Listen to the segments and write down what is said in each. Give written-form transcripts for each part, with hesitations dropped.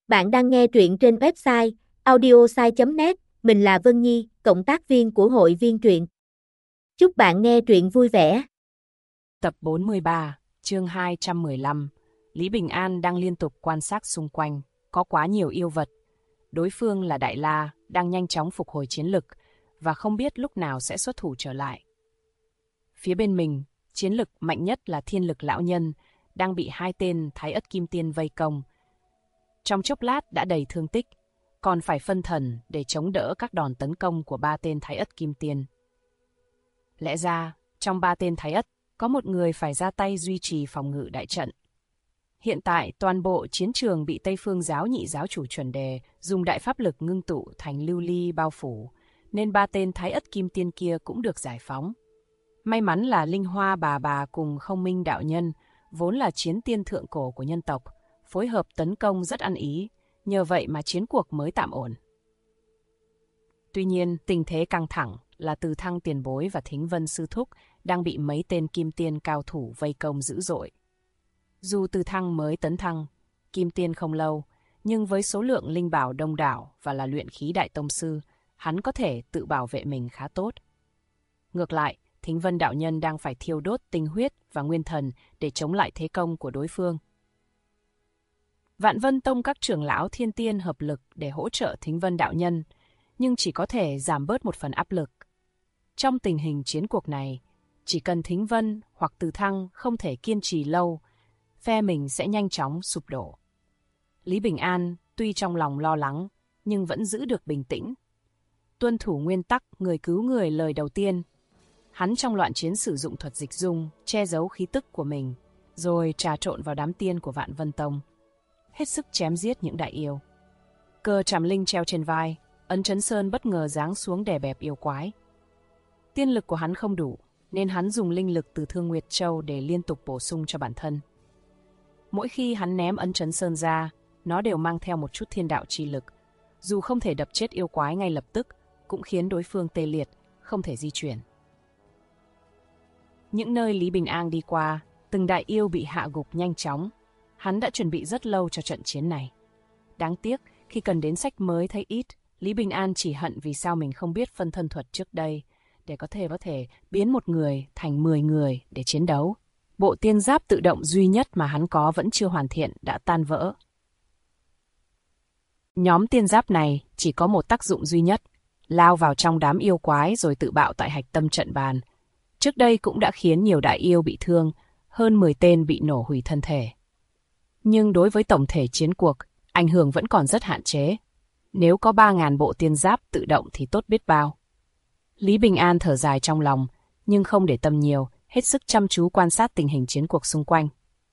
Bạn đang nghe truyện trên website audiosai.net, mình là Vân Nhi, cộng tác viên của hội viên truyện. Chúc bạn nghe truyện vui vẻ. Tập 43, chương 215. Lý Bình An đang liên tục quan sát xung quanh, có quá nhiều yêu vật. Đối phương là Đại La, đang nhanh chóng phục hồi chiến lực và không biết lúc nào sẽ xuất thủ trở lại. Phía bên mình, chiến lực mạnh nhất là Thiên Lực Lão Nhân, đang bị hai tên Thái Ất Kim Tiên vây công. Trong chốc lát đã đầy thương tích, còn phải phân thần để chống đỡ các đòn tấn công của ba tên Thái Ất Kim Tiên. Lẽ ra, trong ba tên Thái Ất, có một người phải ra tay duy trì phòng ngự đại trận. Hiện tại, toàn bộ chiến trường bị Tây Phương Giáo nhị giáo chủ chuẩn đề dùng đại pháp lực ngưng tụ thành lưu ly bao phủ, nên ba tên Thái Ất Kim Tiên kia cũng được giải phóng. May mắn là Linh Hoa bà cùng Không Minh đạo nhân, vốn là chiến tiên thượng cổ của nhân tộc, phối hợp tấn công rất ăn ý, nhờ vậy mà chiến cuộc mới tạm ổn. Tuy nhiên, tình thế căng thẳng là Từ Thăng tiền bối và Thính Vân sư thúc đang bị mấy tên kim tiên cao thủ vây công dữ dội. Dù Từ Thăng mới tấn thăng, kim tiên không lâu, nhưng với số lượng linh bảo đông đảo và là luyện khí đại tông sư, hắn có thể tự bảo vệ mình khá tốt. Ngược lại, Thính Vân đạo nhân đang phải thiêu đốt tinh huyết và nguyên thần để chống lại thế công của đối phương. Vạn Vân Tông các trưởng lão thiên tiên hợp lực để hỗ trợ Thính Vân đạo nhân, nhưng chỉ có thể giảm bớt một phần áp lực. Trong tình hình chiến cuộc này, chỉ cần Thính Vân hoặc Từ Thăng không thể kiên trì lâu, phe mình sẽ nhanh chóng sụp đổ. Lý Bình An tuy trong lòng lo lắng, nhưng vẫn giữ được bình tĩnh. Tuân thủ nguyên tắc người cứu người lời đầu tiên, hắn trong loạn chiến sử dụng thuật dịch dung, che giấu khí tức của mình, rồi trà trộn vào đám tiên của Vạn Vân Tông, hết sức chém giết những đại yêu. Cờ Trảm Linh treo trên vai, Ấn Chấn Sơn bất ngờ giáng xuống đè bẹp yêu quái. Tiên lực của hắn không đủ, nên hắn dùng linh lực từ Thương Nguyệt Châu để liên tục bổ sung cho bản thân. Mỗi khi hắn ném Ấn Chấn Sơn ra, nó đều mang theo một chút thiên đạo chi lực. Dù không thể đập chết yêu quái ngay lập tức, cũng khiến đối phương tê liệt, không thể di chuyển. Những nơi Lý Bình An đi qua, từng đại yêu bị hạ gục nhanh chóng. Hắn đã chuẩn bị rất lâu cho trận chiến này. Đáng tiếc, khi cần đến sách mới thấy ít, Lý Bình An chỉ hận vì sao mình không biết phân thân thuật trước đây, để có thể biến một người thành 10 người để chiến đấu. Bộ tiên giáp tự động duy nhất mà hắn có vẫn chưa hoàn thiện đã tan vỡ. Nhóm tiên giáp này chỉ có một tác dụng duy nhất, lao vào trong đám yêu quái rồi tự bạo tại hạch tâm trận bàn. Trước đây cũng đã khiến nhiều đại yêu bị thương, hơn 10 tên bị nổ hủy thân thể. Nhưng đối với tổng thể chiến cuộc, ảnh hưởng vẫn còn rất hạn chế. Nếu có 3.000 bộ tiên giáp tự động thì tốt biết bao. Lý Bình An thở dài trong lòng, nhưng không để tâm nhiều, hết sức chăm chú quan sát tình hình chiến cuộc xung quanh.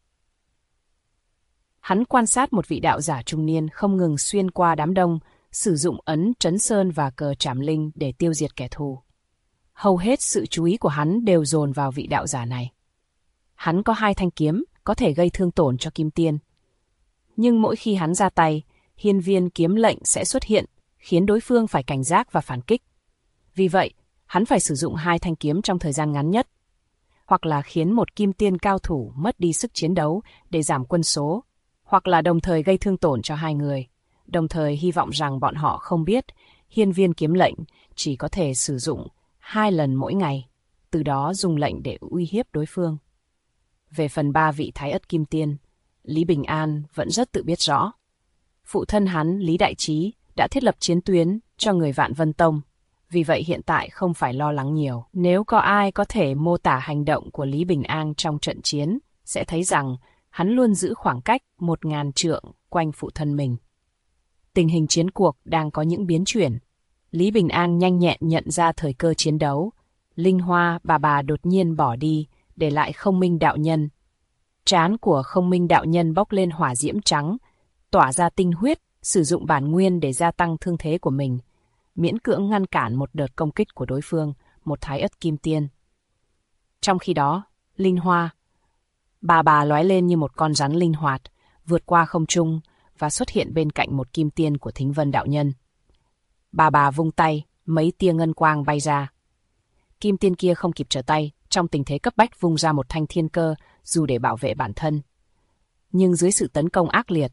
Hắn quan sát một vị đạo giả trung niên không ngừng xuyên qua đám đông, sử dụng Ấn Chấn Sơn và Cờ Trảm Linh để tiêu diệt kẻ thù. Hầu hết sự chú ý của hắn đều dồn vào vị đạo giả này. Hắn có 2 thanh kiếm, có thể gây thương tổn cho kim tiên. Nhưng mỗi khi hắn ra tay, hiên viên kiếm lệnh sẽ xuất hiện, khiến đối phương phải cảnh giác và phản kích. Vì vậy, hắn phải sử dụng 2 thanh kiếm trong thời gian ngắn nhất, hoặc là khiến một kim tiên cao thủ mất đi sức chiến đấu để giảm quân số, hoặc là đồng thời gây thương tổn cho 2 người, đồng thời hy vọng rằng bọn họ không biết hiên viên kiếm lệnh chỉ có thể sử dụng 2 lần mỗi ngày, từ đó dùng lệnh để uy hiếp đối phương. Về phần 3 vị Thái Ất Kim Tiên, Lý Bình An vẫn rất tự biết rõ. Phụ thân hắn, Lý Đại Trí, đã thiết lập chiến tuyến cho người Vạn Vân Tông, vì vậy hiện tại không phải lo lắng nhiều. Nếu có ai có thể mô tả hành động của Lý Bình An trong trận chiến, sẽ thấy rằng hắn luôn giữ khoảng cách 1.000 trượng quanh phụ thân mình. Tình hình chiến cuộc đang có những biến chuyển. Lý Bình An nhanh nhẹn nhận ra thời cơ chiến đấu. Linh Hoa bà đột nhiên bỏ đi, để lại Không Minh đạo nhân. Trán của Không Minh đạo nhân bốc lên hỏa diễm trắng, tỏa ra tinh huyết, sử dụng bản nguyên để gia tăng thương thế của mình, miễn cưỡng ngăn cản một đợt công kích của đối phương, một Thái Ất Kim Tiên. Trong khi đó, Linh Hoa bà lóe lên như một con rắn linh hoạt, vượt qua không trung và xuất hiện bên cạnh một kim tiên của Thính Vân đạo nhân. Bà vung tay, mấy tia ngân quang bay ra. Kim tiên kia không kịp trở tay, trong tình thế cấp bách vung ra một thanh thiên cơ dù để bảo vệ bản thân. Nhưng dưới sự tấn công ác liệt,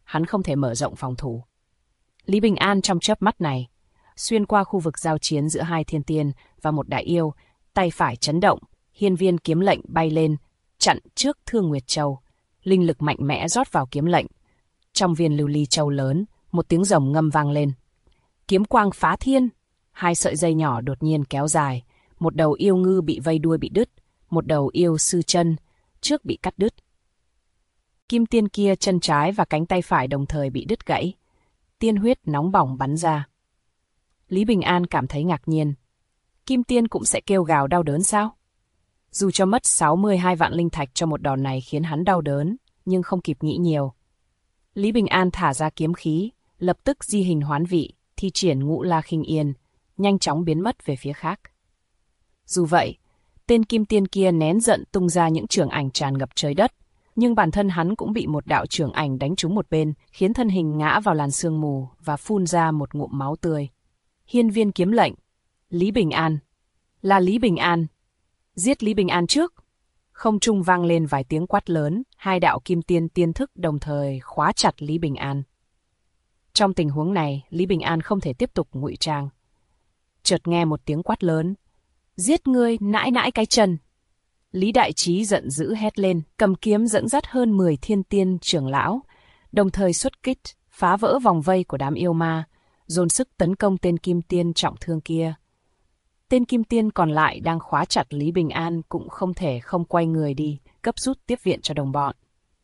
hắn không thể mở rộng phòng thủ. Lý Bình An trong chớp mắt này, xuyên qua khu vực giao chiến giữa hai thiên tiên và một đại yêu, tay phải chấn động, hiên viên kiếm lệnh bay lên, chặn trước Thương Nguyệt Châu. Linh lực mạnh mẽ rót vào kiếm lệnh. Trong viên lưu ly châu lớn, một tiếng rồng ngâm vang lên. Kiếm quang phá thiên, hai sợi dây nhỏ đột nhiên kéo dài, một đầu yêu ngư bị vây đuôi bị đứt, một đầu yêu sư chân trước bị cắt đứt. Kim tiên kia chân trái và cánh tay phải đồng thời bị đứt gãy. Tiên huyết nóng bỏng bắn ra. Lý Bình An cảm thấy ngạc nhiên. Kim tiên cũng sẽ kêu gào đau đớn sao? Dù cho mất 62 vạn linh thạch cho một đòn này khiến hắn đau đớn, nhưng không kịp nghĩ nhiều. Lý Bình An thả ra kiếm khí, lập tức di hình hoán vị, thi triển Ngũ La Khinh Yên, nhanh chóng biến mất về phía khác. Dù vậy, tên kim tiên kia nén giận tung ra những chưởng ảnh tràn ngập trời đất, nhưng bản thân hắn cũng bị một đạo chưởng ảnh đánh trúng một bên, khiến thân hình ngã vào làn sương mù và phun ra một ngụm máu tươi. Hiên viên kiếm lệnh. Lý Bình An. Là Lý Bình An. Giết Lý Bình An trước. Không trung vang lên vài tiếng quát lớn, hai đạo kim tiên tiên thức đồng thời khóa chặt Lý Bình An. Trong tình huống này, Lý Bình An không thể tiếp tục ngụy trang. Chợt nghe một tiếng quát lớn. Giết ngươi, nãi nãi cái chân. Lý Đại Trí giận dữ hét lên, cầm kiếm dẫn dắt hơn 10 thiên tiên trưởng lão, đồng thời xuất kích, phá vỡ vòng vây của đám yêu ma, dồn sức tấn công tên kim tiên trọng thương kia. Tên kim tiên còn lại đang khóa chặt Lý Bình An cũng không thể không quay người đi, cấp rút tiếp viện cho đồng bọn.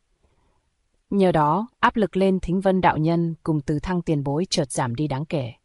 Nhờ đó, áp lực lên Thính Vân đạo nhân cùng Từ Thăng tiền bối chợt giảm đi đáng kể.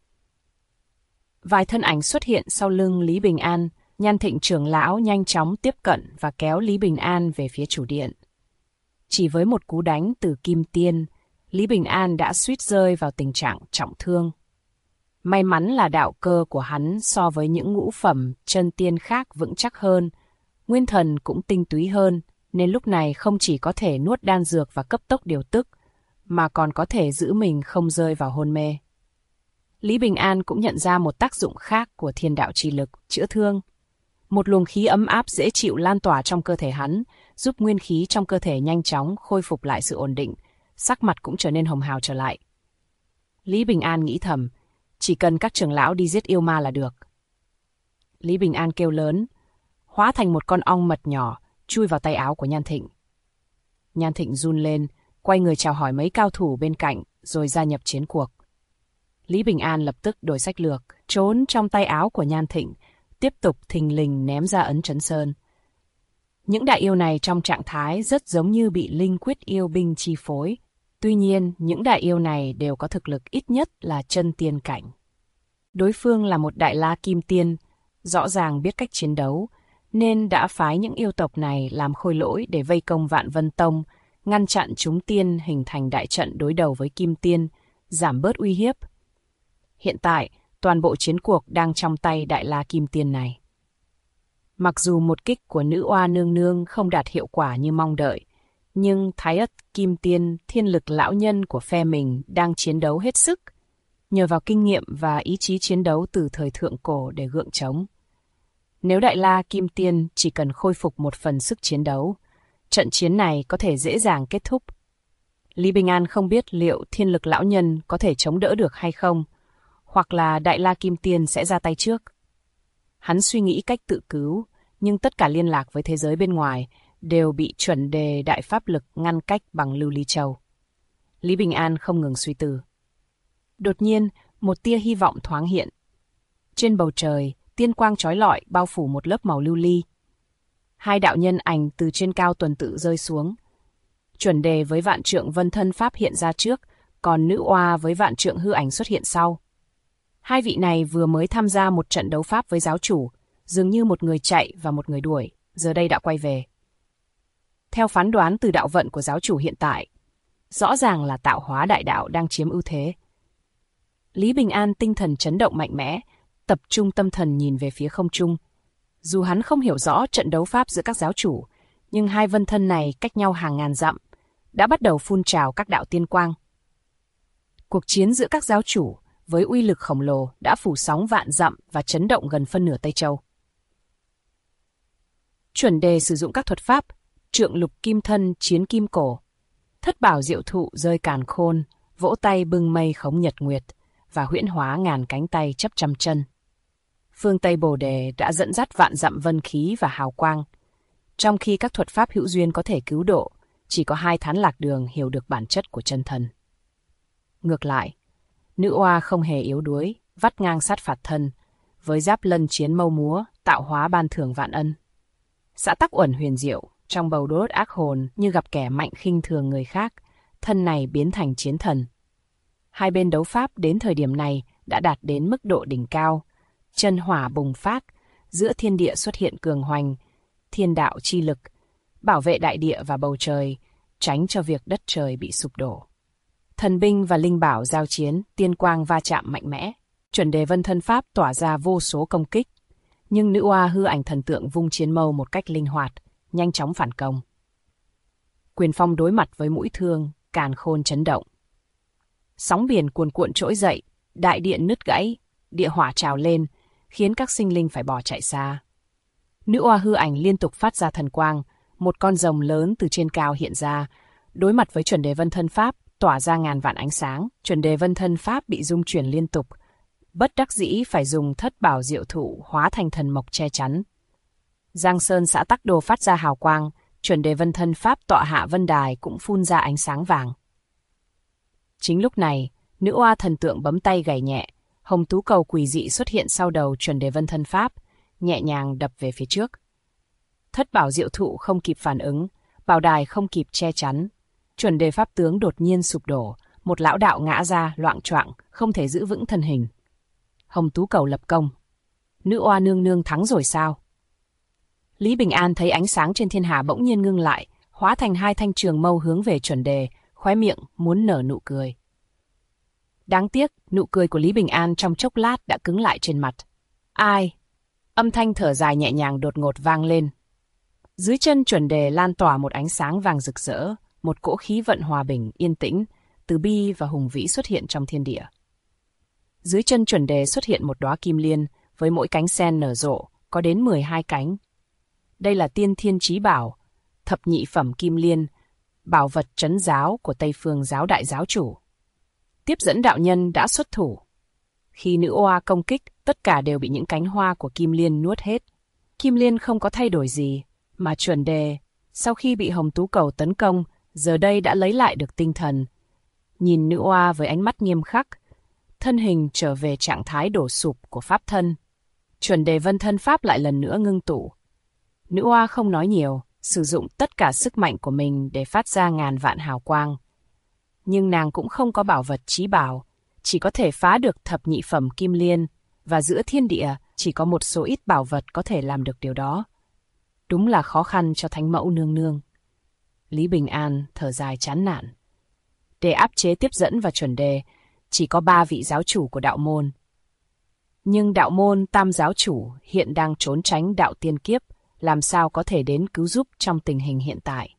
Vài thân ảnh xuất hiện sau lưng Lý Bình An, Nhan Thịnh trưởng lão nhanh chóng tiếp cận và kéo Lý Bình An về phía chủ điện. Chỉ với một cú đánh từ kim tiên, Lý Bình An đã suýt rơi vào tình trạng trọng thương. May mắn là đạo cơ của hắn so với những ngũ phẩm chân tiên khác vững chắc hơn, nguyên thần cũng tinh túy hơn, nên lúc này không chỉ có thể nuốt đan dược và cấp tốc điều tức, mà còn có thể giữ mình không rơi vào hôn mê. Lý Bình An cũng nhận ra một tác dụng khác của thiên đạo chi lực, chữa thương. Một luồng khí ấm áp dễ chịu lan tỏa trong cơ thể hắn, giúp nguyên khí trong cơ thể nhanh chóng khôi phục lại sự ổn định, sắc mặt cũng trở nên hồng hào trở lại. Lý Bình An nghĩ thầm, chỉ cần các trưởng lão đi giết yêu ma là được. Lý Bình An kêu lớn, hóa thành một con ong mật nhỏ, chui vào tay áo của Nhan Thịnh. Nhan Thịnh run lên, quay người chào hỏi mấy cao thủ bên cạnh, rồi gia nhập chiến cuộc. Lý Bình An lập tức đổi sách lược, trốn trong tay áo của Nhan Thịnh, tiếp tục thình lình ném ra ấn Trấn Sơn. Những đại yêu này trong trạng thái rất giống như bị linh quyết yêu binh chi phối. Tuy nhiên, những đại yêu này đều có thực lực ít nhất là chân tiên cảnh. Đối phương là một đại la kim tiên, rõ ràng biết cách chiến đấu, nên đã phái những yêu tộc này làm khôi lỗi để vây công Vạn Vân Tông, ngăn chặn chúng tiên hình thành đại trận đối đầu với kim tiên, giảm bớt uy hiếp. Hiện tại, toàn bộ chiến cuộc đang trong tay đại la kim tiên này. Mặc dù một kích của nữ oa nương nương không đạt hiệu quả như mong đợi, nhưng Thái Ất Kim Tiên, thiên lực lão nhân của phe mình đang chiến đấu hết sức, nhờ vào kinh nghiệm và ý chí chiến đấu từ thời thượng cổ để gượng chống. Nếu Đại La Kim Tiên chỉ cần khôi phục một phần sức chiến đấu, trận chiến này có thể dễ dàng kết thúc. Lý Bình An không biết liệu thiên lực lão nhân có thể chống đỡ được hay không, hoặc là Đại La Kim Tiên sẽ ra tay trước. Hắn suy nghĩ cách tự cứu, nhưng tất cả liên lạc với thế giới bên ngoài đều bị chuẩn đề đại pháp lực ngăn cách bằng lưu ly châu. Lý Bình An không ngừng suy tư. Đột nhiên, một tia hy vọng thoáng hiện. Trên bầu trời, tiên quang chói lọi bao phủ một lớp màu lưu ly. Hai đạo nhân ảnh từ trên cao tuần tự rơi xuống. Chuẩn đề với vạn trượng vân thân pháp hiện ra trước, còn nữ oa với vạn trượng hư ảnh xuất hiện sau. Hai vị này vừa mới tham gia một trận đấu pháp với giáo chủ, dường như một người chạy và một người đuổi, giờ đây đã quay về. Theo phán đoán từ đạo vận của giáo chủ hiện tại, rõ ràng là tạo hóa đại đạo đang chiếm ưu thế. Lý Bình An tinh thần chấn động mạnh mẽ, tập trung tâm thần nhìn về phía không trung. Dù hắn không hiểu rõ trận đấu pháp giữa các giáo chủ, nhưng hai vân thân này cách nhau hàng ngàn dặm, đã bắt đầu phun trào các đạo tiên quang. Cuộc chiến giữa các giáo chủ với uy lực khổng lồ đã phủ sóng vạn dặm và chấn động gần phân nửa Tây Châu. Chuẩn đề sử dụng các thuật pháp, trượng lục kim thân chiến kim cổ. Thất bảo diệu thụ rơi càn khôn, vỗ tay bưng mây khống nhật nguyệt, và huyễn hóa ngàn cánh tay chấp trăm chân. Phương Tây Bồ Đề đã dẫn dắt vạn dặm vân khí và hào quang. Trong khi các thuật pháp hữu duyên có thể cứu độ, chỉ có 2 thán lạc đường hiểu được bản chất của chân thần. Ngược lại, nữ oa không hề yếu đuối, vắt ngang sát phạt thân, với giáp lân chiến mâu múa, tạo hóa ban thưởng vạn ân. Xã tắc uẩn huyền diệu, trong bầu đốt ác hồn như gặp kẻ mạnh khinh thường người khác, thân này biến thành chiến thần. Hai bên đấu pháp đến thời điểm này đã đạt đến mức độ đỉnh cao, chân hỏa bùng phát, giữa thiên địa xuất hiện cường hoành, thiên đạo chi lực, bảo vệ đại địa và bầu trời, tránh cho việc đất trời bị sụp đổ. Thần binh và linh bảo giao chiến, tiên quang va chạm mạnh mẽ, chuẩn đề vân thân pháp tỏa ra vô số công kích, nhưng nữ oa hư ảnh thần tượng vung chiến mâu một cách linh hoạt, nhanh chóng phản công. Quyền phong đối mặt với mũi thương, càn khôn chấn động. Sóng biển cuồn cuộn trỗi dậy, đại điện nứt gãy, địa hỏa trào lên, khiến các sinh linh phải bỏ chạy xa. Nữ oa hư ảnh liên tục phát ra thần quang, một con rồng lớn từ trên cao hiện ra, đối mặt với chuẩn đề vân thân pháp, tỏa ra ngàn vạn ánh sáng. Chuẩn đề vân thân pháp bị rung chuyển liên tục, bất đắc dĩ phải dùng thất bảo diệu thụ hóa thành thần mộc che chắn. Giang Sơn xã Tắc Đồ phát ra hào quang, chuẩn đề vân thân pháp tọa hạ vân đài cũng phun ra ánh sáng vàng. Chính lúc này, nữ oa thần tượng bấm tay gảy nhẹ, hồng tú cầu quỷ dị xuất hiện sau đầu chuẩn đề vân thân pháp, nhẹ nhàng đập về phía trước. Thất bảo diệu thụ không kịp phản ứng, bảo đài không kịp che chắn. Chuẩn đề pháp tướng đột nhiên sụp đổ, một lão đạo ngã ra loạng choạng, không thể giữ vững thân hình. Hồng tú cầu lập công. Nữ oa nương nương thắng rồi sao? Lý Bình An thấy ánh sáng trên thiên hà bỗng nhiên ngưng lại, hóa thành 2 thanh trường mâu hướng về chuẩn đề, khóe miệng muốn nở nụ cười. Đáng tiếc, nụ cười của Lý Bình An trong chốc lát đã cứng lại trên mặt. Ai? Âm thanh thở dài nhẹ nhàng đột ngột vang lên. Dưới chân chuẩn đề lan tỏa một ánh sáng vàng rực rỡ, một cỗ khí vận hòa bình, yên tĩnh, từ bi và hùng vĩ xuất hiện trong thiên địa. Dưới chân chuẩn đề xuất hiện một đóa kim liên, với mỗi cánh sen nở rộ, có đến 12 cánh. Đây là tiên thiên chí bảo, thập nhị phẩm kim liên, bảo vật trấn giáo của Tây Phương giáo đại giáo chủ. Tiếp dẫn đạo nhân đã xuất thủ. Khi nữ oa công kích, tất cả đều bị những cánh hoa của kim liên nuốt hết. Kim liên không có thay đổi gì, mà chuẩn đề, sau khi bị hồng tú cầu tấn công, giờ đây đã lấy lại được tinh thần. Nhìn nữ oa với ánh mắt nghiêm khắc, thân hình trở về trạng thái đổ sụp của pháp thân. Chuẩn đề vân thân pháp lại lần nữa ngưng tụ. Nữ oa không nói nhiều, sử dụng tất cả sức mạnh của mình để phát ra ngàn vạn hào quang. Nhưng nàng cũng không có bảo vật chí bảo, chỉ có thể phá được thập nhị phẩm kim liên, và giữa thiên địa chỉ có một số ít bảo vật có thể làm được điều đó. Đúng là khó khăn cho thánh mẫu nương nương. Lý Bình An thở dài chán nản. Để áp chế tiếp dẫn và chuẩn đề, chỉ có 3 vị giáo chủ của đạo môn. Nhưng đạo môn tam giáo chủ hiện đang trốn tránh đạo tiên kiếp, làm sao có thể đến cứu giúp trong tình hình hiện tại.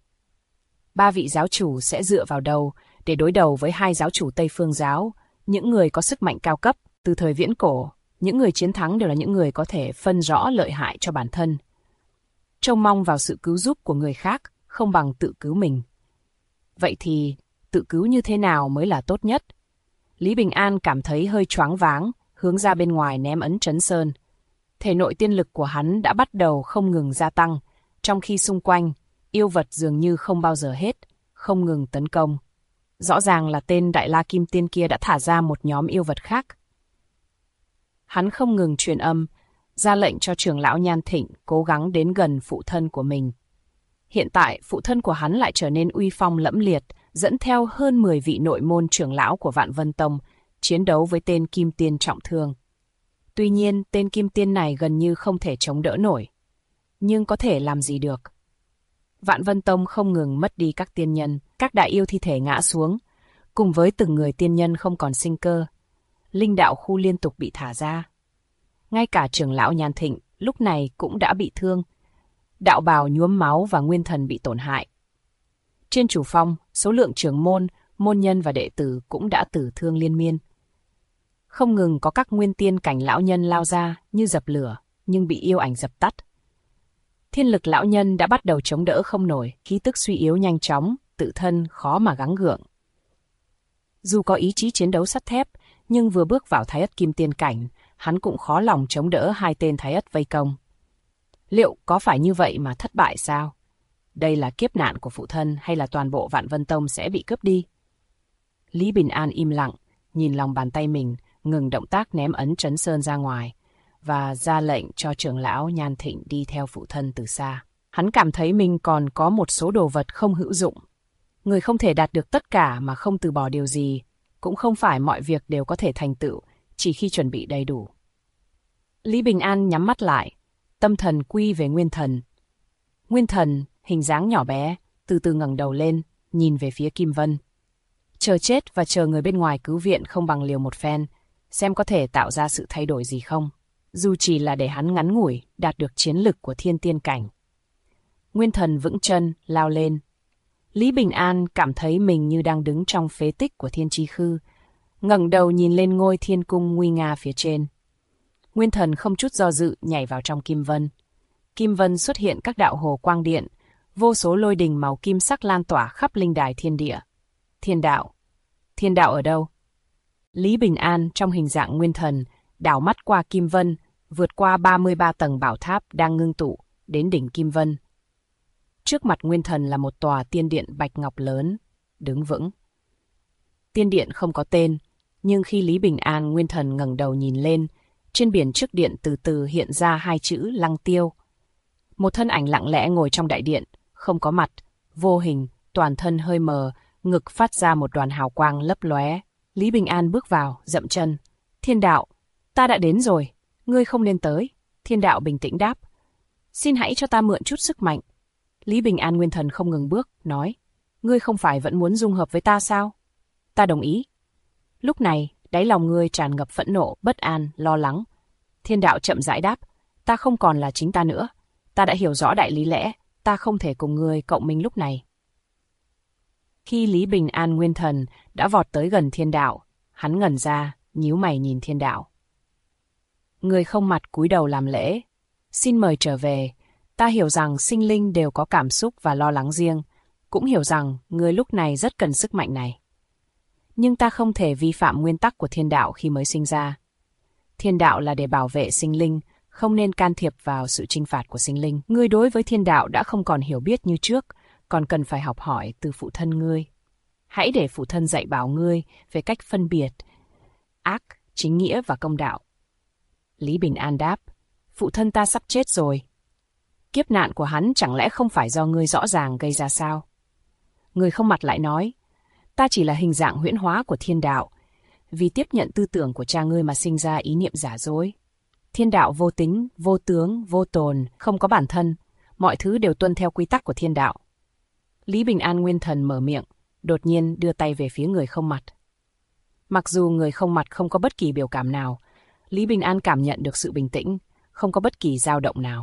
3 vị giáo chủ sẽ dựa vào đâu để đối đầu với 2 giáo chủ Tây Phương giáo, những người có sức mạnh cao cấp từ thời viễn cổ. Những người chiến thắng đều là những người có thể phân rõ lợi hại cho bản thân. Trông mong vào sự cứu giúp của người khác không bằng tự cứu mình. Vậy thì, tự cứu như thế nào mới là tốt nhất? Lý Bình An cảm thấy hơi choáng váng, hướng ra bên ngoài ném ấn trấn sơn. Thể nội tiên lực của hắn đã bắt đầu không ngừng gia tăng, trong khi xung quanh, yêu vật dường như không bao giờ hết, không ngừng tấn công. Rõ ràng là tên Đại La Kim Tiên kia đã thả ra một nhóm yêu vật khác. Hắn không ngừng truyền âm, ra lệnh cho trưởng lão Nhan Thịnh cố gắng đến gần phụ thân của mình. Hiện tại, phụ thân của hắn lại trở nên uy phong lẫm liệt, dẫn theo hơn 10 vị nội môn trưởng lão của Vạn Vân Tông, chiến đấu với tên Kim Tiên trọng thương. Tuy nhiên, tên Kim Tiên này gần như không thể chống đỡ nổi. Nhưng có thể làm gì được? Vạn Vân Tông không ngừng mất đi các tiên nhân, các đại yêu thi thể ngã xuống, cùng với từng người tiên nhân không còn sinh cơ. Linh đạo khu liên tục bị thả ra. Ngay cả trưởng lão Nhan Thịnh lúc này cũng đã bị thương. Đạo bào nhuốm máu và nguyên thần bị tổn hại. Trên chủ phong, số lượng trưởng môn, môn nhân và đệ tử cũng đã tử thương liên miên. Không ngừng có các nguyên tiên cảnh lão nhân lao ra như dập lửa, nhưng bị yêu ảnh dập tắt. Thiên lực lão nhân đã bắt đầu chống đỡ không nổi, khí tức suy yếu nhanh chóng, tự thân khó mà gắng gượng. Dù có ý chí chiến đấu sắt thép, nhưng vừa bước vào Thái Ất Kim Tiên cảnh, hắn cũng khó lòng chống đỡ hai tên Thái Ất vây công. Liệu có phải như vậy mà thất bại sao? Đây là kiếp nạn của phụ thân hay là toàn bộ Vạn Vân Tông sẽ bị cướp đi? Lý Bình An im lặng, nhìn lòng bàn tay mình, ngừng động tác ném ấn Trấn Sơn ra ngoài, và ra lệnh cho trưởng lão Nhan Thịnh đi theo phụ thân từ xa. Hắn cảm thấy mình còn có một số đồ vật không hữu dụng. Người không thể đạt được tất cả mà không từ bỏ điều gì, cũng không phải mọi việc đều có thể thành tựu chỉ khi chuẩn bị đầy đủ. Lý Bình An nhắm mắt lại, tâm thần quy về Nguyên Thần. Nguyên Thần, hình dáng nhỏ bé, từ từ ngẩng đầu lên, nhìn về phía Kim Vân. Chờ chết và chờ người bên ngoài cứu viện không bằng liều một phen, xem có thể tạo ra sự thay đổi gì không, dù chỉ là để hắn ngắn ngủi đạt được chiến lực của thiên tiên cảnh. Nguyên Thần vững chân, lao lên. Lý Bình An cảm thấy mình như đang đứng trong phế tích của Thiên Chi Khư, ngẩng đầu nhìn lên ngôi thiên cung nguy nga phía trên. Nguyên Thần không chút do dự nhảy vào trong Kim Vân. Kim Vân xuất hiện các đạo hồ quang điện, vô số lôi đình màu kim sắc lan tỏa khắp linh đài thiên địa. Thiên đạo. Thiên đạo ở đâu? Lý Bình An trong hình dạng Nguyên Thần, đảo mắt qua Kim Vân, vượt qua 33 tầng bảo tháp đang ngưng tụ, đến đỉnh Kim Vân. Trước mặt Nguyên Thần là một tòa tiên điện bạch ngọc lớn, đứng vững. Tiên điện không có tên, nhưng khi Lý Bình An Nguyên Thần ngẩng đầu nhìn lên, trên biển trước điện từ từ hiện ra hai chữ Lăng Tiêu. Một thân ảnh lặng lẽ ngồi trong đại điện, không có mặt, vô hình, toàn thân hơi mờ, ngực phát ra một đoàn hào quang lấp lóe. Lý Bình An bước vào, dậm chân. Thiên đạo, ta đã đến rồi, ngươi không nên tới. Thiên đạo bình tĩnh đáp. Xin hãy cho ta mượn chút sức mạnh. Lý Bình An Nguyên Thần không ngừng bước, nói. Ngươi không phải vẫn muốn dung hợp với ta sao? Ta đồng ý. Lúc này, đáy lòng ngươi tràn ngập phẫn nộ, bất an, lo lắng. Thiên đạo chậm rãi đáp. Ta không còn là chính ta nữa. Ta đã hiểu rõ đại lý lẽ, ta không thể cùng ngươi cộng minh lúc này. Khi Lý Bình An Nguyên Thần đã vọt tới gần thiên đạo, hắn ngẩn ra, nhíu mày nhìn thiên đạo. Người không mặt cúi đầu làm lễ. Xin mời trở về. Ta hiểu rằng sinh linh đều có cảm xúc và lo lắng riêng, cũng hiểu rằng người lúc này rất cần sức mạnh này. Nhưng ta không thể vi phạm nguyên tắc của thiên đạo khi mới sinh ra. Thiên đạo là để bảo vệ sinh linh, không nên can thiệp vào sự trinh phạt của sinh linh. Ngươi đối với thiên đạo đã không còn hiểu biết như trước, còn cần phải học hỏi từ phụ thân ngươi. Hãy để phụ thân dạy bảo ngươi về cách phân biệt ác, chính nghĩa và công đạo. Lý Bình An đáp, phụ thân ta sắp chết rồi. Kiếp nạn của hắn chẳng lẽ không phải do ngươi rõ ràng gây ra sao? Người không mặt lại nói, ta chỉ là hình dạng huyễn hóa của thiên đạo, vì tiếp nhận tư tưởng của cha ngươi mà sinh ra ý niệm giả dối. Thiên đạo vô tính, vô tướng, vô tồn, không có bản thân, mọi thứ đều tuân theo quy tắc của thiên đạo. Lý Bình An Nguyên Thần mở miệng, đột nhiên đưa tay về phía người không mặt. Mặc dù người không mặt không có bất kỳ biểu cảm nào, Lý Bình An cảm nhận được sự bình tĩnh, không có bất kỳ dao động nào.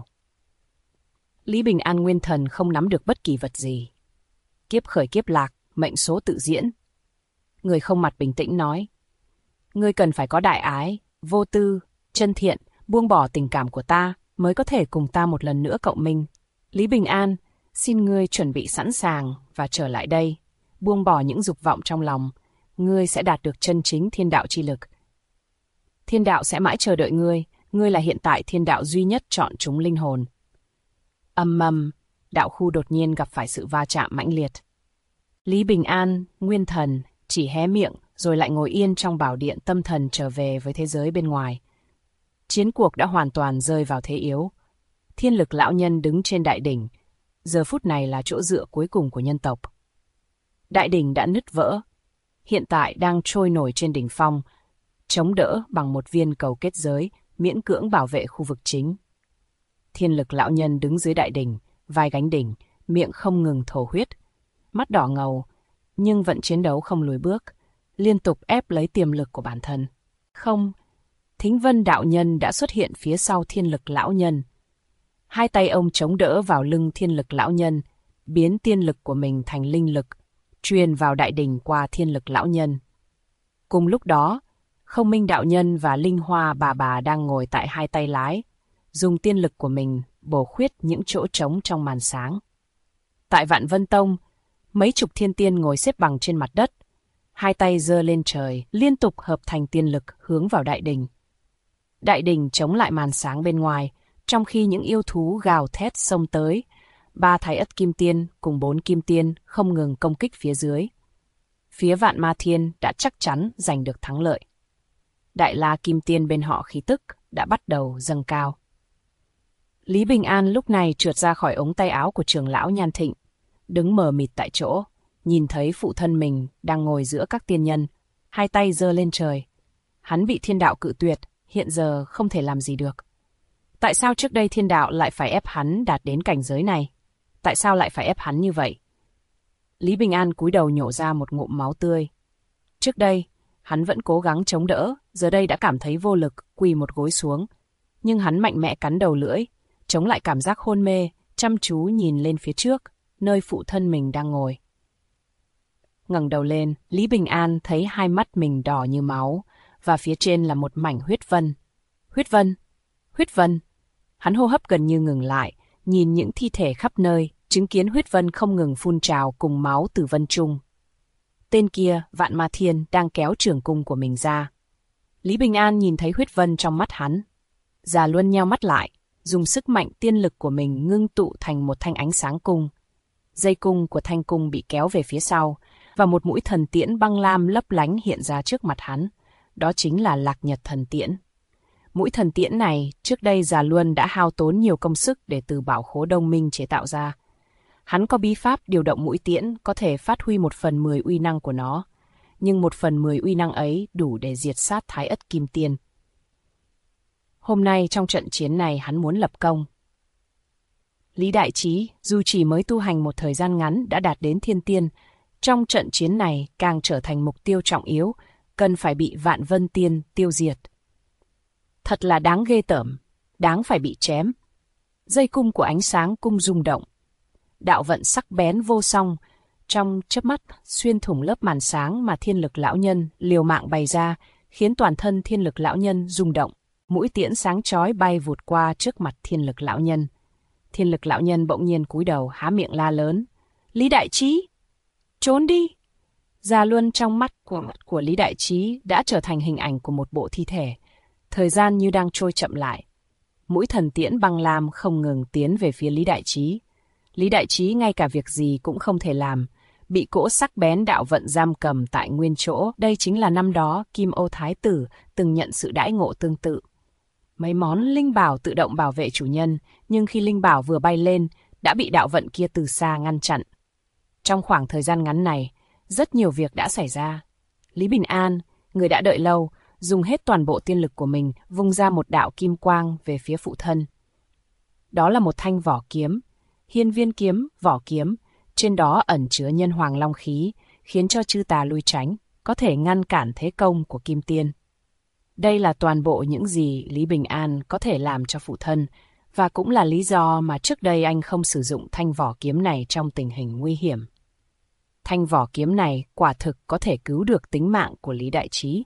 Lý Bình An Nguyên Thần không nắm được bất kỳ vật gì. Kiếp khởi kiếp lạc, mệnh số tự diễn. Người không mặt bình tĩnh nói, ngươi cần phải có đại ái, vô tư, chân thiện, buông bỏ tình cảm của ta, mới có thể cùng ta một lần nữa cộng minh. Lý Bình An, xin ngươi chuẩn bị sẵn sàng và trở lại đây, buông bỏ những dục vọng trong lòng, ngươi sẽ đạt được chân chính thiên đạo chi lực. Thiên đạo sẽ mãi chờ đợi ngươi là hiện tại thiên đạo duy nhất chọn chúng linh hồn. Ầm ầm, đạo khu đột nhiên gặp phải sự va chạm mãnh liệt. Lý Bình An, Nguyên Thần, chỉ hé miệng rồi lại ngồi yên trong bảo điện tâm thần trở về với thế giới bên ngoài. Chiến cuộc đã hoàn toàn rơi vào thế yếu. Thiên Lực lão nhân đứng trên đại đỉnh, giờ phút này là chỗ dựa cuối cùng của nhân tộc. Đại đỉnh đã nứt vỡ, hiện tại đang trôi nổi trên đỉnh phong, chống đỡ bằng một viên cầu kết giới, miễn cưỡng bảo vệ khu vực chính. Thiên Lực lão nhân đứng dưới đại đỉnh, vai gánh đỉnh, miệng không ngừng thổ huyết, mắt đỏ ngầu, nhưng vẫn chiến đấu không lùi bước, liên tục ép lấy tiềm lực của bản thân. Không, Thính Vân đạo nhân đã xuất hiện phía sau Thiên Lực lão nhân. Hai tay ông chống đỡ vào lưng Thiên Lực lão nhân, biến tiên lực của mình thành linh lực, truyền vào đại đỉnh qua Thiên Lực lão nhân. Cùng lúc đó, Không Minh đạo nhân và Linh Hoa bà đang ngồi tại hai tay lái, dùng tiên lực của mình bổ khuyết những chỗ trống trong màn sáng. Tại Vạn Vân Tông, mấy chục thiên tiên ngồi xếp bằng trên mặt đất, hai tay giơ lên trời, liên tục hợp thành tiên lực hướng vào đại đình. Đại đình chống lại màn sáng bên ngoài, trong khi những yêu thú gào thét xông tới. 3 thái ất kim tiên cùng 4 kim tiên không ngừng công kích phía dưới. Phía Vạn Ma Thiên đã chắc chắn giành được thắng lợi. Đại La Kim Tiên bên họ khí tức đã bắt đầu dâng cao. Lý Bình An lúc này trượt ra khỏi ống tay áo của trưởng lão Nhan Thịnh, đứng mờ mịt tại chỗ, nhìn thấy phụ thân mình đang ngồi giữa các tiên nhân, hai tay giơ lên trời. Hắn bị thiên đạo cự tuyệt, hiện giờ không thể làm gì được. Tại sao trước đây thiên đạo lại phải ép hắn đạt đến cảnh giới này? Tại sao lại phải ép hắn như vậy? Lý Bình An cúi đầu nhổ ra một ngụm máu tươi. Trước đây, hắn vẫn cố gắng chống đỡ, giờ đây đã cảm thấy vô lực, quỳ một gối xuống. Nhưng hắn mạnh mẽ cắn đầu lưỡi, chống lại cảm giác hôn mê, chăm chú nhìn lên phía trước, nơi phụ thân mình đang ngồi. Ngẩng đầu lên, Lý Bình An thấy hai mắt mình đỏ như máu, và phía trên là một mảnh huyết vân. Huyết vân! Huyết vân! Hắn hô hấp gần như ngừng lại, nhìn những thi thể khắp nơi, chứng kiến huyết vân không ngừng phun trào cùng máu từ vân trung. Tên kia, Vạn Ma Thiên, đang kéo trường cung của mình ra. Lý Bình An nhìn thấy huyết vân trong mắt hắn. Già Luân nheo mắt lại, dùng sức mạnh tiên lực của mình ngưng tụ thành một thanh ánh sáng cung. Dây cung của thanh cung bị kéo về phía sau, và một mũi thần tiễn băng lam lấp lánh hiện ra trước mặt hắn. Đó chính là Lạc Nhật thần tiễn. Mũi thần tiễn này, trước đây Già Luân đã hao tốn nhiều công sức để từ bảo khố Đông Minh chế tạo ra. Hắn có bí pháp điều động mũi tiễn có thể phát huy 1/10 uy năng của nó, nhưng 1/10 uy năng ấy đủ để diệt sát Thái Ất Kim Tiên. Hôm nay trong trận chiến này hắn muốn lập công. Lý Đại Trí, dù chỉ mới tu hành một thời gian ngắn đã đạt đến thiên tiên, trong trận chiến này càng trở thành mục tiêu trọng yếu, cần phải bị Vạn Vân Tiên tiêu diệt. Thật là đáng ghê tởm, đáng phải bị chém. Dây cung của ánh sáng cung rung động. Đạo vận sắc bén vô song, trong chớp mắt xuyên thủng lớp màn sáng mà Thiên Lực lão nhân liều mạng bày ra, khiến toàn thân Thiên Lực lão nhân rung động. Mũi tiễn sáng chói bay vụt qua trước mặt Thiên Lực lão nhân. Thiên Lực lão nhân bỗng nhiên cúi đầu há miệng la lớn: "Lý Đại Trí, trốn đi!" Già Luân trong mắt của Lý Đại Trí đã trở thành hình ảnh của một bộ thi thể. Thời gian như đang trôi chậm lại. Mũi thần tiễn băng lam không ngừng tiến về phía Lý Đại Trí. Lý Đại Trí ngay cả việc gì cũng không thể làm, bị cỗ sắc bén đạo vận giam cầm tại nguyên chỗ. Đây chính là năm đó Kim Ô Thái Tử từng nhận sự đãi ngộ tương tự. Mấy món linh bảo tự động bảo vệ chủ nhân, nhưng khi linh bảo vừa bay lên, đã bị đạo vận kia từ xa ngăn chặn. Trong khoảng thời gian ngắn này, rất nhiều việc đã xảy ra. Lý Bình An, người đã đợi lâu, dùng hết toàn bộ tiên lực của mình, vung ra một đạo kim quang về phía phụ thân. Đó là một thanh vỏ kiếm, hiên viên kiếm, vỏ kiếm, trên đó ẩn chứa nhân hoàng long khí, khiến cho chư tà lui tránh, có thể ngăn cản thế công của Kim Tiên. Đây là toàn bộ những gì Lý Bình An có thể làm cho phụ thân, và cũng là lý do mà trước đây anh không sử dụng thanh vỏ kiếm này trong tình hình nguy hiểm. Thanh vỏ kiếm này quả thực có thể cứu được tính mạng của Lý Đại Trí.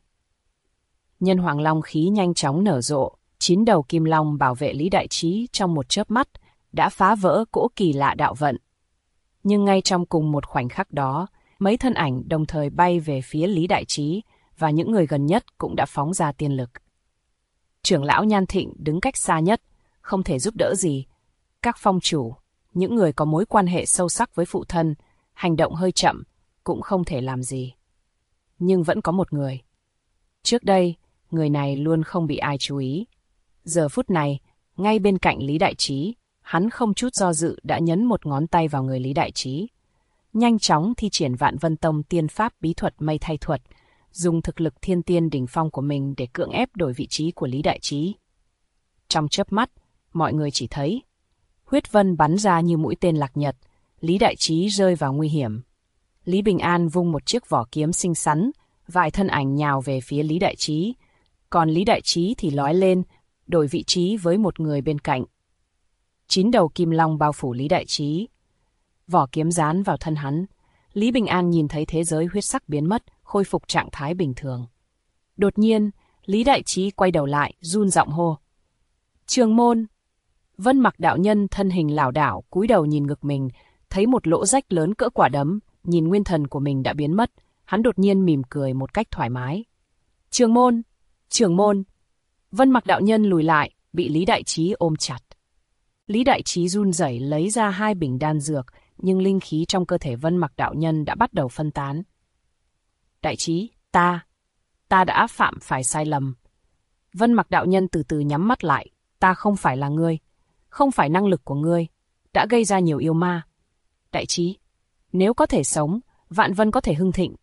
Nhân hoàng long khí nhanh chóng nở rộ, 9 đầu kim long bảo vệ Lý Đại Trí trong một chớp mắt, đã phá vỡ cỗ kỳ lạ đạo vận. Nhưng ngay trong cùng một khoảnh khắc đó, mấy thân ảnh đồng thời bay về phía Lý Đại Trí, và những người gần nhất cũng đã phóng ra tiên lực. Trưởng lão Nhan Thịnh đứng cách xa nhất, không thể giúp đỡ gì. Các phong chủ, những người có mối quan hệ sâu sắc với phụ thân, hành động hơi chậm, cũng không thể làm gì. Nhưng vẫn có một người. Trước đây, người này luôn không bị ai chú ý. Giờ phút này, ngay bên cạnh Lý Đại Trí, hắn không chút do dự đã nhấn một ngón tay vào người Lý Đại Trí. Nhanh chóng thi triển Vạn Vân Tông tiên pháp bí thuật mây thay thuật, dùng thực lực thiên tiên đỉnh phong của mình để cưỡng ép đổi vị trí của Lý Đại Trí. Trong chớp mắt, mọi người chỉ thấy huyết vân bắn ra như mũi tên lạc nhật, Lý Đại Trí rơi vào nguy hiểm. Lý Bình An vung một chiếc vỏ kiếm xinh xắn, vài thân ảnh nhào về phía Lý Đại Trí, còn Lý Đại Trí thì lói lên, đổi vị trí với một người bên cạnh. 9 đầu kim long bao phủ Lý Đại Trí. Vỏ kiếm dán vào thân hắn, Lý Bình An nhìn thấy thế giới huyết sắc biến mất, khôi phục trạng thái bình thường. Đột nhiên, Lý Đại Trí quay đầu lại, run giọng hô: "Trường môn!" Vân Mặc đạo nhân thân hình lảo đảo, cúi đầu nhìn ngực mình, thấy một lỗ rách lớn cỡ quả đấm, nhìn nguyên thần của mình đã biến mất, hắn đột nhiên mỉm cười một cách thoải mái. Trưởng môn! Trưởng môn! Vân Mặc đạo nhân lùi lại, bị Lý Đại Trí ôm chặt. Lý Đại Trí run rẩy lấy ra 2 bình đan dược, nhưng linh khí trong cơ thể Vân Mặc đạo nhân đã bắt đầu phân tán. Đại Trí, ta đã phạm phải sai lầm. Vân Mặc đạo nhân từ từ nhắm mắt lại, ta không phải là ngươi, không phải năng lực của ngươi, đã gây ra nhiều yêu ma. Đại Trí, nếu có thể sống, vạn vân có thể hưng thịnh,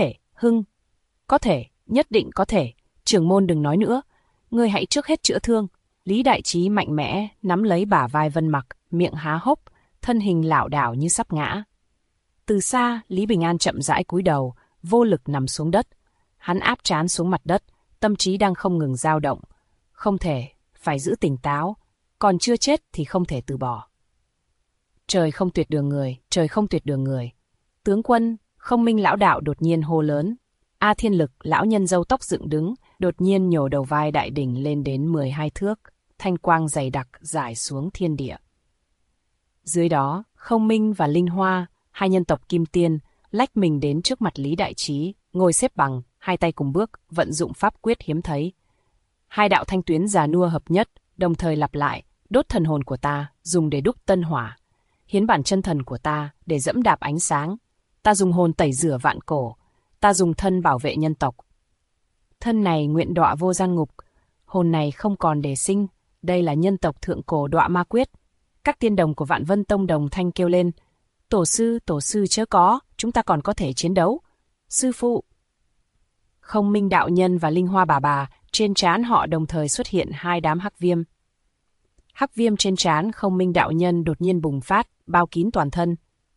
có thể, nhất định có thể. Trưởng môn đừng nói nữa, ngươi hãy trước hết chữa thương. Lý Đại Trí mạnh mẽ nắm lấy bả vai Vân Mặc, miệng há hốc, thân hình lảo đảo như sắp ngã. Từ xa, Lý Bình An chậm rãi cúi đầu, vô lực nằm xuống đất. Hắn áp trán xuống mặt đất, tâm trí đang không ngừng dao động. Không thể, phải giữ tỉnh táo, còn chưa chết thì không thể từ bỏ. Trời không tuyệt đường người, trời không tuyệt đường người. Tướng quân, Không Minh lão đạo đột nhiên hô lớn. A Thiên Lực, lão nhân râu tóc dựng đứng, đột nhiên nhổ đầu vai đại đỉnh lên đến 12 thước, thanh quang dày đặc rải xuống thiên địa. Dưới đó, Không Minh và Linh Hoa, 2 nhân tộc Kim Tiên, lách mình đến trước mặt Lý Đại Trí, ngồi xếp bằng, 2 tay cùng bước, vận dụng pháp quyết hiếm thấy. 2 đạo thanh tuyến già nua hợp nhất, đồng thời lặp lại, đốt thần hồn của ta, dùng để đúc tân hỏa. Hiến bản chân thần của ta, để dẫm đạp ánh sáng. Ta dùng hồn tẩy rửa vạn cổ. Ta dùng thân bảo vệ nhân tộc. Thân này nguyện đọa vô gian ngục. Hồn này không còn để sinh. Đây là nhân tộc thượng cổ đọa ma quyết. Các tiên đồng của Vạn Vân Tông đồng thanh kêu lên. Tổ sư chớ có, chúng ta còn có thể chiến đấu. Sư phụ. Không Minh đạo nhân và Linh Hoa bà, trên trán họ đồng thời xuất hiện 2 đám hắc viêm. Hắc viêm trên trán Không Minh đạo nhân đột nhiên bùng phát, bao kín toàn thân.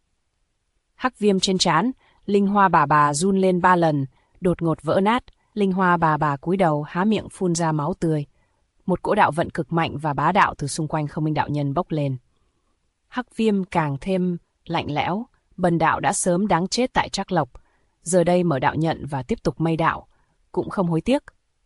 Hắc viêm trên trán, Linh Hoa bà run lên 3 lần, đột ngột vỡ nát. Linh Hoa bà cúi đầu há miệng phun ra máu tươi. Một cỗ đạo vận cực mạnh và bá đạo từ xung quanh Không Minh đạo nhân bốc lên. Hắc viêm càng thêm lạnh lẽo. Bần đạo đã sớm đáng chết tại Trắc Lộc, giờ đây mở đạo nhận và tiếp tục mây đạo, cũng không hối tiếc.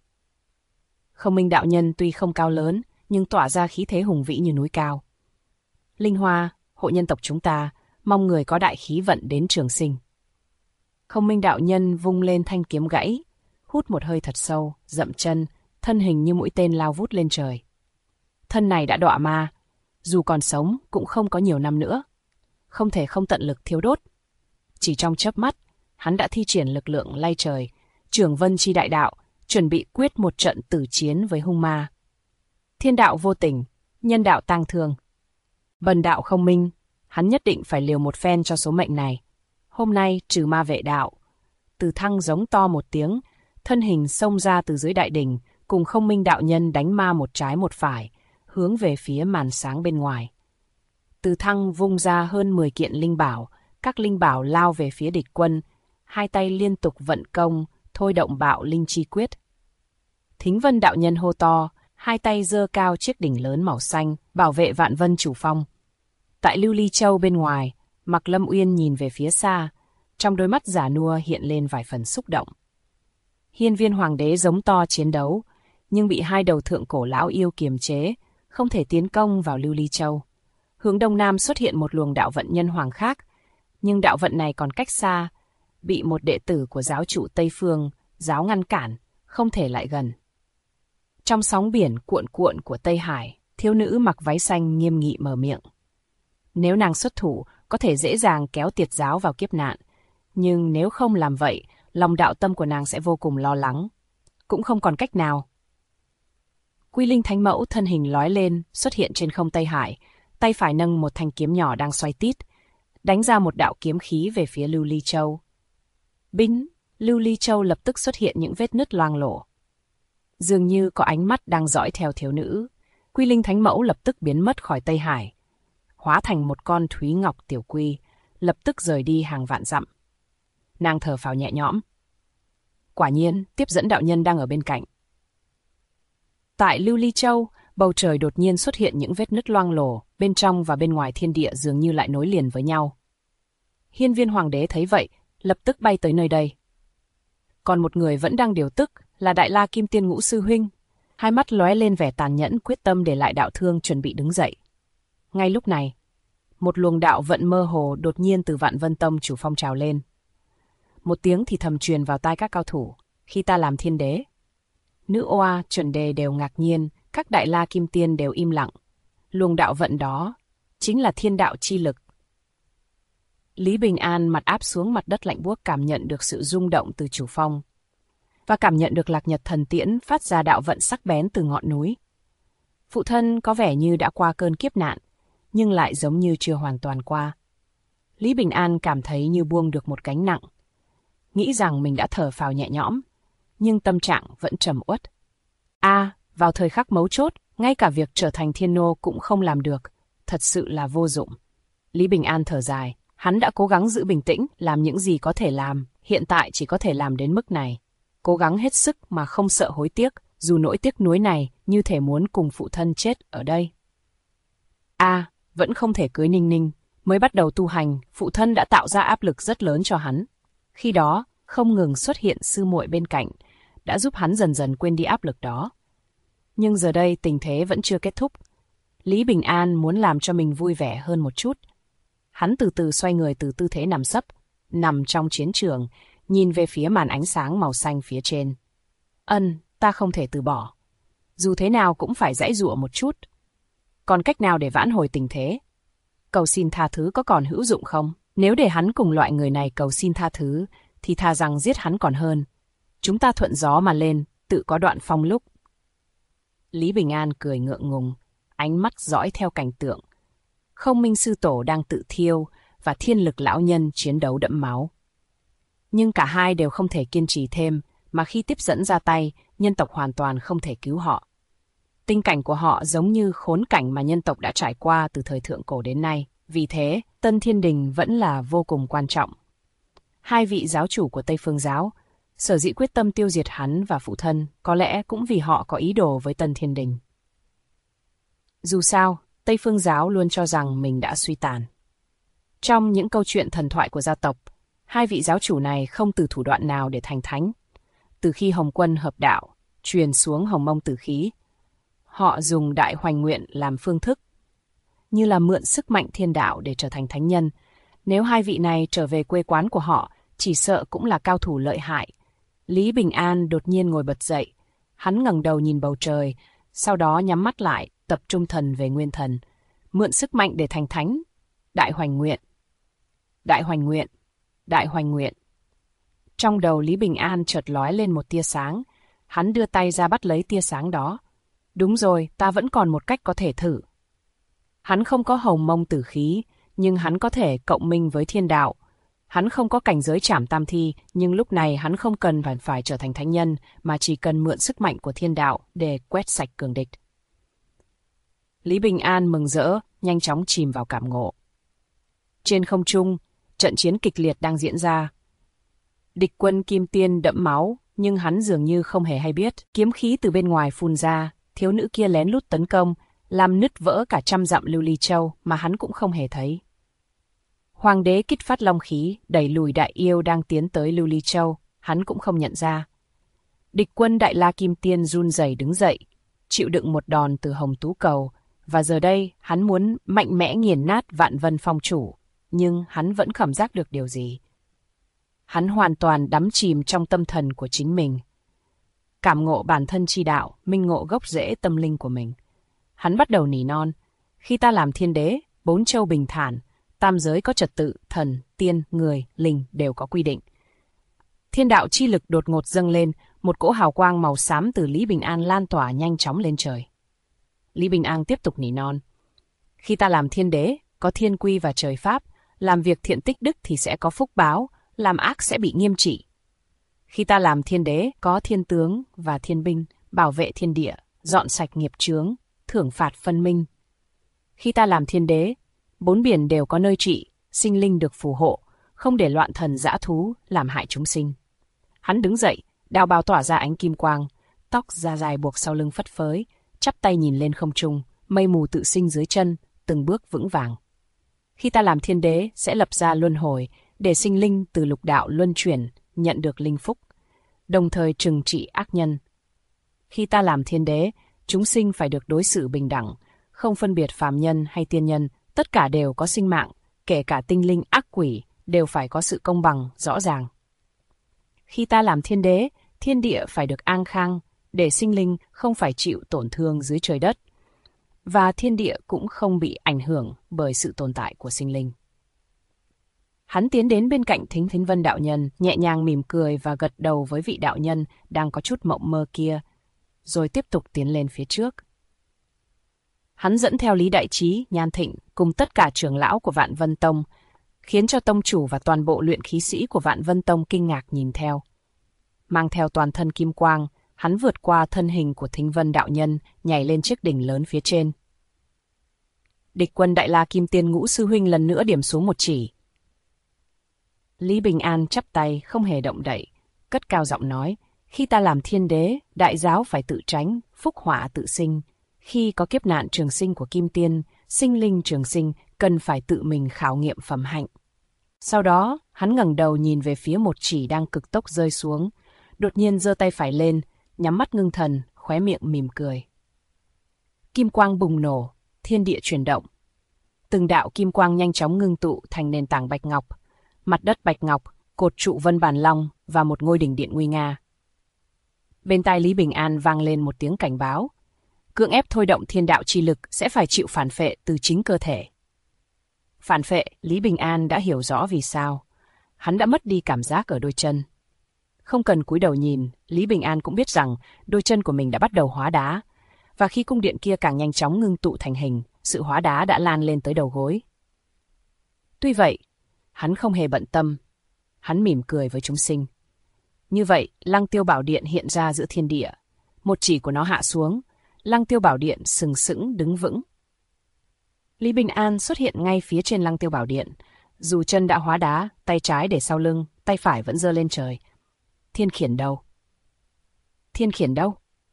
Không Minh đạo nhân tuy không cao lớn, nhưng tỏa ra khí thế hùng vĩ như núi cao. Linh Hoa, hộ nhân tộc chúng ta, mong người có đại khí vận đến trường sinh. Không Minh đạo nhân vung lên thanh kiếm gãy, hút một hơi thật sâu, dậm chân, thân hình như mũi tên lao vút lên trời. Thân này đã đọa ma, dù còn sống cũng không có nhiều năm nữa. Không thể không tận lực thiêu đốt. Chỉ trong chớp mắt, hắn đã thi triển lực lượng lay trời, Trường Vân Chi đại đạo, chuẩn bị quyết một trận tử chiến với hung ma. Thiên đạo vô tình, nhân đạo tang thương. Bần đạo Không Minh, hắn nhất định phải liều một phen cho số mệnh này. Hôm nay trừ ma vệ đạo. Từ Thăng giống to một tiếng, thân hình xông ra từ dưới đại đỉnh, cùng Không Minh đạo nhân đánh ma một trái một phải, hướng về phía màn sáng bên ngoài. Từ Thăng vung ra hơn 10 kiện linh bảo, các linh bảo lao về phía địch quân, 2 tay liên tục vận công, thôi động bạo linh chi quyết. Thính Vân đạo nhân hô to, 2 tay giơ cao chiếc đỉnh lớn màu xanh, bảo vệ Vạn Vân chủ phong. Tại Lưu Ly Châu bên ngoài, Mạc Lâm Uyên nhìn về phía xa, trong đôi mắt già nua hiện lên vài phần xúc động. Hiên Viên Hoàng đế giống to chiến đấu, nhưng bị 2 đầu thượng cổ lão yêu kiềm chế, không thể tiến công vào Lưu Ly Châu. Hướng đông nam xuất hiện một luồng đạo vận nhân hoàng khác, nhưng đạo vận này còn cách xa, bị một đệ tử của giáo chủ Tây Phương, giáo ngăn cản, không thể lại gần. Trong sóng biển cuộn cuộn của Tây Hải, thiếu nữ mặc váy xanh nghiêm nghị mở miệng. Nếu nàng xuất thủ, có thể dễ dàng kéo Tiệt giáo vào kiếp nạn, nhưng nếu không làm vậy, lòng đạo tâm của nàng sẽ vô cùng lo lắng. Cũng không còn cách nào. Quy Linh Thánh Mẫu thân hình lói lên, xuất hiện trên không Tây Hải, tay phải nâng một thanh kiếm nhỏ đang xoay tít, đánh ra một đạo kiếm khí về phía Lưu Ly Châu. Bính, Lưu Ly Châu lập tức xuất hiện những vết nứt loang lổ. Dường như có ánh mắt đang dõi theo thiếu nữ, Quy Linh Thánh Mẫu lập tức biến mất khỏi Tây Hải, hóa thành một con Thúy Ngọc tiểu quy, lập tức rời đi hàng vạn dặm. Nàng thở phào nhẹ nhõm. Quả nhiên, tiếp dẫn đạo nhân đang ở bên cạnh. Tại Lưu Ly Châu, bầu trời đột nhiên xuất hiện những vết nứt loang lổ, bên trong và bên ngoài thiên địa dường như lại nối liền với nhau. Hiên Viên Hoàng đế thấy vậy, lập tức bay tới nơi đây. Còn một người vẫn đang điều tức, là Đại La Kim Tiên Ngũ sư huynh, hai mắt lóe lên vẻ tàn nhẫn, quyết tâm để lại đạo thương, chuẩn bị đứng dậy. Ngay lúc này, một luồng đạo vận mơ hồ đột nhiên từ Vạn Vân Tông chủ phong trào lên. Một tiếng thì thầm truyền vào tai các cao thủ, khi ta làm thiên đế. Nữ oa, chuẩn đề đều ngạc nhiên, các đại la kim tiên đều im lặng. Luồng đạo vận đó chính là thiên đạo chi lực. Lý Bình An mặt áp xuống mặt đất lạnh buốt, cảm nhận được sự rung động từ chủ phong và cảm nhận được Lạc Nhật thần tiễn phát ra đạo vận sắc bén từ ngọn núi. Phụ thân có vẻ như đã qua cơn kiếp nạn, nhưng lại giống như chưa hoàn toàn qua. Lý Bình An cảm thấy như buông được một gánh nặng, nghĩ rằng mình đã thở phào nhẹ nhõm, nhưng tâm trạng vẫn trầm uất. Vào thời khắc mấu chốt, ngay cả việc trở thành thiên nô cũng không làm được, thật sự là vô dụng. Lý Bình An thở dài, hắn đã cố gắng giữ bình tĩnh, làm những gì có thể làm, hiện tại chỉ có thể làm đến mức này. Cố gắng hết sức mà không sợ hối tiếc, dù nỗi tiếc nuối này như thể muốn cùng phụ thân chết ở đây. Vẫn không thể cưới Ninh Ninh, mới bắt đầu tu hành, phụ thân đã tạo ra áp lực rất lớn cho hắn. Khi đó, không ngừng xuất hiện sư muội bên cạnh, đã giúp hắn dần dần quên đi áp lực đó. Nhưng giờ đây tình thế vẫn chưa kết thúc. Lý Bình An muốn làm cho mình vui vẻ hơn một chút. Hắn từ từ xoay người từ tư thế nằm sấp, nằm trong chiến trường, nhìn về phía màn ánh sáng màu xanh phía trên. Ta không thể từ bỏ. Dù thế nào cũng phải giãy giụa một chút. Còn cách nào để vãn hồi tình thế? Cầu xin tha thứ có còn hữu dụng không? Nếu để hắn cùng loại người này cầu xin tha thứ, thì thà rằng giết hắn còn hơn. Chúng ta thuận gió mà lên, tự có đoạn phong lúc. Lý Bình An cười ngượng ngùng, ánh mắt dõi theo cảnh tượng. Không Minh sư tổ đang tự thiêu và Thiên Lực lão nhân chiến đấu đẫm máu. Nhưng cả hai đều không thể kiên trì thêm, mà khi tiếp dẫn ra tay, nhân tộc hoàn toàn không thể cứu họ. Tình cảnh của họ giống như khốn cảnh mà nhân tộc đã trải qua từ thời thượng cổ đến nay. Vì thế, Tân Thiên Đình vẫn là vô cùng quan trọng. Hai vị giáo chủ của Tây Phương giáo, sở dĩ quyết tâm tiêu diệt hắn và phụ thân, có lẽ cũng vì họ có ý đồ với Tân Thiên Đình. Dù sao, Tây Phương giáo luôn cho rằng mình đã suy tàn. Trong những câu chuyện thần thoại của gia tộc, hai vị giáo chủ này không từ thủ đoạn nào để thành thánh. Từ khi Hồng Quân hợp đạo, truyền xuống Hồng Mông tử khí, họ dùng Đại Hoành Nguyện làm phương thức, như là mượn sức mạnh thiên đạo để trở thành thánh nhân. Nếu hai vị này trở về quê quán của họ, chỉ sợ cũng là cao thủ lợi hại. Lý Bình An đột nhiên ngồi bật dậy, hắn ngẩng đầu nhìn bầu trời, sau đó nhắm mắt lại, tập trung thần về nguyên thần, mượn sức mạnh để thành thánh. Đại Hoành Nguyện, Đại Hoành Nguyện, Đại Hoành Nguyện. Trong đầu Lý Bình An chợt lóe lên một tia sáng, hắn đưa tay ra bắt lấy tia sáng đó. Đúng rồi, ta vẫn còn một cách có thể thử. Hắn không có Hồng Mông tử khí, nhưng hắn có thể cộng minh với thiên đạo. Hắn không có cảnh giới trảm tam thi, nhưng lúc này hắn không cần phải trở thành thánh nhân, mà chỉ cần mượn sức mạnh của thiên đạo để quét sạch cường địch. Lý Bình An mừng rỡ, nhanh chóng chìm vào cảm ngộ. Trên không trung, trận chiến kịch liệt đang diễn ra. Địch quân kim tiên đẫm máu, nhưng hắn dường như không hề hay biết. Kiếm khí từ bên ngoài phun ra, thiếu nữ kia lén lút tấn công, làm nứt vỡ cả 100 dặm lưu ly châu mà hắn cũng không hề thấy. Hoàng đế kích phát long khí, đẩy lùi đại yêu đang tiến tới lưu ly châu, hắn cũng không nhận ra. Địch quân đại la kim tiên run rẩy đứng dậy, chịu đựng một đòn từ hồng tú cầu, và giờ đây hắn muốn mạnh mẽ nghiền nát Vạn Vân Phong chủ, nhưng hắn vẫn cảm giác được điều gì. Hắn hoàn toàn đắm chìm trong tâm thần của chính mình. Cảm ngộ bản thân chi đạo, minh ngộ gốc rễ tâm linh của mình. Hắn bắt đầu nỉ non, khi ta làm thiên đế, 4 châu bình thản, tam giới có trật tự, thần, tiên, người, linh đều có quy định. Thiên đạo chi lực đột ngột dâng lên, một cỗ hào quang màu xám từ Lý Bình An lan tỏa nhanh chóng lên trời. Lý Bình An tiếp tục nỉ non. Khi ta làm thiên đế, có thiên quy và trời pháp, làm việc thiện tích đức thì sẽ có phúc báo, làm ác sẽ bị nghiêm trị. Khi ta làm thiên đế, có thiên tướng và thiên binh, bảo vệ thiên địa, dọn sạch nghiệp chướng, thưởng phạt phân minh. Khi ta làm thiên đế, 4 biển đều có nơi trị, sinh linh được phù hộ, không để loạn thần dã thú làm hại chúng sinh. Hắn đứng dậy, đao bào tỏa ra ánh kim quang, tóc da dài buộc sau lưng phất phới, chắp tay nhìn lên không trung, mây mù tự sinh dưới chân, từng bước vững vàng. Khi ta làm thiên đế, sẽ lập ra luân hồi, để sinh linh từ lục đạo luân chuyển, nhận được linh phúc, đồng thời trừng trị ác nhân. Khi ta làm thiên đế, chúng sinh phải được đối xử bình đẳng, không phân biệt phàm nhân hay tiên nhân, Tất cả đều có sinh mạng, kể cả tinh linh ác quỷ, đều phải có sự công bằng, rõ ràng. Khi ta làm thiên đế, thiên địa phải được an khang, để sinh linh không phải chịu tổn thương dưới trời đất, và thiên địa cũng không bị ảnh hưởng bởi sự tồn tại của sinh linh. Hắn tiến đến bên cạnh Thính Vân đạo nhân, nhẹ nhàng mỉm cười và gật đầu với vị đạo nhân đang có chút mộng mơ kia, rồi tiếp tục tiến lên phía trước. Hắn dẫn theo Lý Đại Trí, Nhan Thịnh cùng tất cả trưởng lão của Vạn Vân Tông, khiến cho tông chủ và toàn bộ luyện khí sĩ của Vạn Vân Tông kinh ngạc nhìn theo. Mang theo toàn thân kim quang, hắn vượt qua thân hình của Thính Vân đạo nhân, nhảy lên chiếc đỉnh lớn phía trên. Địch quân Đại La Kim Tiên Ngũ sư huynh lần nữa điểm xuống một chỉ. Lý Bình An chắp tay không hề động đậy, cất cao giọng nói: khi ta làm thiên đế, đại giáo phải tự tránh, phúc họa tự sinh. Khi có kiếp nạn trường sinh của Kim Tiên, sinh linh trường sinh cần phải tự mình khảo nghiệm phẩm hạnh. Sau đó, hắn ngẩng đầu nhìn về phía một chỉ đang cực tốc rơi xuống, đột nhiên giơ tay phải lên, nhắm mắt ngưng thần, khóe miệng mỉm cười. Kim quang bùng nổ, thiên địa chuyển động. Từng đạo kim quang nhanh chóng ngưng tụ thành nền tảng bạch ngọc, mặt đất bạch ngọc, cột trụ vân bàn long và một ngôi đình điện nguy nga. Bên tai Lý Bình An vang lên một tiếng cảnh báo. Cưỡng ép thôi động thiên đạo chi lực sẽ phải chịu phản phệ từ chính cơ thể. Phản phệ, Lý Bình An đã hiểu rõ vì sao. Hắn đã mất đi cảm giác ở đôi chân. Không cần cúi đầu nhìn, Lý Bình An cũng biết rằng đôi chân của mình đã bắt đầu hóa đá. Và khi cung điện kia càng nhanh chóng ngưng tụ thành hình, sự hóa đá đã lan lên tới đầu gối. Tuy vậy, hắn không hề bận tâm. Hắn mỉm cười với chúng sinh. Như vậy, Lăng Tiêu Bảo Điện hiện ra giữa thiên địa. Một chỉ của nó hạ xuống, Lăng Tiêu Bảo Điện sừng sững đứng vững. Lý Bình An xuất hiện ngay phía trên Lăng Tiêu Bảo Điện. Dù chân đã hóa đá, tay trái để sau lưng, tay phải vẫn giơ lên trời. Thiên khiển đâu? Thiên khiển đâu?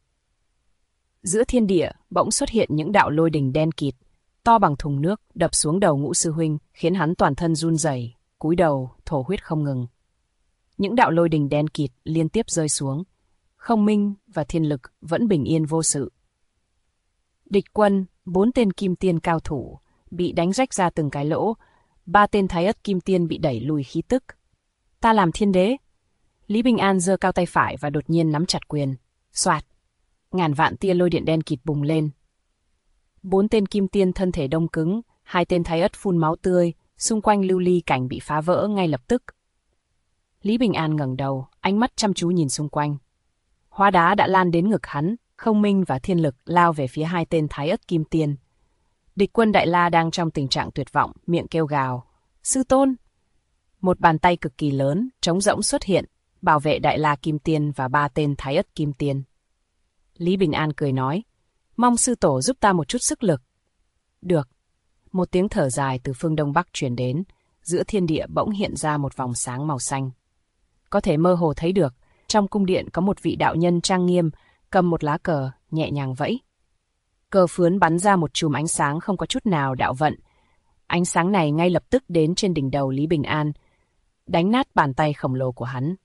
Giữa thiên địa, bỗng xuất hiện những đạo lôi đình đen kịt, to bằng thùng nước, đập xuống đầu Ngũ sư huynh, khiến hắn toàn thân run rẩy, cúi đầu, thổ huyết không ngừng. Những đạo lôi đình đen kịt liên tiếp rơi xuống. Không Minh và Thiên Lực vẫn bình yên vô sự. Địch quân, 4 tên kim tiên cao thủ, bị đánh rách ra từng cái lỗ, 3 tên thái ất kim tiên bị đẩy lùi khí tức. Ta làm thiên đế. Lý Bình An giơ cao tay phải và đột nhiên nắm chặt quyền. Xoạt. Ngàn vạn tia lôi điện đen kịt bùng lên. 4 tên kim tiên thân thể đông cứng, 2 tên thái ất phun máu tươi, xung quanh lưu ly cảnh bị phá vỡ ngay lập tức. Lý Bình An ngẩng đầu, ánh mắt chăm chú nhìn xung quanh. Hóa đá đã lan đến ngực hắn, Không Minh và Thiên Lực lao về phía 2 tên thái ất kim tiên. Địch quân Đại La đang trong tình trạng tuyệt vọng, miệng kêu gào. Sư tôn! Một bàn tay cực kỳ lớn, trống rỗng xuất hiện, bảo vệ Đại La Kim Tiên và 3 tên thái ất kim tiên. Lý Bình An cười nói, mong sư tổ giúp ta một chút sức lực. Được. Một tiếng thở dài từ phương đông bắc truyền đến, giữa thiên địa bỗng hiện ra một vòng sáng màu xanh. Có thể mơ hồ thấy được, trong cung điện có một vị đạo nhân trang nghiêm, cầm một lá cờ, nhẹ nhàng vẫy. Cờ phướn bắn ra một chùm ánh sáng không có chút nào đạo vận. Ánh sáng này ngay lập tức đến trên đỉnh đầu Lý Bình An, đánh nát bàn tay khổng lồ của hắn.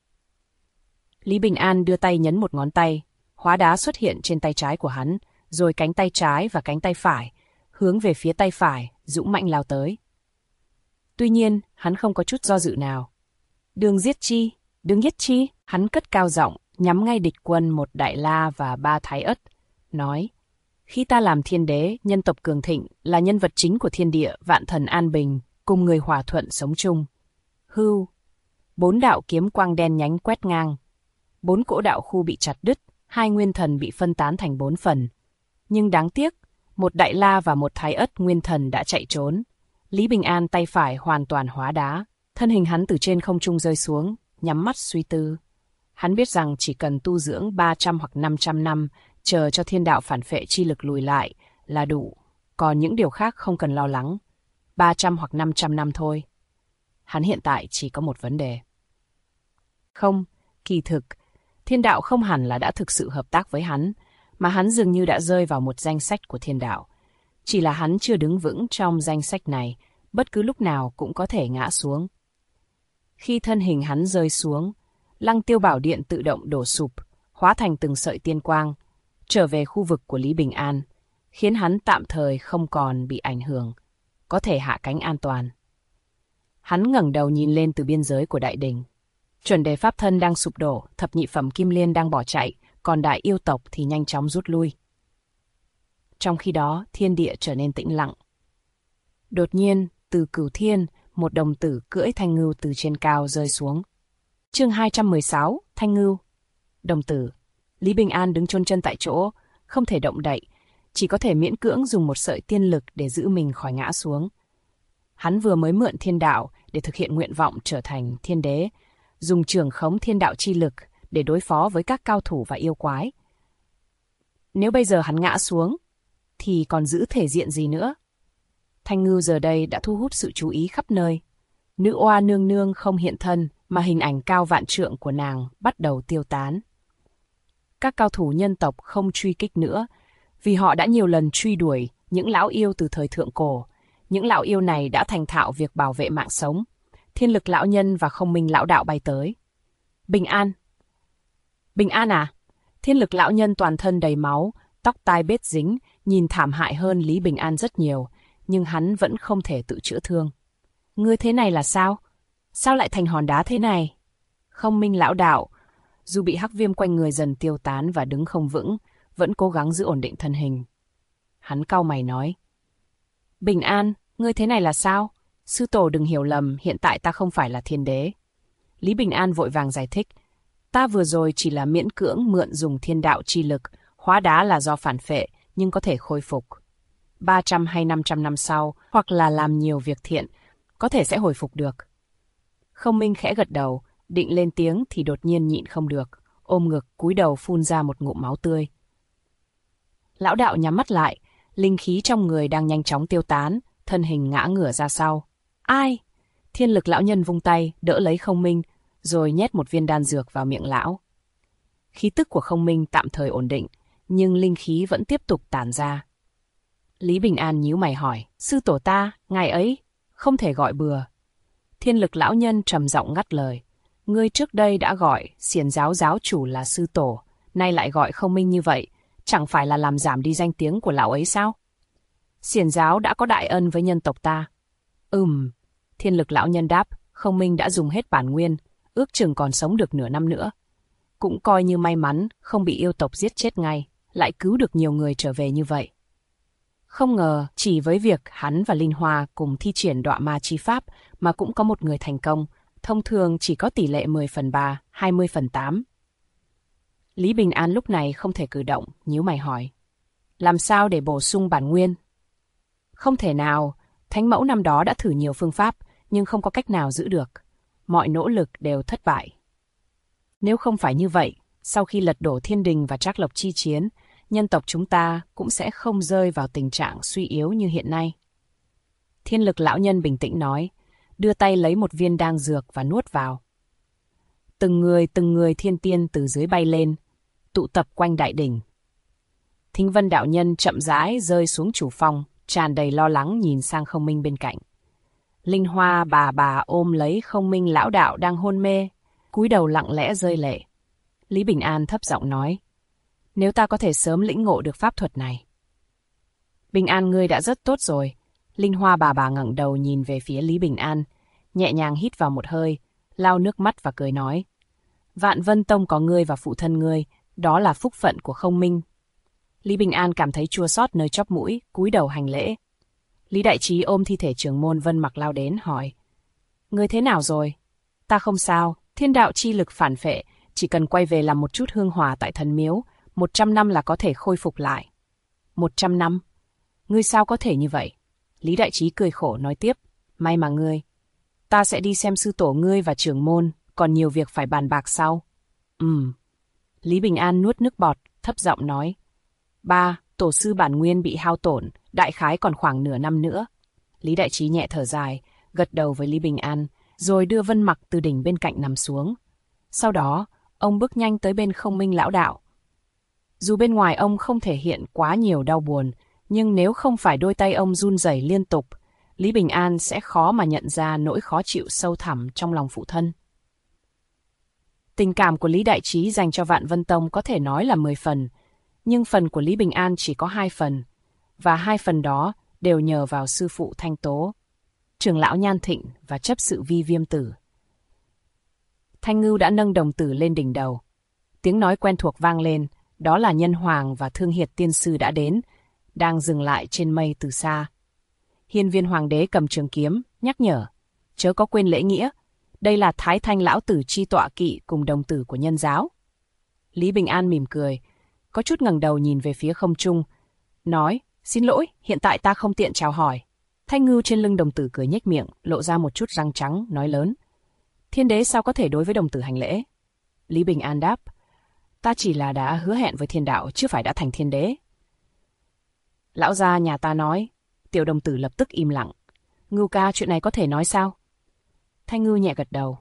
Lý Bình An đưa tay nhấn một ngón tay, hóa đá xuất hiện trên tay trái của hắn, rồi cánh tay trái và cánh tay phải, hướng về phía tay phải, dũng mãnh lao tới. Tuy nhiên, hắn không có chút do dự nào. Đường giết chi, đường giết chi, hắn cất cao giọng, nhắm ngay địch quân một Đại La và 3 thái ất, nói, khi ta làm thiên đế, nhân tộc cường thịnh, là nhân vật chính của thiên địa, vạn thần an bình, cùng người hòa thuận sống chung. Hưu, 4 đạo kiếm quang đen nhánh quét ngang. 4 cỗ đạo khu bị chặt đứt, 2 nguyên thần bị phân tán thành 4 phần. Nhưng đáng tiếc, một Đại La và một thái ất nguyên thần đã chạy trốn. Lý Bình An tay phải hoàn toàn hóa đá, thân hình hắn từ trên không trung rơi xuống, nhắm mắt suy tư. Hắn biết rằng chỉ cần tu dưỡng 300 hoặc 500 năm, chờ cho thiên đạo phản phệ chi lực lùi lại là đủ, còn những điều khác không cần lo lắng. 300 hoặc 500 năm thôi. Hắn hiện tại chỉ có một vấn đề. Không, kỳ thực, thiên đạo không hẳn là đã thực sự hợp tác với hắn, mà hắn dường như đã rơi vào một danh sách của thiên đạo. Chỉ là hắn chưa đứng vững trong danh sách này, bất cứ lúc nào cũng có thể ngã xuống. Khi thân hình hắn rơi xuống, Lăng Tiêu Bảo Điện tự động đổ sụp, hóa thành từng sợi tiên quang, trở về khu vực của Lý Bình An, khiến hắn tạm thời không còn bị ảnh hưởng. có thể hạ cánh an toàn. Hắn ngẩng đầu nhìn lên từ biên giới của đại đình. Chuẩn đề pháp thân đang sụp đổ, thập nhị phẩm kim liên đang bỏ chạy, còn đại yêu tộc thì nhanh chóng rút lui. Trong khi đó, thiên địa trở nên tĩnh lặng. Đột nhiên, từ cửu thiên, một đồng tử cưỡi thanh ngưu từ trên cao rơi xuống. Chương 216, Thanh ngưu. Đồng tử. Lý Bình An đứng chôn chân tại chỗ, không thể động đậy, chỉ có thể miễn cưỡng dùng một sợi tiên lực để giữ mình khỏi ngã xuống. Hắn vừa mới mượn thiên đạo để thực hiện nguyện vọng trở thành thiên đế, dùng trường khống thiên đạo chi lực để đối phó với các cao thủ và yêu quái. Nếu bây giờ hắn ngã xuống, thì còn giữ thể diện gì nữa? Thanh ngưu giờ đây đã thu hút sự chú ý khắp nơi. Nữ oa nương nương không hiện thân, mà hình ảnh cao vạn trượng của nàng bắt đầu tiêu tán. Các cao thủ nhân tộc không truy kích nữa, vì họ đã nhiều lần truy đuổi những lão yêu từ thời thượng cổ. Những lão yêu này đã thành thạo việc bảo vệ mạng sống. Thiên lực lão nhân và không minh lão đạo bay tới. Bình An! Bình An à? Thiên lực lão nhân toàn thân đầy máu, tóc tai bết dính, nhìn thảm hại hơn Lý Bình An rất nhiều, nhưng hắn vẫn không thể tự chữa thương. Ngươi thế này là sao? Sao lại thành hòn đá thế này? Không minh lão đạo, dù bị hắc viêm quanh người dần tiêu tán và đứng không vững, vẫn cố gắng giữ ổn định thân hình. Hắn cau mày nói. Bình An, ngươi thế này là sao? Sư tổ đừng hiểu lầm, hiện tại ta không phải là thiên đế. Lý Bình An vội vàng giải thích. Ta vừa rồi chỉ là miễn cưỡng mượn dùng thiên đạo chi lực, hóa đá là do phản phệ, nhưng có thể khôi phục. 300 hay 500 năm sau, hoặc là làm nhiều việc thiện, có thể sẽ hồi phục được. Không minh khẽ gật đầu, định lên tiếng thì đột nhiên nhịn không được, ôm ngực cúi đầu phun ra một ngụm máu tươi. Lão đạo nhắm mắt lại, linh khí trong người đang nhanh chóng tiêu tán, thân hình ngã ngửa ra sau. Ai? Thiên lực lão nhân vung tay, đỡ lấy không minh, rồi nhét một viên đan dược vào miệng lão. Khí tức của không minh tạm thời ổn định, nhưng linh khí vẫn tiếp tục tản ra. Lý Bình An nhíu mày hỏi, sư tổ ta, ngài ấy, không thể gọi bừa. Thiên lực lão nhân trầm giọng ngắt lời, ngươi trước đây đã gọi xiển giáo giáo chủ là sư tổ, nay lại gọi không minh như vậy, chẳng phải là làm giảm đi danh tiếng của lão ấy sao? Xiển giáo đã có đại ân với nhân tộc ta. Thiên lực lão nhân đáp, không minh đã dùng hết bản nguyên, ước chừng còn sống được nửa năm nữa. Cũng coi như may mắn, không bị yêu tộc giết chết ngay, lại cứu được nhiều người trở về như vậy. Không ngờ, chỉ với việc hắn và Linh Hoa cùng thi triển đọa ma chi pháp mà cũng có một người thành công, thông thường chỉ có tỷ lệ 10/3, 20/8. Lý Bình An lúc này không thể cử động, nhíu mày hỏi. Làm sao để bổ sung bản nguyên? Không thể nào, Thánh Mẫu năm đó đã thử nhiều phương pháp, nhưng không có cách nào giữ được. Mọi nỗ lực đều thất bại. Nếu không phải như vậy, sau khi lật đổ thiên đình và Trác Lộc chi chiến, nhân tộc chúng ta cũng sẽ không rơi vào tình trạng suy yếu như hiện nay. Thiên lực lão nhân bình tĩnh nói, đưa tay lấy một viên đan dược và nuốt vào. Từng người thiên tiên từ dưới bay lên, tụ tập quanh đại đỉnh. Thính Vân đạo nhân chậm rãi rơi xuống chủ phòng, tràn đầy lo lắng nhìn sang không minh bên cạnh. Linh Hoa bà ôm lấy không minh lão đạo đang hôn mê, cúi đầu lặng lẽ rơi lệ. Lý Bình An thấp giọng nói, nếu ta có thể sớm lĩnh ngộ được pháp thuật này. Bình An ngươi đã rất tốt rồi. Linh Hoa bà ngẩng đầu nhìn về phía Lý Bình An, nhẹ nhàng hít vào một hơi, lau nước mắt và cười nói. Vạn Vân Tông có ngươi và phụ thân ngươi, đó là phúc phận của không minh. Lý Bình An cảm thấy chua xót nơi chóp mũi, cúi đầu hành lễ. Lý Đại Trí ôm thi thể trưởng môn Vân Mặc lao đến hỏi. Ngươi thế nào rồi? Ta không sao, thiên đạo chi lực phản phệ, chỉ cần quay về làm một chút hương hòa tại thần miếu, 100 năm là có thể khôi phục lại. 100 năm? Ngươi sao có thể như vậy? Lý Đại Trí cười khổ nói tiếp. May mà ngươi. Ta sẽ đi xem sư tổ ngươi và trưởng môn, còn nhiều việc phải bàn bạc sau. Lý Bình An nuốt nước bọt, thấp giọng nói. Ba, tổ sư bản nguyên bị hao tổn, đại khái còn khoảng nửa năm nữa. Lý Đại Trí nhẹ thở dài, gật đầu với Lý Bình An, rồi đưa Vân Mặc từ đỉnh bên cạnh nằm xuống. Sau đó, ông bước nhanh tới bên không minh lão đạo. Dù bên ngoài ông không thể hiện quá nhiều đau buồn, nhưng nếu không phải đôi tay ông run rẩy liên tục, Lý Bình An sẽ khó mà nhận ra nỗi khó chịu sâu thẳm trong lòng phụ thân. Tình cảm của Lý Đại Trí dành cho Vạn Vân Tông có thể nói là 10 phần, nhưng phần của Lý Bình An chỉ có 2 phần, và 2 phần đó đều nhờ vào sư phụ Thanh Tố, trưởng lão Nhan Thịnh và chấp sự Vi Viêm Tử. Thanh Ngưu đã nâng đồng tử lên đỉnh đầu. Tiếng nói quen thuộc vang lên, đó là Nhân Hoàng và Thương Hiệt Tiên Sư đã đến, đang dừng lại trên mây từ xa. Hiên Viên Hoàng đế cầm trường kiếm, nhắc nhở, chớ có quên lễ nghĩa, đây là Thái Thanh lão tử chi tọa kỵ cùng đồng tử của nhân giáo. Lý Bình An mỉm cười, có chút ngẩng đầu nhìn về phía không trung, nói, xin lỗi, hiện tại ta không tiện chào hỏi. Thanh Ngưu trên lưng đồng tử cười nhếch miệng, lộ ra một chút răng trắng, nói lớn, thiên đế sao có thể đối với đồng tử hành lễ? Lý Bình An đáp, ta chỉ là đã hứa hẹn với thiên đạo, chứ phải đã thành thiên đế. Lão gia nhà ta nói. Tiểu đồng tử lập tức im lặng. Ngưu ca, chuyện này có thể nói sao? Thanh Ngưu nhẹ gật đầu.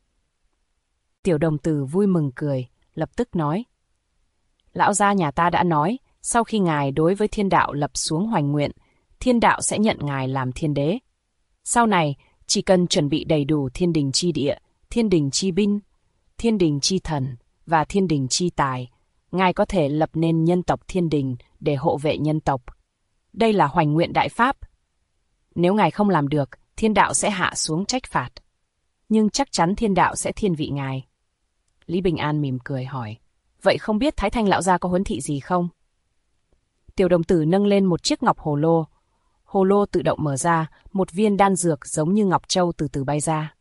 Tiểu đồng tử vui mừng cười, lập tức nói. Lão gia nhà ta đã nói, sau khi ngài đối với thiên đạo lập xuống hoành nguyện, thiên đạo sẽ nhận ngài làm thiên đế. Sau này, chỉ cần chuẩn bị đầy đủ thiên đình chi địa, thiên đình chi binh, thiên đình chi thần và thiên đình chi tài, ngài có thể lập nên nhân tộc thiên đình để hộ vệ nhân tộc. Đây là hoành nguyện đại pháp. Nếu ngài không làm được, thiên đạo sẽ hạ xuống trách phạt. Nhưng chắc chắn thiên đạo sẽ thiên vị ngài. Lý Bình An mỉm cười hỏi, vậy không biết Thái Thanh lão gia có huấn thị gì không? Tiểu đồng tử nâng lên một chiếc ngọc hồ lô tự động mở ra, một viên đan dược giống như ngọc châu từ từ bay ra.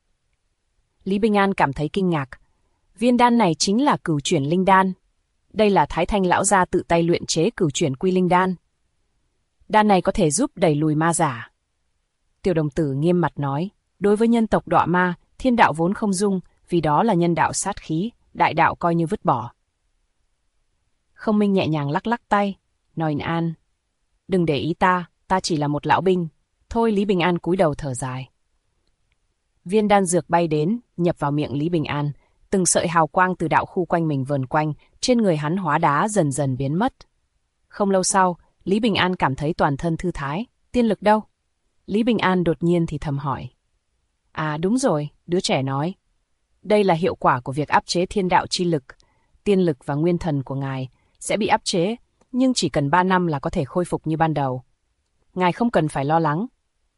Lý Bình An cảm thấy kinh ngạc. Viên đan này chính là cửu chuyển linh đan. Đây là Thái Thanh lão gia tự tay luyện chế cửu chuyển quy linh đan. Đan này có thể giúp đẩy lùi ma giả. Tiểu đồng tử nghiêm mặt nói, đối với nhân tộc đọa ma, thiên đạo vốn không dung, vì đó là nhân đạo sát khí, đại đạo coi như vứt bỏ. Không Minh nhẹ nhàng lắc lắc tay, nói An, đừng để ý ta chỉ là một lão binh. Thôi. Lý Bình An cúi đầu thở dài. Viên đan dược bay đến, nhập vào miệng Lý Bình An, từng sợi hào quang từ đạo khu quanh mình vờn quanh, trên người hắn hóa đá dần dần biến mất. Không lâu sau, Lý Bình An cảm thấy toàn thân thư thái. Tiên lực đâu? Lý Bình An đột nhiên thì thầm hỏi. À đúng rồi, đứa trẻ nói. Đây là hiệu quả của việc áp chế thiên đạo chi lực. Tiên lực và nguyên thần của ngài sẽ bị áp chế, nhưng chỉ cần 3 năm là có thể khôi phục như ban đầu. Ngài không cần phải lo lắng.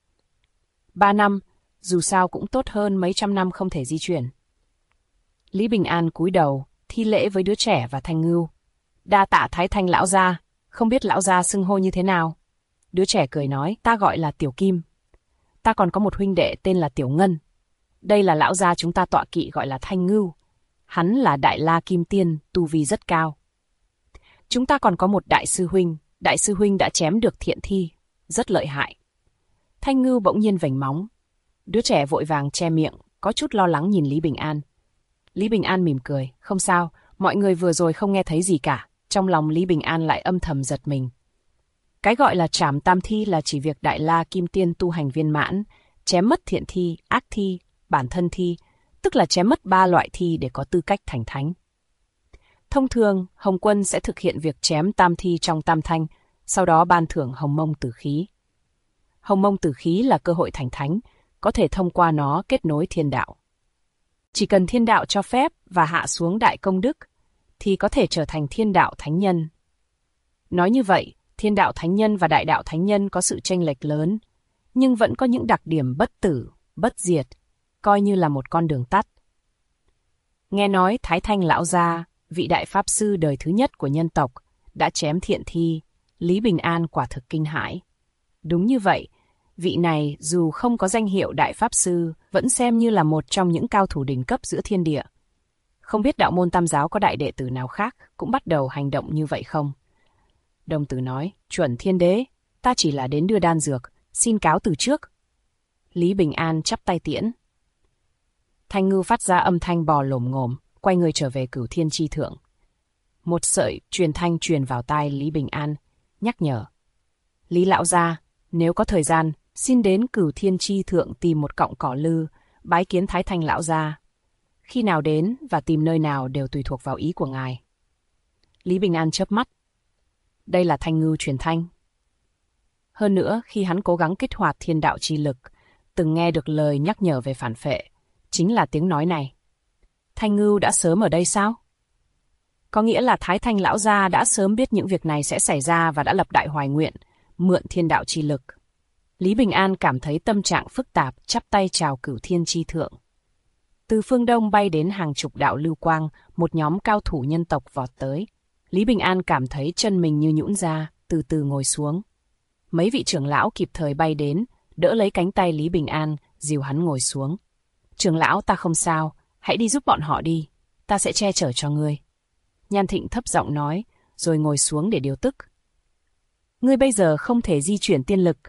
3 năm, dù sao cũng tốt hơn mấy trăm năm không thể di chuyển. Lý Bình An cúi đầu, thi lễ với đứa trẻ và Thanh Ngưu. Đa tạ Thái Thanh lão gia, không biết lão gia xưng hô như thế nào? Đứa trẻ cười nói, ta gọi là Tiểu Kim. Ta còn có một huynh đệ tên là Tiểu Ngân. Đây là lão gia chúng ta tọa kỵ gọi là Thanh Ngưu. Hắn là Đại La Kim Tiên, tu vi rất cao. Chúng ta còn có một đại sư huynh đã chém được thiện thi, rất lợi hại. Thanh Ngưu bỗng nhiên vểnh móng. Đứa trẻ vội vàng che miệng, có chút lo lắng nhìn Lý Bình An. Lý Bình An mỉm cười, không sao, mọi người vừa rồi không nghe thấy gì cả. Trong lòng Lý Bình An lại âm thầm giật mình. Cái gọi là trảm tam thi là chỉ việc Đại La Kim Tiên tu hành viên mãn, chém mất thiện thi, ác thi, bản thân thi, tức là chém mất 3 loại thi để có tư cách thành thánh. Thông thường, Hồng Quân sẽ thực hiện việc chém tam thi trong tam thanh, sau đó ban thưởng Hồng Mông Tử Khí. Hồng Mông Tử Khí là cơ hội thành thánh, có thể thông qua nó kết nối thiên đạo. Chỉ cần thiên đạo cho phép và hạ xuống đại công đức, thì có thể trở thành thiên đạo thánh nhân. Nói như vậy, thiên đạo thánh nhân và đại đạo thánh nhân có sự chênh lệch lớn, nhưng vẫn có những đặc điểm bất tử, bất diệt, coi như là một con đường tắt. Nghe nói Thái Thanh lão gia, vị đại pháp sư đời thứ nhất của nhân tộc, đã chém thiện thi, Lý Bình An quả thực kinh hãi. Đúng như vậy, vị này dù không có danh hiệu đại pháp sư, vẫn xem như là một trong những cao thủ đỉnh cấp giữa thiên địa. Không biết đạo môn Tam giáo có đại đệ tử nào khác cũng bắt đầu hành động như vậy không? Đồng tử nói, chuẩn thiên đế, ta chỉ là đến đưa đan dược, xin cáo từ trước. Lý Bình An chắp tay tiễn. Thanh Ngưu phát ra âm thanh bò lồm ngồm, quay người trở về Cửu Thiên Chi Thượng. Một sợi truyền thanh truyền vào tai Lý Bình An, nhắc nhở. Lý lão gia, nếu có thời gian, xin đến Cửu Thiên Chi Thượng tìm một cọng cỏ lư, bái kiến Thái Thanh lão gia. Khi nào đến và tìm nơi nào đều tùy thuộc vào ý của ngài. Lý Bình An chớp mắt. Đây là Thanh Ngưu truyền thanh. Hơn nữa, khi hắn cố gắng kích hoạt thiên đạo chi lực, từng nghe được lời nhắc nhở về phản phệ, chính là tiếng nói này. Thanh Ngưu đã sớm ở đây sao? Có nghĩa là Thái Thanh lão gia đã sớm biết những việc này sẽ xảy ra và đã lập đại hoài nguyện, mượn thiên đạo chi lực. Lý Bình An cảm thấy tâm trạng phức tạp, chắp tay chào Cửu Thiên Chi Thượng. Từ phương đông bay đến hàng chục đạo lưu quang, một nhóm cao thủ nhân tộc vọt tới. Lý Bình An cảm thấy chân mình như nhũn ra, từ từ ngồi xuống. Mấy vị trưởng lão kịp thời bay đến, đỡ lấy cánh tay Lý Bình An, dìu hắn ngồi xuống. Trưởng lão, ta không sao, hãy đi giúp bọn họ đi, ta sẽ che chở cho ngươi. Nhan Thịnh thấp giọng nói, rồi ngồi xuống để điều tức. Ngươi bây giờ không thể di chuyển tiên lực.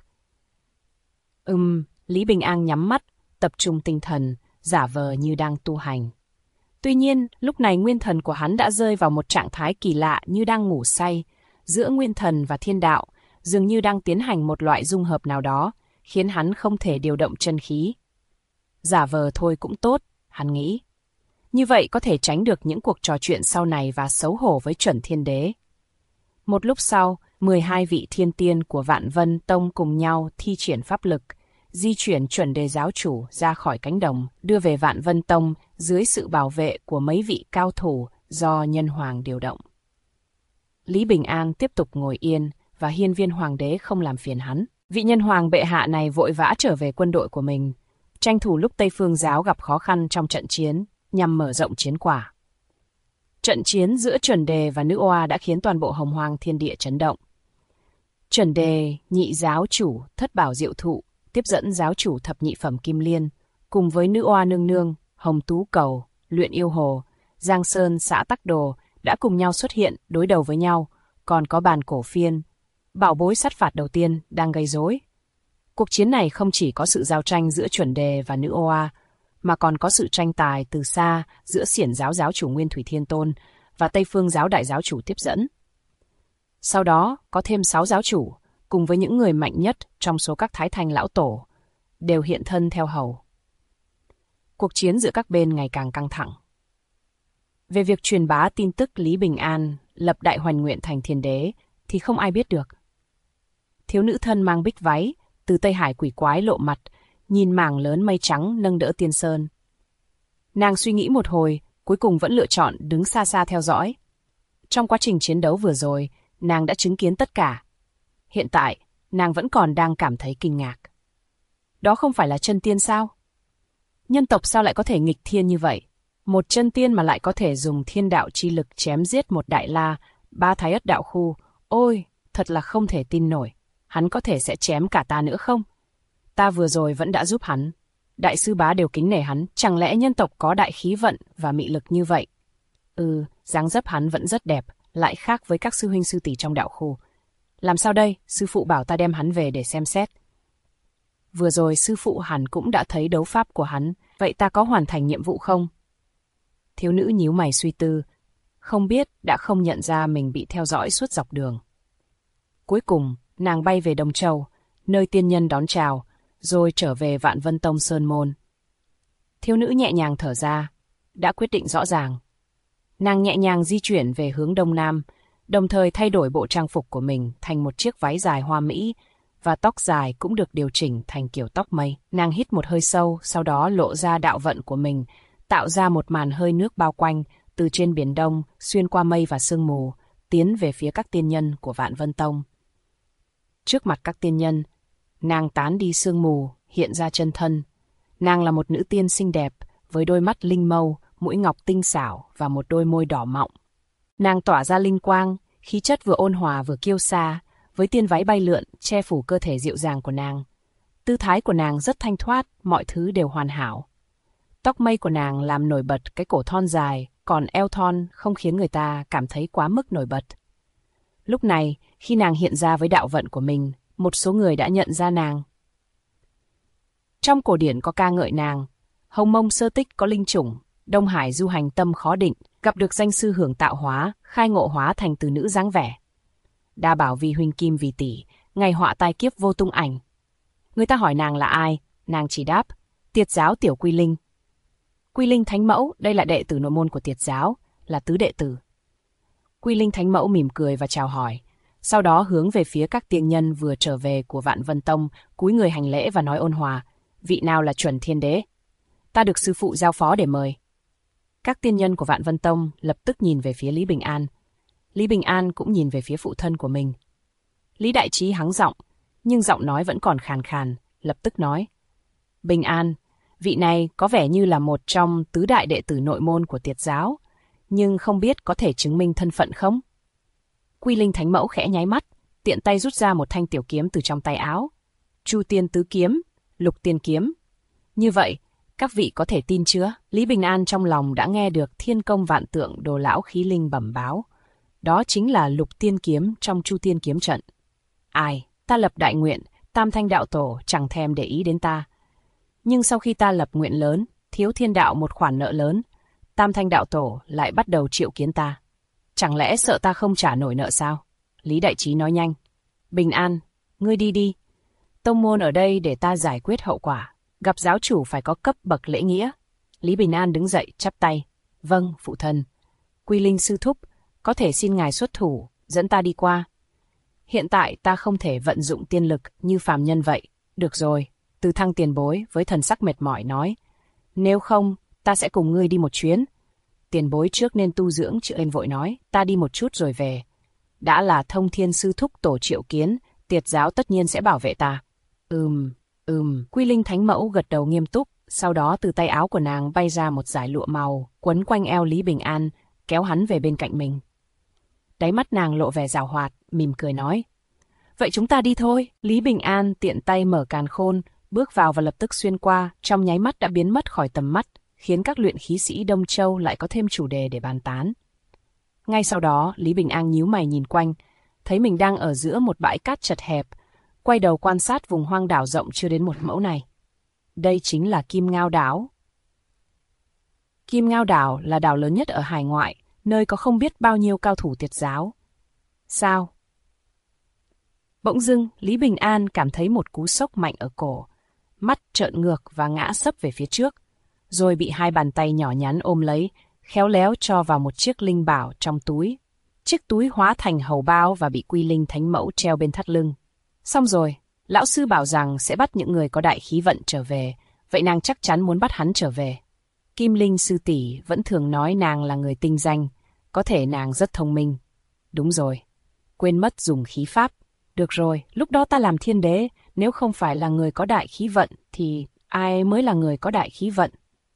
Lý Bình An nhắm mắt, tập trung tinh thần, giả vờ như đang tu hành. Tuy nhiên, lúc này nguyên thần của hắn đã rơi vào một trạng thái kỳ lạ như đang ngủ say. Giữa nguyên thần và thiên đạo, dường như đang tiến hành một loại dung hợp nào đó, khiến hắn không thể điều động chân khí. Giả vờ thôi cũng tốt, hắn nghĩ. Như vậy có thể tránh được những cuộc trò chuyện sau này và xấu hổ với Chuẩn Thiên Đế. Một lúc sau, 12 vị thiên tiên của Vạn Vân Tông cùng nhau thi triển pháp lực, di chuyển Chuẩn Đề giáo chủ ra khỏi cánh đồng, đưa về Vạn Vân Tông dưới sự bảo vệ của mấy vị cao thủ do Nhân Hoàng điều động. Lý Bình An tiếp tục ngồi yên và Hiên Viên Hoàng đế không làm phiền hắn. Vị Nhân Hoàng bệ hạ này vội vã trở về quân đội của mình, tranh thủ lúc Tây Phương giáo gặp khó khăn trong trận chiến, nhằm mở rộng chiến quả. Trận chiến giữa Chuẩn Đề và Nữ Oa đã khiến toàn bộ Hồng Hoang thiên địa chấn động. Chuẩn Đề, nhị giáo chủ Thất Bảo Diệu Thụ, tiếp dẫn giáo chủ thập nhị phẩm Kim Liên, cùng với Nữ Oa nương nương, Hồng Tú Cầu, Luyện Yêu Hồ, Giang Sơn xã Tắc Đồ đã cùng nhau xuất hiện đối đầu với nhau, còn có Bàn Cổ Phiên, bảo bối sát phạt đầu tiên đang gây rối. Cuộc chiến này không chỉ có sự giao tranh giữa Chuẩn Đề và Nữ Oa, mà còn có sự tranh tài từ xa giữa Xiển giáo giáo chủ Nguyên Thủy Thiên Tôn và Tây Phương giáo đại giáo chủ tiếp dẫn. Sau đó có thêm 6 giáo chủ, cùng với những người mạnh nhất trong số các Thái Thanh lão tổ, đều hiện thân theo hầu. Cuộc chiến giữa các bên ngày càng căng thẳng. Về việc truyền bá tin tức Lý Bình An lập Đại Hoành Nguyện thành Thiên Đế thì không ai biết được. Thiếu nữ thân mang bích váy, từ Tây Hải quỷ quái lộ mặt, nhìn mảng lớn mây trắng nâng đỡ Tiên Sơn. Nàng suy nghĩ một hồi, cuối cùng vẫn lựa chọn đứng xa xa theo dõi. Trong quá trình chiến đấu vừa rồi, nàng đã chứng kiến tất cả. Hiện tại, nàng vẫn còn đang cảm thấy kinh ngạc. Đó không phải là chân tiên sao? Nhân tộc sao lại có thể nghịch thiên như vậy? Một chân tiên mà lại có thể dùng thiên đạo chi lực chém giết một đại la, 3 thái ất đạo khu. Ôi, thật là không thể tin nổi. Hắn có thể sẽ chém cả ta nữa không? Ta vừa rồi vẫn đã giúp hắn. Đại sư bá đều kính nể hắn. Chẳng lẽ nhân tộc có đại khí vận và mị lực như vậy? Dáng dấp hắn vẫn rất đẹp, lại khác với các sư huynh sư tỷ trong đạo khu. Làm sao đây? Sư phụ bảo ta đem hắn về để xem xét. Vừa rồi sư phụ hẳn cũng đã thấy đấu pháp của hắn. Vậy ta có hoàn thành nhiệm vụ không? Thiếu nữ nhíu mày suy tư. Không biết đã không nhận ra mình bị theo dõi suốt dọc đường. Cuối cùng, nàng bay về Đông Châu, nơi tiên nhân đón chào, rồi trở về Vạn Vân Tông Sơn Môn. Thiếu nữ nhẹ nhàng thở ra, đã quyết định rõ ràng. Nàng nhẹ nhàng di chuyển về hướng Đông Nam, đồng thời thay đổi bộ trang phục của mình thành một chiếc váy dài hoa mỹ, và tóc dài cũng được điều chỉnh thành kiểu tóc mây. Nàng hít một hơi sâu, sau đó lộ ra đạo vận của mình, tạo ra một màn hơi nước bao quanh, từ trên biển Đông, xuyên qua mây và sương mù, tiến về phía các tiên nhân của Vạn Vân Tông. Trước mặt các tiên nhân, nàng tán đi sương mù, hiện ra chân thân. Nàng là một nữ tiên xinh đẹp, với đôi mắt linh mâu, mũi ngọc tinh xảo và một đôi môi đỏ mọng. Nàng tỏa ra linh quang, khí chất vừa ôn hòa vừa kiêu sa, với tiên váy bay lượn, che phủ cơ thể dịu dàng của nàng. Tư thái của nàng rất thanh thoát, mọi thứ đều hoàn hảo. Tóc mây của nàng làm nổi bật cái cổ thon dài, còn eo thon không khiến người ta cảm thấy quá mức nổi bật. Lúc này, khi nàng hiện ra với đạo vận của mình, một số người đã nhận ra nàng. Trong cổ điển có ca ngợi nàng, Hồng Mông sơ tích có linh chủng, Đông Hải du hành tâm khó định, gặp được danh sư hưởng tạo hóa, khai ngộ hóa thành từ nữ dáng vẻ. Đa bảo vì huynh kim vì tỷ, ngày họa tai kiếp vô tung ảnh. Người ta hỏi nàng là ai, nàng chỉ đáp, Tiệt giáo tiểu Quy Linh. Quy Linh Thánh Mẫu, đây là đệ tử nội môn của Tiệt giáo, là tứ đệ tử. Quy Linh Thánh Mẫu mỉm cười và chào hỏi, sau đó hướng về phía các tiên nhân vừa trở về của Vạn Vân Tông, cúi người hành lễ và nói ôn hòa, vị nào là Chuẩn Thiên Đế? Ta được sư phụ giao phó để mời. Các tiên nhân của Vạn Vân Tông lập tức nhìn về phía Lý Bình An. Lý Bình An cũng nhìn về phía phụ thân của mình. Lý Đại Trí hắng giọng, nhưng giọng nói vẫn còn khàn khàn, lập tức nói. Bình an, vị này có vẻ như là một trong tứ đại đệ tử nội môn của Tiệt giáo, nhưng không biết có thể chứng minh thân phận không? Quy Linh Thánh Mẫu khẽ nháy mắt, tiện tay rút ra một thanh tiểu kiếm từ trong tay áo. Chu Tiên Tứ Kiếm, Lục Tiên Kiếm. Như vậy, các vị có thể tin chưa? Lý Bình An trong lòng đã nghe được Thiên Công Vạn Tượng Đồ Lão Khí Linh bẩm báo. Đó chính là Lục Tiên Kiếm trong Chu Tiên Kiếm trận. Ai, ta lập đại nguyện, Tam Thanh Đạo Tổ chẳng thèm để ý đến ta. Nhưng sau khi ta lập nguyện lớn, thiếu thiên đạo một khoản nợ lớn, Tam Thanh Đạo Tổ lại bắt đầu triệu kiến ta. Chẳng lẽ sợ ta không trả nổi nợ sao? Lý Đại Trí nói nhanh. Bình An, ngươi đi đi. Tông môn ở đây để ta giải quyết hậu quả. Gặp giáo chủ phải có cấp bậc lễ nghĩa. Lý Bình An đứng dậy chắp tay. Vâng, phụ thân. Quy Linh sư thúc, có thể xin ngài xuất thủ, dẫn ta đi qua. Hiện tại ta không thể vận dụng tiên lực như phàm nhân vậy. Được rồi, Từ Thăng tiền bối với thần sắc mệt mỏi nói. Nếu không, ta sẽ cùng ngươi đi một chuyến. Tiền bối trước nên tu dưỡng, Triệu Ên vội nói. Ta đi một chút rồi về. Đã là Thông Thiên sư thúc tổ triệu kiến, Tiệt giáo tất nhiên sẽ bảo vệ ta. Quy Linh Thánh Mẫu gật đầu nghiêm túc, sau đó từ tay áo của nàng bay ra một dải lụa màu, quấn quanh eo Lý Bình An, kéo hắn về bên cạnh mình. Đáy mắt nàng lộ vẻ giảo hoạt, mỉm cười nói. Vậy chúng ta đi thôi. Lý Bình An tiện tay mở càn khôn, bước vào và lập tức xuyên qua, trong nháy mắt đã biến mất khỏi tầm mắt, khiến các luyện khí sĩ Đông Châu lại có thêm chủ đề để bàn tán. Ngay sau đó, Lý Bình An nhíu mày nhìn quanh, thấy mình đang ở giữa một bãi cát chật hẹp, quay đầu quan sát vùng hoang đảo rộng chưa đến một mẫu này. Đây chính là Kim Ngao đảo. Kim Ngao đảo là đảo lớn nhất ở hải ngoại, nơi có không biết bao nhiêu cao thủ Tiệt giáo. Sao? Bỗng dưng, Lý Bình An cảm thấy một cú sốc mạnh ở cổ, mắt trợn ngược và ngã sấp về phía trước, rồi bị hai bàn tay nhỏ nhắn ôm lấy, khéo léo cho vào một chiếc linh bảo trong túi. Chiếc túi hóa thành hầu bao và bị Quy Linh Thánh Mẫu treo bên thắt lưng. Xong rồi, lão sư bảo rằng sẽ bắt những người có đại khí vận trở về, vậy nàng chắc chắn muốn bắt hắn trở về. Kim Linh sư tỷ vẫn thường nói nàng là người tinh danh, có thể nàng rất thông minh. Đúng rồi, quên mất dùng khí pháp. Được rồi, lúc đó ta làm thiên đế, nếu không phải là người có đại khí vận, thì ai mới là người có đại khí vận?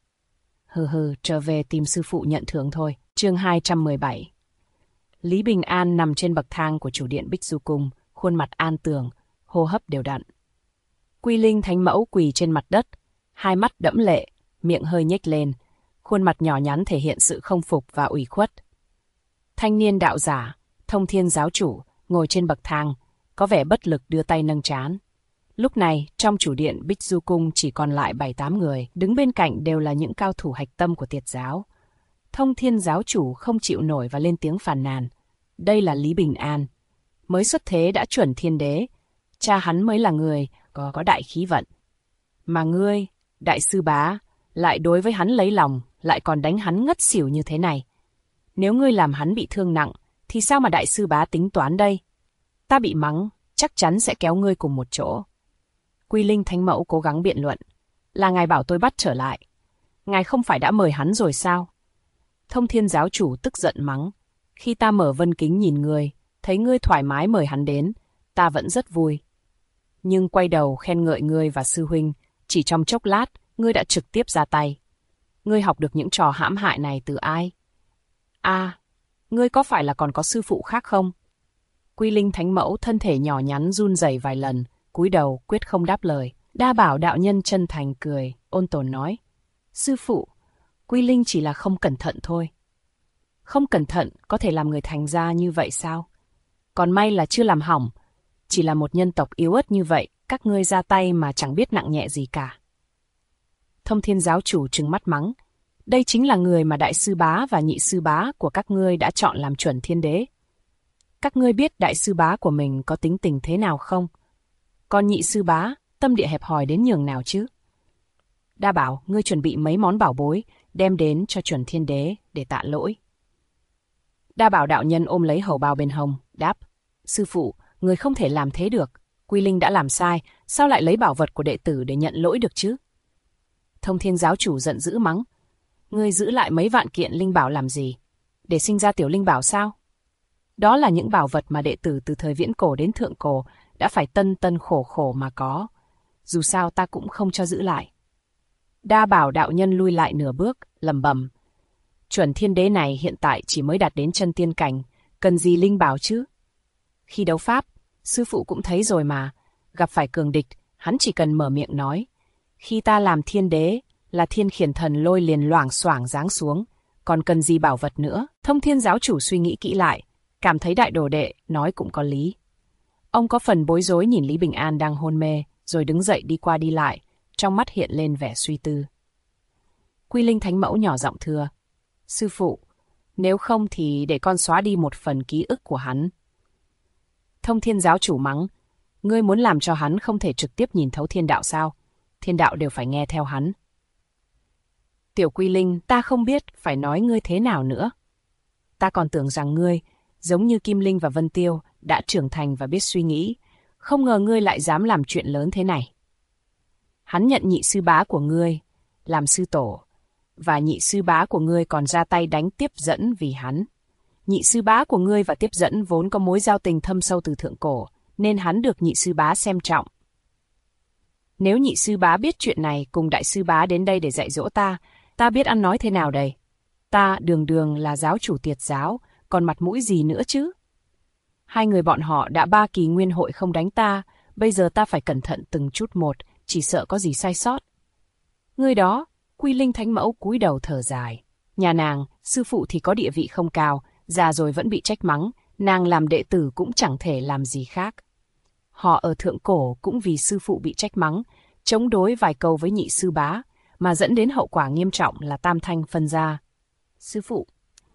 Trở về tìm sư phụ nhận thưởng thôi. Chương 217. Lý Bình An nằm trên bậc thang của chủ điện Bích Du Cung, khuôn mặt an tường, hô hấp đều đặn. Quy Linh Thánh Mẫu quỳ trên mặt đất, hai mắt đẫm lệ, miệng hơi nhếch lên, khuôn mặt nhỏ nhắn thể hiện sự không phục và ủy khuất. Thanh niên đạo giả, Thông Thiên giáo chủ, ngồi trên bậc thang, có vẻ bất lực đưa tay nâng trán. Lúc này, trong chủ điện Bích Du Cung chỉ còn lại 7-8 người, đứng bên cạnh đều là những cao thủ hạch tâm của Tiệt giáo. Thông Thiên giáo chủ không chịu nổi và lên tiếng phàn nàn. Đây là Lý Bình An, mới xuất thế đã chuẩn thiên đế, cha hắn mới là người có đại khí vận. Mà ngươi, đại sư bá, lại đối với hắn lấy lòng, lại còn đánh hắn ngất xỉu như thế này. Nếu ngươi làm hắn bị thương nặng, thì sao mà đại sư bá tính toán đây? Ta bị mắng, chắc chắn sẽ kéo ngươi cùng một chỗ. Quy Linh Thánh Mẫu cố gắng biện luận. Là ngài bảo tôi bắt trở lại. Ngài không phải đã mời hắn rồi sao? Thông Thiên giáo chủ tức giận mắng. Khi ta mở vân kính nhìn ngươi, thấy ngươi thoải mái mời hắn đến, ta vẫn rất vui. Nhưng quay đầu khen ngợi ngươi và sư huynh, chỉ trong chốc lát, ngươi đã trực tiếp ra tay. Ngươi học được những trò hãm hại này từ ai? Ngươi có phải là còn có sư phụ khác không? Quy Linh Thánh Mẫu thân thể nhỏ nhắn run rẩy vài lần, cúi đầu quyết không đáp lời. Đa Bảo đạo nhân chân thành cười, ôn tồn nói. Sư phụ, Quy Linh chỉ là không cẩn thận thôi. Không cẩn thận có thể làm người thành ra như vậy sao? Còn may là chưa làm hỏng. Chỉ là một nhân tộc yếu ớt như vậy, các ngươi ra tay mà chẳng biết nặng nhẹ gì cả. Thông Thiên giáo chủ trừng mắt mắng. Đây chính là người mà đại sư bá và nhị sư bá của các ngươi đã chọn làm chuẩn thiên đế. Các ngươi biết đại sư bá của mình có tính tình thế nào không? Còn nhị sư bá, tâm địa hẹp hòi đến nhường nào chứ? Đa Bảo, ngươi chuẩn bị mấy món bảo bối, đem đến cho chuẩn thiên đế để tạ lỗi. Đa Bảo đạo nhân ôm lấy hầu bao bên hông, đáp. Sư phụ, người không thể làm thế được. Quy Linh đã làm sai, sao lại lấy bảo vật của đệ tử để nhận lỗi được chứ? Thông Thiên giáo chủ giận dữ mắng. Ngươi giữ lại mấy vạn kiện linh bảo làm gì? Để sinh ra tiểu linh bảo sao? Đó là những bảo vật mà đệ tử từ thời viễn cổ đến thượng cổ đã phải tân tân khổ khổ mà có. Dù sao ta cũng không cho giữ lại. Đa Bảo đạo nhân lui lại nửa bước, lẩm bẩm. Chuẩn thiên đế này hiện tại chỉ mới đạt đến chân tiên cảnh, cần gì linh bảo chứ? Khi đấu pháp, sư phụ cũng thấy rồi mà, gặp phải cường địch, hắn chỉ cần mở miệng nói. Khi ta làm thiên đế, là thiên khiển thần lôi liền loảng xoảng giáng xuống, còn cần gì bảo vật nữa? Thông Thiên giáo chủ suy nghĩ kỹ lại, cảm thấy đại đồ đệ nói cũng có lý. Ông có phần bối rối nhìn Lý Bình An đang hôn mê, rồi đứng dậy đi qua đi lại, trong mắt hiện lên vẻ suy tư. Quy Linh Thánh Mẫu nhỏ giọng thưa, sư phụ, nếu không thì để con xóa đi một phần ký ức của hắn. Thông Thiên giáo chủ mắng, ngươi muốn làm cho hắn không thể trực tiếp nhìn thấu thiên đạo sao? Thiên đạo đều phải nghe theo hắn. Tiểu Quy Linh, ta không biết phải nói ngươi thế nào nữa. Ta còn tưởng rằng ngươi, giống như Kim Linh và Vân Tiêu, đã trưởng thành và biết suy nghĩ, không ngờ ngươi lại dám làm chuyện lớn thế này. Hắn nhận nhị sư bá của ngươi làm sư tổ, và nhị sư bá của ngươi còn ra tay đánh Tiếp Dẫn vì hắn. Nhị sư bá của ngươi và Tiếp Dẫn vốn có mối giao tình thâm sâu từ thượng cổ, nên hắn được nhị sư bá xem trọng. Nếu nhị sư bá biết chuyện này cùng đại sư bá đến đây để dạy dỗ ta biết ăn nói thế nào đây? Ta đường đường là giáo chủ Tiệt giáo, còn mặt mũi gì nữa chứ? Hai người bọn họ đã 3 kỳ nguyên hội không đánh ta, bây giờ ta phải cẩn thận từng chút một, chỉ sợ có gì sai sót. Người đó, Quy Linh Thánh Mẫu cúi đầu thở dài. Nhà nàng, sư phụ thì có địa vị không cao, già rồi vẫn bị trách mắng, nàng làm đệ tử cũng chẳng thể làm gì khác. Họ ở thượng cổ cũng vì sư phụ bị trách mắng, chống đối vài câu với nhị sư bá, mà dẫn đến hậu quả nghiêm trọng là tam thanh phân ra. Sư phụ.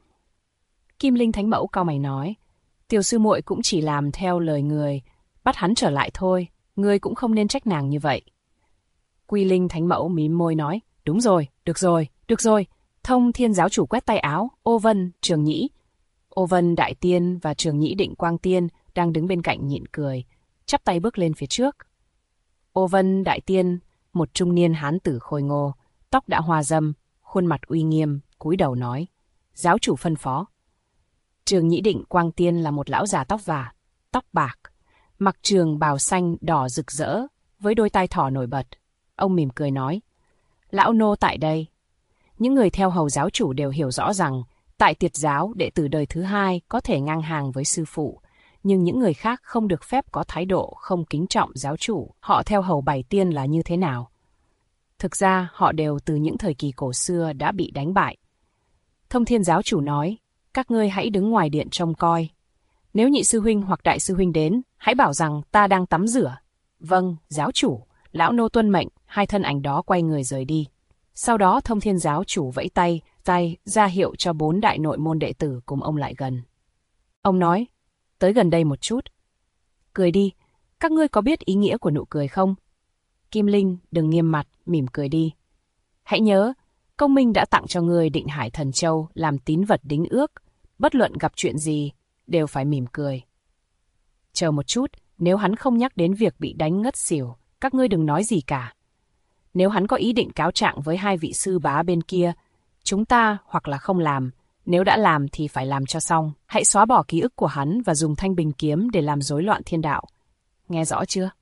Kim Linh Thánh Mẫu cau mày nói, tiểu sư muội cũng chỉ làm theo lời người, bắt hắn trở lại thôi, ngươi cũng không nên trách nàng như vậy. Quy Linh Thánh Mẫu mím môi nói, đúng rồi, được rồi, được rồi. Thông Thiên giáo chủ quét tay áo, Ô Vân, Trường Nhĩ. Ô Vân Đại Tiên và Trường Nhĩ Định Quang Tiên đang đứng bên cạnh nhịn cười, chắp tay bước lên phía trước. Ô Vân Đại Tiên, một trung niên hán tử khôi ngô, tóc đã hoa râm, khuôn mặt uy nghiêm, cúi đầu nói, giáo chủ phân phó. Trường Nhĩ Định Quang Tiên là một lão già tóc vả, tóc bạc, mặc trường bào xanh đỏ rực rỡ, với đôi tai thỏ nổi bật. Ông mỉm cười nói, lão nô tại đây. Những người theo hầu giáo chủ đều hiểu rõ rằng, tại Tiệt giáo, đệ tử đời thứ hai có thể ngang hàng với sư phụ, nhưng những người khác không được phép có thái độ không kính trọng giáo chủ. Họ theo hầu Bảy Tiên là như thế nào? Thực ra, họ đều từ những thời kỳ cổ xưa đã bị đánh bại. Thông Thiên giáo chủ nói, các ngươi hãy đứng ngoài điện trông coi. Nếu nhị sư huynh hoặc đại sư huynh đến, hãy bảo rằng ta đang tắm rửa. Vâng, giáo chủ, lão nô tuân mệnh. Hai thân ảnh đó quay người rời đi. Sau đó Thông Thiên giáo chủ vẫy tay ra hiệu cho 4 đại nội môn đệ tử cùng ông lại gần. Ông nói, tới gần đây một chút. Cười đi, các ngươi có biết ý nghĩa của nụ cười không? Kim Linh, đừng nghiêm mặt, mỉm cười đi. Hãy nhớ, Công Minh đã tặng cho ngươi Định Hải Thần Châu làm tín vật đính ước, bất luận gặp chuyện gì, đều phải mỉm cười. Chờ một chút, nếu hắn không nhắc đến việc bị đánh ngất xỉu, các ngươi đừng nói gì cả. Nếu hắn có ý định cáo trạng với 2 vị sư bá bên kia, chúng ta hoặc là không làm, nếu đã làm thì phải làm cho xong. Hãy xóa bỏ ký ức của hắn và dùng thanh bình kiếm để làm rối loạn thiên đạo. Nghe rõ chưa?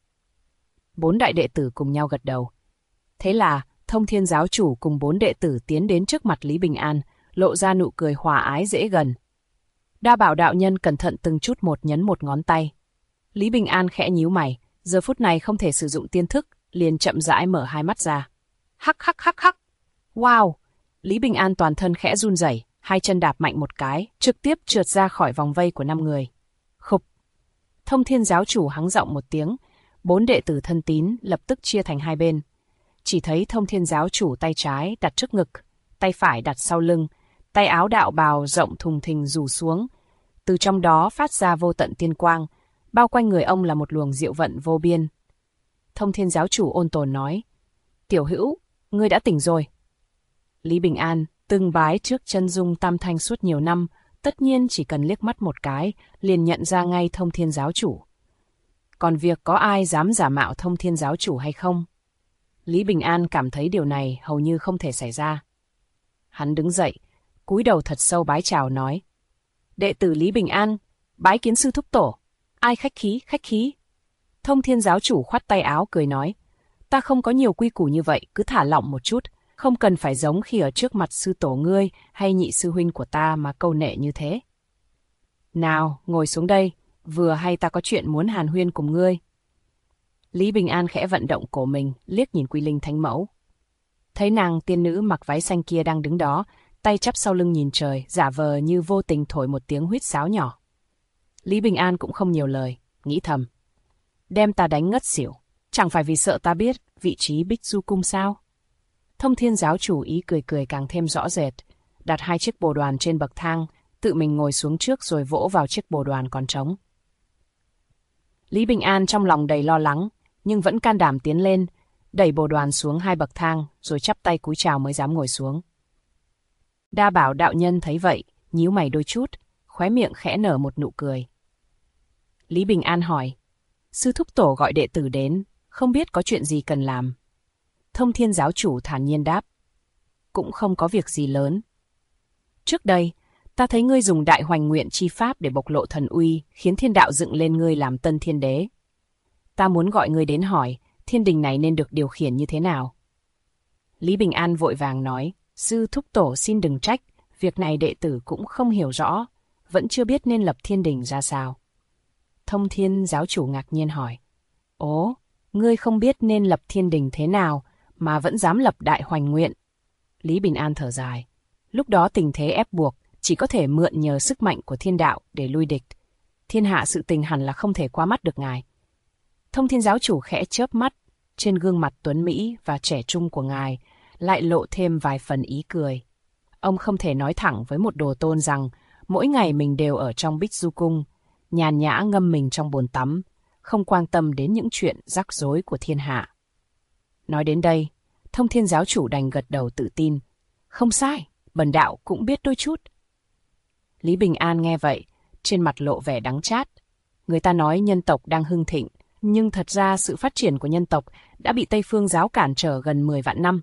4 đại đệ tử cùng nhau gật đầu. Thế là, Thông Thiên giáo chủ cùng 4 đệ tử tiến đến trước mặt Lý Bình An, lộ ra nụ cười hòa ái dễ gần. Đa Bảo đạo nhân cẩn thận từng chút một nhấn một ngón tay. Lý Bình An khẽ nhíu mày, giờ phút này không thể sử dụng tiên thức, liền chậm rãi mở hai mắt ra. Hắc hắc hắc hắc. Wow! Lý Bình An toàn thân khẽ run rẩy, hai chân đạp mạnh một cái, trực tiếp trượt ra khỏi vòng vây của 5 người. Khục! Thông Thiên giáo chủ hắng giọng một tiếng, 4 đệ tử thân tín lập tức chia thành hai bên. Chỉ thấy Thông Thiên giáo chủ tay trái đặt trước ngực, tay phải đặt sau lưng, tay áo đạo bào rộng thùng thình rủ xuống. Từ trong đó phát ra vô tận tiên quang, bao quanh người ông là một luồng diệu vận vô biên. Thông Thiên giáo chủ ôn tồn nói, Tiểu Hữu, ngươi đã tỉnh rồi. Lý Bình An, từng bái trước chân dung Tam Thanh suốt nhiều năm, tất nhiên chỉ cần liếc mắt một cái, liền nhận ra ngay Thông Thiên giáo chủ. Còn việc có ai dám giả mạo Thông Thiên giáo chủ hay không? Lý Bình An cảm thấy điều này hầu như không thể xảy ra. Hắn đứng dậy, cúi đầu thật sâu bái chào nói, đệ tử Lý Bình An, Bái kiến sư thúc tổ. Ai khách khí, khách khí. Thông Thiên giáo chủ khoát tay áo cười nói, ta không có nhiều quy củ như vậy, cứ thả lỏng một chút, không cần phải giống khi ở trước mặt sư tổ ngươi hay nhị sư huynh của ta mà câu nệ như thế. Nào, ngồi xuống đây, vừa hay ta có chuyện muốn hàn huyên cùng ngươi. Lý Bình An khẽ vận động cổ mình, liếc nhìn Quy Linh thánh mẫu. Thấy nàng tiên nữ mặc váy xanh kia đang đứng đó, tay chắp sau lưng nhìn trời, giả vờ như vô tình thổi một tiếng huýt sáo nhỏ. Lý Bình An cũng không nhiều lời, nghĩ thầm. Đem ta đánh ngất xỉu, chẳng phải vì sợ ta biết vị trí Bích Du Cung sao? Thông Thiên giáo chủ ý cười cười càng thêm rõ rệt, đặt 2 chiếc bồ đoàn trên bậc thang, tự mình ngồi xuống trước rồi vỗ vào chiếc bồ đoàn còn trống. Lý Bình An trong lòng đầy lo lắng, nhưng vẫn can đảm tiến lên, đẩy bồ đoàn xuống 2 bậc thang, rồi chắp tay cúi chào mới dám ngồi xuống. Đa Bảo đạo nhân thấy vậy, nhíu mày đôi chút, khóe miệng khẽ nở một nụ cười. Lý Bình An hỏi, sư thúc tổ gọi đệ tử đến, không biết có chuyện gì cần làm. Thông Thiên giáo chủ thản nhiên đáp, cũng không có việc gì lớn. Trước đây, ta thấy ngươi dùng đại hoành nguyện chi pháp để bộc lộ thần uy, khiến thiên đạo dựng lên ngươi làm tân thiên đế. Ta muốn gọi ngươi đến hỏi, thiên đình này nên được điều khiển như thế nào? Lý Bình An vội vàng nói, sư thúc tổ xin đừng trách, việc này đệ tử cũng không hiểu rõ, vẫn chưa biết nên lập thiên đình ra sao. Thông Thiên giáo chủ ngạc nhiên hỏi, ố, ngươi không biết nên lập thiên đình thế nào, mà vẫn dám lập đại hoành nguyện. Lý Bình An thở dài, lúc đó tình thế ép buộc, chỉ có thể mượn nhờ sức mạnh của thiên đạo để lui địch. Thiên hạ sự tình hẳn là không thể qua mắt được ngài. Thông Thiên giáo chủ khẽ chớp mắt, trên gương mặt tuấn mỹ và trẻ trung của ngài lại lộ thêm vài phần ý cười. Ông không thể nói thẳng với một đồ tôn rằng mỗi ngày mình đều ở trong Bích Du Cung, nhàn nhã ngâm mình trong bồn tắm, không quan tâm đến những chuyện rắc rối của thiên hạ. Nói đến đây, Thông Thiên giáo chủ đành gật đầu tự tin. Không sai, bần đạo cũng biết đôi chút. Lý Bình An nghe vậy, trên mặt lộ vẻ đắng chát. Người ta nói nhân tộc đang hưng thịnh, nhưng thật ra sự phát triển của nhân tộc đã bị Tây Phương giáo cản trở gần 10 vạn năm.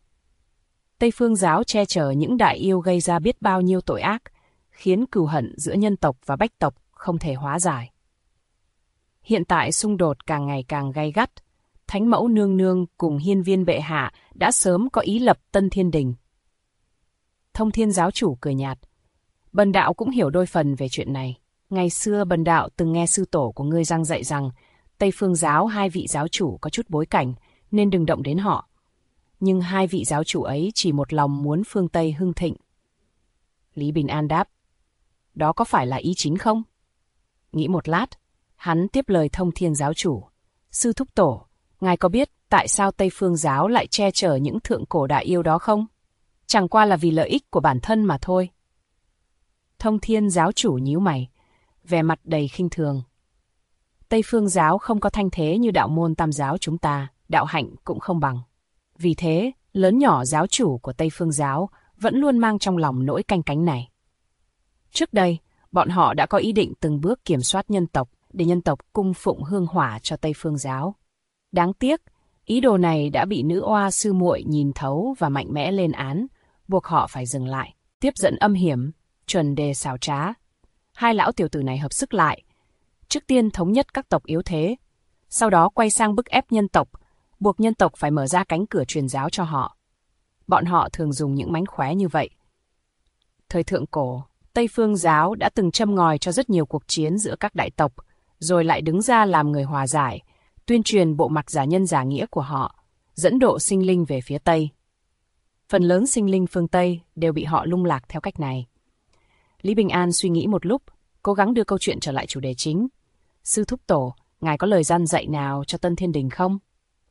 Tây Phương giáo che chở những đại yêu gây ra biết bao nhiêu tội ác, khiến cừu hận giữa nhân tộc và bách tộc không thể hóa giải. Hiện tại xung đột càng ngày càng gay gắt, Thánh mẫu nương nương cùng hiên viên bệ hạ đã sớm có ý lập tân thiên đình. Thông Thiên giáo chủ cười nhạt. Bần đạo cũng hiểu đôi phần về chuyện này. Ngày xưa bần đạo từng nghe sư tổ của ngươi giảng dạy rằng Tây Phương giáo 2 vị giáo chủ có chút bối cảnh, nên đừng động đến họ. Nhưng 2 vị giáo chủ ấy chỉ một lòng muốn phương Tây hưng thịnh. Lý Bình An đáp. Đó có phải là ý chính không? Nghĩ một lát, hắn tiếp lời Thông Thiên giáo chủ. Sư thúc tổ, ngài có biết tại sao Tây Phương giáo lại che chở những thượng cổ đại yêu đó không? Chẳng qua là vì lợi ích của bản thân mà thôi. Thông Thiên giáo chủ nhíu mày, vẻ mặt đầy khinh thường. Tây Phương giáo không có thanh thế như đạo môn Tam giáo chúng ta, đạo hạnh cũng không bằng. Vì thế, lớn nhỏ giáo chủ của Tây Phương giáo vẫn luôn mang trong lòng nỗi canh cánh này. Trước đây, bọn họ đã có ý định từng bước kiểm soát nhân tộc để nhân tộc cung phụng hương hỏa cho Tây Phương giáo. Đáng tiếc, ý đồ này đã bị nữ oa sư muội nhìn thấu và mạnh mẽ lên án, buộc họ phải dừng lại, tiếp dẫn âm hiểm, chuẩn đề xảo trá. 2 lão tiểu tử này hợp sức lại. Trước tiên thống nhất các tộc yếu thế, sau đó quay sang bức ép nhân tộc, buộc nhân tộc phải mở ra cánh cửa truyền giáo cho họ. Bọn họ thường dùng những mánh khóe như vậy. Thời thượng cổ, Tây Phương giáo đã từng châm ngòi cho rất nhiều cuộc chiến giữa các đại tộc, rồi lại đứng ra làm người hòa giải, tuyên truyền bộ mặt giả nhân giả nghĩa của họ, dẫn độ sinh linh về phía Tây. Phần lớn sinh linh phương Tây đều bị họ lung lạc theo cách này. Lý Bình An suy nghĩ một lúc, cố gắng đưa câu chuyện trở lại chủ đề chính. Sư thúc tổ, ngài có lời gian dạy nào cho Tân Thiên Đình không?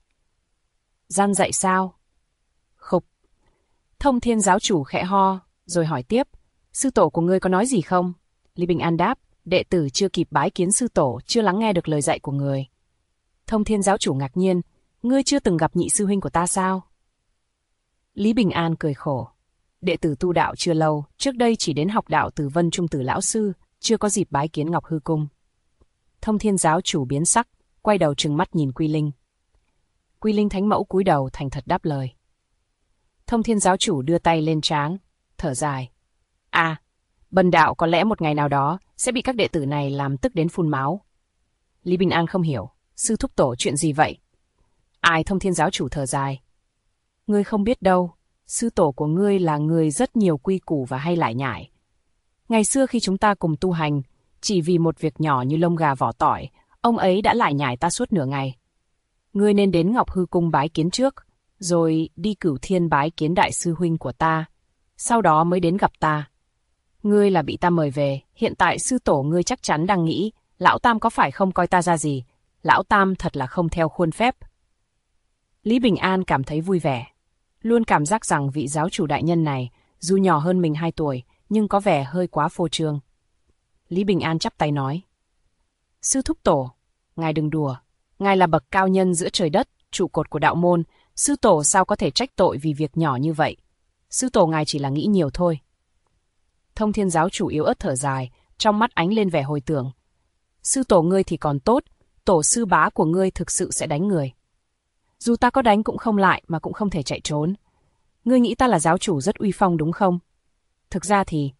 Gian dạy sao? Khục. Thông Thiên giáo chủ khẽ ho, rồi hỏi tiếp. Sư tổ của ngươi có nói gì không? Lý Bình An đáp. Đệ tử chưa kịp bái kiến sư tổ, chưa lắng nghe được lời dạy của người. Thông Thiên giáo chủ ngạc nhiên. Ngươi chưa từng gặp nhị sư huynh của ta sao? Lý Bình An cười khổ. Đệ tử tu đạo chưa lâu, trước đây chỉ đến học đạo từ Vân Trung Tử lão sư, chưa có dịp bái kiến Ngọc Hư Cung. Thông Thiên giáo chủ biến sắc, quay đầu trừng mắt nhìn Quy Linh. Quy Linh thánh mẫu cúi đầu thành thật đáp lời. Thông Thiên giáo chủ đưa tay lên trán, thở dài. À, Bần đạo có lẽ một ngày nào đó sẽ bị các đệ tử này làm tức đến phun máu. Lý Bình An không hiểu, sư thúc tổ chuyện gì vậy? Ai? Thông Thiên giáo chủ thở dài. Ngươi không biết đâu, sư tổ của ngươi là người rất nhiều quy củ và hay lải nhải. Ngày xưa khi chúng ta cùng tu hành, chỉ vì một việc nhỏ như lông gà vỏ tỏi, ông ấy đã lải nhải ta suốt nửa ngày. Ngươi nên đến Ngọc Hư Cung bái kiến trước, rồi đi Cửu Thiên bái kiến đại sư huynh của ta, sau đó mới đến gặp ta. Ngươi là bị ta mời về, hiện tại sư tổ ngươi chắc chắn đang nghĩ, lão Tam có phải không coi ta ra gì, lão Tam thật là không theo khuôn phép. Lý Bình An cảm thấy vui vẻ, luôn cảm giác rằng vị giáo chủ đại nhân này, dù nhỏ hơn mình 2 tuổi, nhưng có vẻ hơi quá phô trương. Lý Bình An chắp tay nói. Sư thúc tổ, ngài đừng đùa, ngài là bậc cao nhân giữa trời đất, trụ cột của đạo môn, sư tổ sao có thể trách tội vì việc nhỏ như vậy. Sư tổ ngài chỉ là nghĩ nhiều thôi. Thông Thiên giáo chủ yếu ớt thở dài, trong mắt ánh lên vẻ hồi tưởng. Sư tổ ngươi thì còn tốt, tổ sư bá của ngươi thực sự sẽ đánh người. Dù ta có đánh cũng không lại mà cũng không thể chạy trốn. Ngươi nghĩ ta là giáo chủ rất uy phong đúng không? Thực ra thì...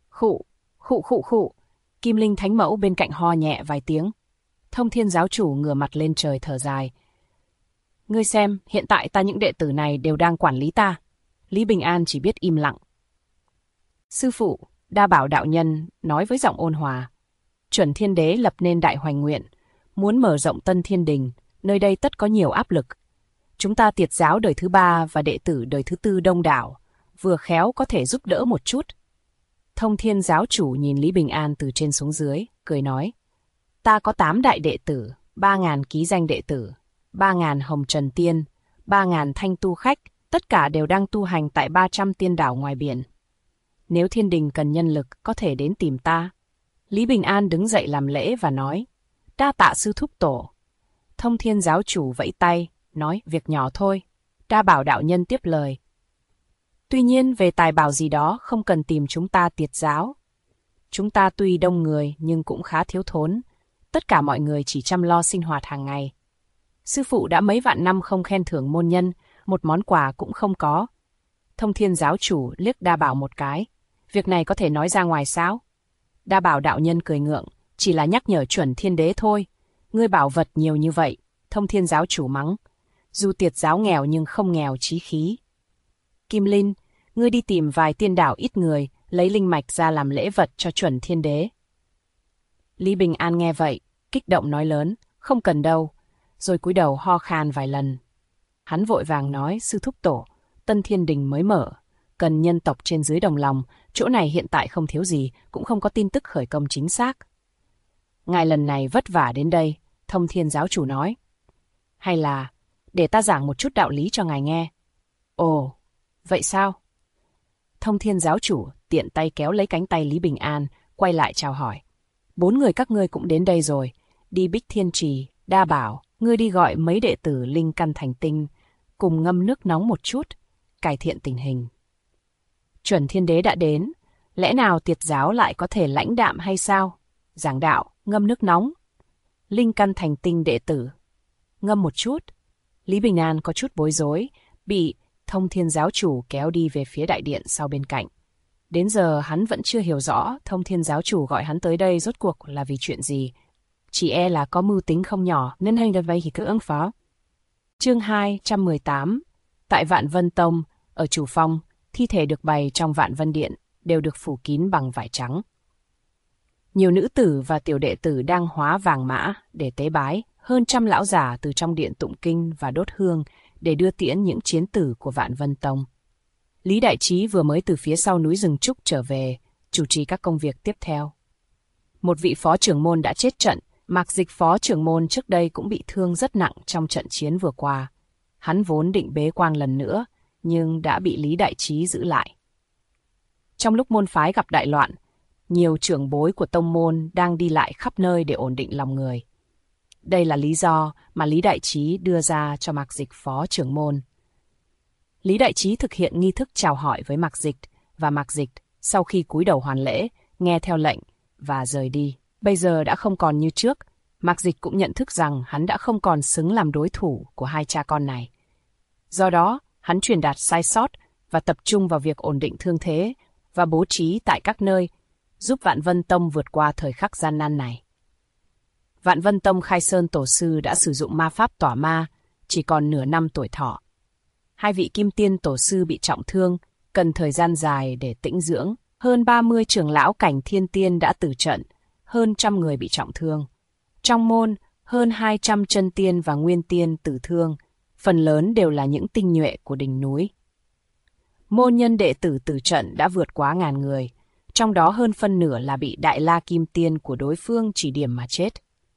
Khụ. Kim Linh Thánh Mẫu bên cạnh ho nhẹ vài tiếng. Thông Thiên giáo chủ ngửa mặt lên trời thở dài. Ngươi xem, hiện tại ta những đệ tử này đều đang quản lý ta. Lý Bình An chỉ biết im lặng. Sư phụ, Đa Bảo đạo nhân nói với giọng ôn hòa. Chuẩn Thiên Đế lập nên đại hoành nguyện, muốn mở rộng Tân Thiên Đình, nơi đây tất có nhiều áp lực. Chúng ta Tiệt giáo đời thứ 3 và đệ tử đời thứ 4 đông đảo, vừa khéo có thể giúp đỡ một chút. Thông Thiên giáo chủ nhìn Lý Bình An từ trên xuống dưới, cười nói. Ta có 8 đại đệ tử, 3.000 ký danh đệ tử, 3.000 hồng trần tiên, 3.000 thanh tu khách, tất cả đều đang tu hành tại 300 tiên đảo ngoài biển. Nếu Thiên Đình cần nhân lực, có thể đến tìm ta. Lý Bình An đứng dậy làm lễ và nói. Đa tạ sư thúc tổ. Thông Thiên giáo chủ vẫy tay, nói việc nhỏ thôi. Đa Bảo đạo nhân tiếp lời. Tuy nhiên về tài bảo gì đó không cần tìm chúng ta Tiệt giáo. Chúng ta tuy đông người nhưng cũng khá thiếu thốn. Tất cả mọi người chỉ chăm lo sinh hoạt hàng ngày. Sư phụ đã mấy vạn năm không khen thưởng môn nhân, một món quà cũng không có. Thông Thiên giáo chủ liếc Đa Bảo một cái. Việc này có thể nói ra ngoài sao? Đa Bảo đạo nhân cười ngượng, chỉ là nhắc nhở Chuẩn Thiên Đế thôi. Ngươi bảo vật nhiều như vậy, Thông Thiên giáo chủ mắng. Dù Tiệt giáo nghèo nhưng không nghèo chí khí. Kim Linh, ngươi đi tìm vài tiên đảo ít người, lấy linh mạch ra làm lễ vật cho Chuẩn Thiên Đế. Lý Bình An nghe vậy, kích động nói lớn, không cần đâu, rồi cúi đầu ho khan vài lần. Hắn vội vàng nói, sư thúc tổ, Tân Thiên Đình mới mở, cần nhân tộc trên dưới đồng lòng, chỗ này hiện tại không thiếu gì, cũng không có tin tức khởi công chính xác. Ngài lần này vất vả đến đây, Thông Thiên giáo chủ nói. Hay là, để ta giảng một chút đạo lý cho ngài nghe. Ồ, vậy sao? Thông Thiên giáo chủ tiện tay kéo lấy cánh tay Lý Bình An, quay lại chào hỏi. 4 người các ngươi cũng đến đây rồi, đi Bích Thiên Trì, Đa Bảo, ngươi đi gọi mấy đệ tử linh căn thành tinh, cùng ngâm nước nóng một chút, cải thiện tình hình. Chuẩn Thiên Đế đã đến, lẽ nào Tiệt giáo lại có thể lãnh đạm hay sao? Giảng đạo, ngâm nước nóng. Linh căn thành tinh đệ tử, ngâm một chút. Lý Bình An có chút bối rối, bị Thông Thiên giáo chủ kéo đi về phía đại điện sau bên cạnh. Đến giờ hắn vẫn chưa hiểu rõ Thông Thiên giáo chủ gọi hắn tới đây rốt cuộc là vì chuyện gì. Chỉ e là có mưu tính không nhỏ nên hành động vậy thì cứ ứng phó. Chương 218. Tại Vạn Vân Tông, ở Chủ Phong, thi thể được bày trong Vạn Vân Điện đều được phủ kín bằng vải trắng. Nhiều nữ tử và tiểu đệ tử đang hóa vàng mã để tế bái, hơn 100 lão giả từ trong điện tụng kinh và đốt hương để đưa tiễn những chiến tử của Vạn Vân Tông. Lý Đại Trí vừa mới từ phía sau núi rừng trúc trở về, chủ trì các công việc tiếp theo. Một vị phó trưởng môn đã chết trận, Mạc Dịch phó trưởng môn trước đây cũng bị thương rất nặng trong trận chiến vừa qua. Hắn vốn định bế quan lần nữa, nhưng đã bị Lý Đại Trí giữ lại. Trong lúc môn phái gặp đại loạn, nhiều trưởng bối của tông môn đang đi lại khắp nơi để ổn định lòng người. Đây là lý do mà Lý Đại Trí đưa ra cho Mạc Dịch phó trưởng môn. Lý Đại Trí thực hiện nghi thức chào hỏi với Mạc Dịch, và Mạc Dịch, sau khi cúi đầu hoàn lễ, nghe theo lệnh và rời đi. Bây giờ đã không còn như trước, Mạc Dịch cũng nhận thức rằng hắn đã không còn xứng làm đối thủ của hai cha con này. Do đó, hắn truyền đạt sai sót và tập trung vào việc ổn định thương thế và bố trí tại các nơi giúp Vạn Vân Tông vượt qua thời khắc gian nan này. Vạn Vân Tông Khai Sơn Tổ sư đã sử dụng ma pháp tỏa ma, chỉ còn nửa năm tuổi thọ. Hai vị Kim Tiên Tổ sư bị trọng thương, cần thời gian dài để tĩnh dưỡng. Hơn 30 trưởng lão cảnh thiên tiên đã tử trận, hơn 100 người bị trọng thương. Trong môn, hơn 200 chân tiên và nguyên tiên tử thương, phần lớn đều là những tinh nhuệ của đỉnh núi. Môn nhân đệ tử tử trận đã vượt quá 1000 người, trong đó hơn phân nửa là bị Đại La Kim Tiên của đối phương chỉ điểm mà chết.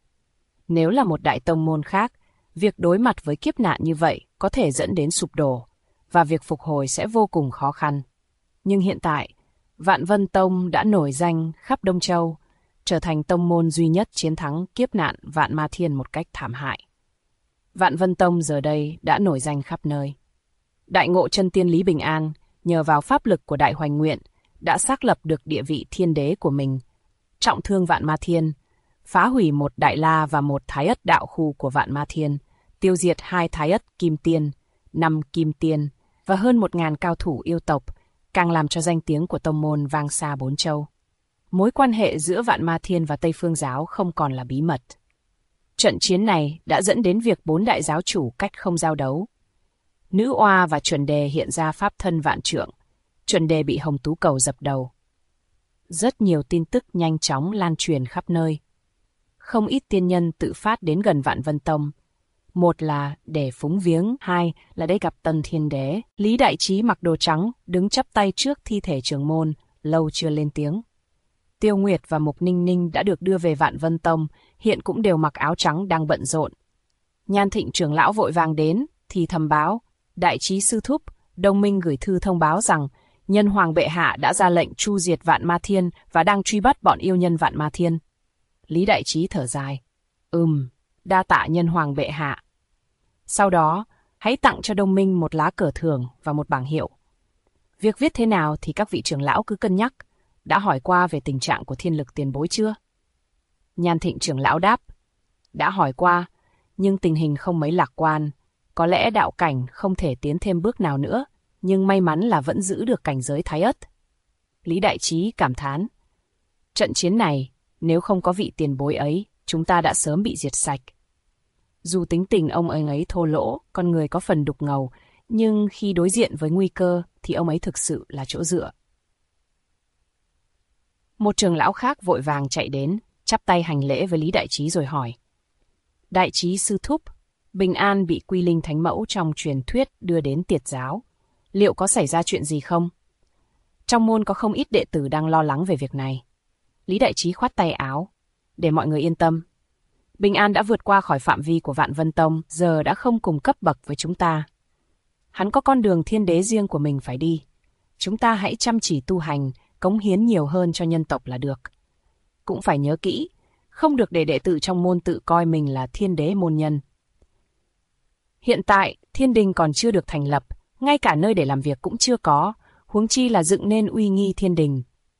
Nếu là một đại tông môn khác, việc đối mặt với kiếp nạn như vậy có thể dẫn đến sụp đổ, và việc phục hồi sẽ vô cùng khó khăn. Nhưng hiện tại, Vạn Vân Tông đã nổi danh khắp Đông Châu, trở thành tông môn duy nhất chiến thắng kiếp nạn Vạn Ma Thiên một cách thảm hại. Vạn Vân Tông giờ đây đã nổi danh khắp nơi. Đại ngộ chân tiên Lý Bình An, nhờ vào pháp lực của Đại Hoành Nguyện, đã xác lập được địa vị thiên đế của mình, trọng thương Vạn Ma Thiên, phá hủy một Đại La và một Thái Ất đạo khu của Vạn Ma Thiên, tiêu diệt 2 Thái Ất Kim Tiên, 5 Kim Tiên và hơn 1000 cao thủ yêu tộc, càng làm cho danh tiếng của tông môn vang xa 4 châu. Mối quan hệ giữa Vạn Ma Thiên và Tây Phương Giáo không còn là bí mật. Trận chiến này đã dẫn đến việc 4 đại giáo chủ cách không giao đấu. Nữ oa và chuẩn đề hiện ra pháp thân vạn trượng, chuẩn đề bị hồng tú cầu dập đầu. Rất nhiều tin tức nhanh chóng lan truyền khắp nơi. Không ít tiên nhân tự phát đến gần Vạn Vân Tông. Một là để phúng viếng, hai là để gặp Tân Thiên Đế. Lý Đại Trí mặc đồ trắng, đứng chắp tay trước thi thể trưởng môn, lâu chưa lên tiếng. Tiêu Nguyệt và Mục Ninh Ninh đã được đưa về Vạn Vân Tông, hiện cũng đều mặc áo trắng đang bận rộn. Nhan Thịnh trưởng lão vội vàng đến, thì thầm báo, Đại Trí sư thúc, Đông Minh gửi thư thông báo rằng Nhân Hoàng bệ hạ đã ra lệnh tru diệt Vạn Ma Thiên và đang truy bắt bọn yêu nhân Vạn Ma Thiên. Lý Đại Trí thở dài, đa tạ Nhân Hoàng bệ hạ. Sau đó, hãy tặng cho Đông Minh một lá cờ thưởng và một bảng hiệu. Việc viết thế nào thì các vị trưởng lão cứ cân nhắc. Đã hỏi qua về tình trạng của thiên lực tiền bối chưa? Nhan Thịnh trưởng lão đáp, đã hỏi qua, nhưng tình hình không mấy lạc quan. Có lẽ đạo cảnh không thể tiến thêm bước nào nữa, nhưng may mắn là vẫn giữ được cảnh giới Thái Ất. Lý Đại Trí cảm thán, trận chiến này, nếu không có vị tiền bối ấy, chúng ta đã sớm bị diệt sạch. Dù tính tình ông ấy thô lỗ, con người có phần đục ngầu, nhưng khi đối diện với nguy cơ thì ông ấy thực sự là chỗ dựa. Một trưởng lão khác vội vàng chạy đến, chắp tay hành lễ với Lý Đại Trí rồi hỏi. Đại Trí sư thúc, Bình An bị Quy Linh Thánh Mẫu trong truyền thuyết đưa đến tiệt giáo. Liệu có xảy ra chuyện gì không? Trong môn có không ít đệ tử đang lo lắng về việc này. Lý Đại Trí khoát tay áo, để mọi người yên tâm. Bình An đã vượt qua khỏi phạm vi của Vạn Vân Tông, giờ đã không cùng cấp bậc với chúng ta. Hắn có con đường thiên đế riêng của mình phải đi. Chúng ta hãy chăm chỉ tu hành, cống hiến nhiều hơn cho nhân tộc là được. Cũng phải nhớ kỹ, không được để đệ tử trong môn tự coi mình là thiên đế môn nhân. Hiện tại, thiên đình còn chưa được thành lập, ngay cả nơi để làm việc cũng chưa có, huống chi là dựng nên uy nghi thiên đình.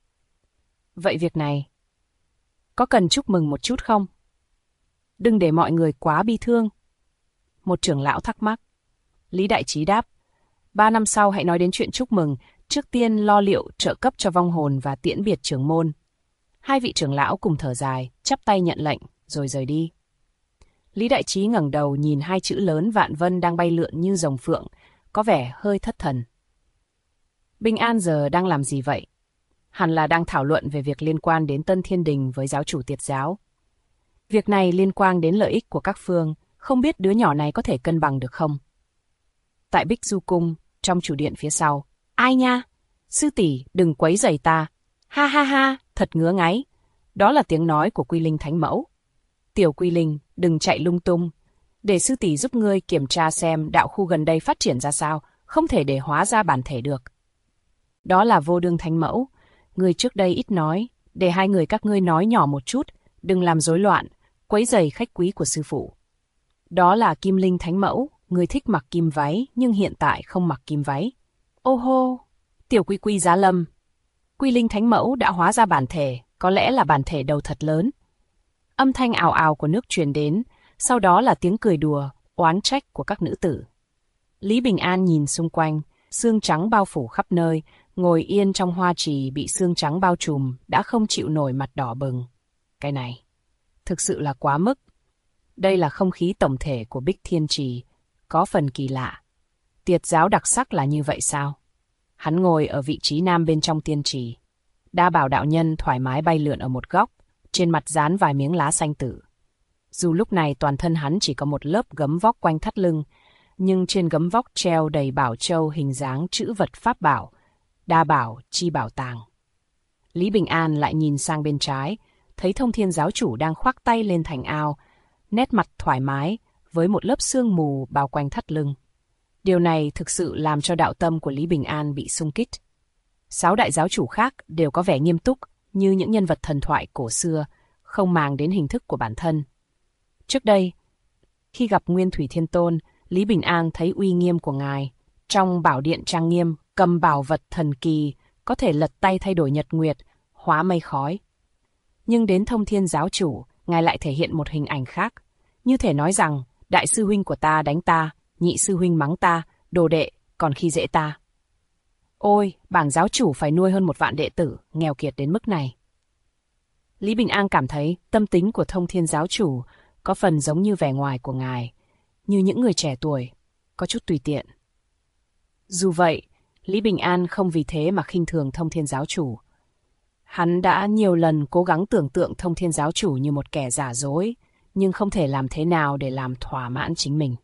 Vậy việc này, có cần chúc mừng một chút không? Đừng để mọi người quá bi thương. Một trưởng lão thắc mắc. Lý Đại Trí đáp, 3 năm sau hãy nói đến chuyện chúc mừng, trước tiên lo liệu trợ cấp cho vong hồn và tiễn biệt trưởng môn. Hai vị trưởng lão cùng thở dài, chắp tay nhận lệnh, rồi rời đi. Lý Đại Trí ngẩng đầu nhìn 2 chữ lớn Vạn Vân đang bay lượn như rồng phượng, có vẻ hơi thất thần. Bình An giờ đang làm gì vậy? Hẳn là đang thảo luận về việc liên quan đến Tân Thiên Đình với giáo chủ tiệt giáo. Việc này liên quan đến lợi ích của các phương, không biết đứa nhỏ này có thể cân bằng được không? Tại Bích Du Cung, trong chủ điện phía sau. Ai nha? Sư tỷ, đừng quấy rầy ta. Ha ha ha, thật ngứa ngáy. Đó là tiếng nói của Quy Linh Thánh Mẫu. Tiểu Quy Linh, đừng chạy lung tung. Để sư tỷ giúp ngươi kiểm tra xem đạo khu gần đây phát triển ra sao, không thể để hóa ra bản thể được. Đó là Vô Đương Thánh Mẫu. Ngươi trước đây ít nói, để hai người các ngươi nói nhỏ một chút, đừng làm rối loạn, quấy rầy khách quý của sư phụ. Đó là Kim Linh Thánh Mẫu. Ngươi thích mặc kim váy, nhưng hiện tại không mặc kim váy. Ô hô, Tiểu Quy Quy giá lâm. Quy Linh Thánh Mẫu đã hóa ra bản thể, có lẽ là bản thể đầu thật lớn. Âm thanh ào ào của nước truyền đến, sau đó là tiếng cười đùa, oán trách của các nữ tử. Lý Bình An nhìn xung quanh, sương trắng bao phủ khắp nơi, ngồi yên trong hoa trì bị sương trắng bao trùm đã không chịu nổi mặt đỏ bừng. Cái này, thực sự là quá mức. Đây là không khí tổng thể của Bích Thiên Trì, có phần kỳ lạ. Tiệt giáo đặc sắc là như vậy sao? Hắn ngồi ở vị trí nam bên trong tiên trì. Đa Bảo đạo nhân thoải mái bay lượn ở một góc, trên mặt dán vài miếng lá xanh tử. Dù lúc này toàn thân hắn chỉ có một lớp gấm vóc quanh thắt lưng, nhưng trên gấm vóc treo đầy bảo châu hình dáng chữ vật pháp bảo, Đa Bảo chi bảo tàng. Lý Bình An lại nhìn sang bên trái, thấy Thông Thiên giáo chủ đang khoác tay lên thành ao, nét mặt thoải mái với một lớp sương mù bao quanh thắt lưng. Điều này thực sự làm cho đạo tâm của Lý Bình An bị xung kích. 6 đại giáo chủ khác đều có vẻ nghiêm túc như những nhân vật thần thoại cổ xưa, không màng đến hình thức của bản thân. Trước đây, khi gặp Nguyên Thủy Thiên Tôn, Lý Bình An thấy uy nghiêm của ngài. Trong bảo điện trang nghiêm, cầm bảo vật thần kỳ, có thể lật tay thay đổi nhật nguyệt, hóa mây khói. Nhưng đến Thông Thiên giáo chủ, ngài lại thể hiện một hình ảnh khác. Như thể nói rằng, đại sư huynh của ta đánh ta, nhị sư huynh mắng ta, đồ đệ, còn khi dễ ta. Ôi, bản giáo chủ phải nuôi hơn 1 vạn đệ tử, nghèo kiệt đến mức này. Lý Bình An cảm thấy tâm tính của Thông Thiên giáo chủ có phần giống như vẻ ngoài của ngài, như những người trẻ tuổi, có chút tùy tiện. Dù vậy, Lý Bình An không vì thế mà khinh thường Thông Thiên giáo chủ. Hắn đã nhiều lần cố gắng tưởng tượng Thông Thiên giáo chủ như một kẻ giả dối, nhưng không thể làm thế nào để làm thỏa mãn chính mình.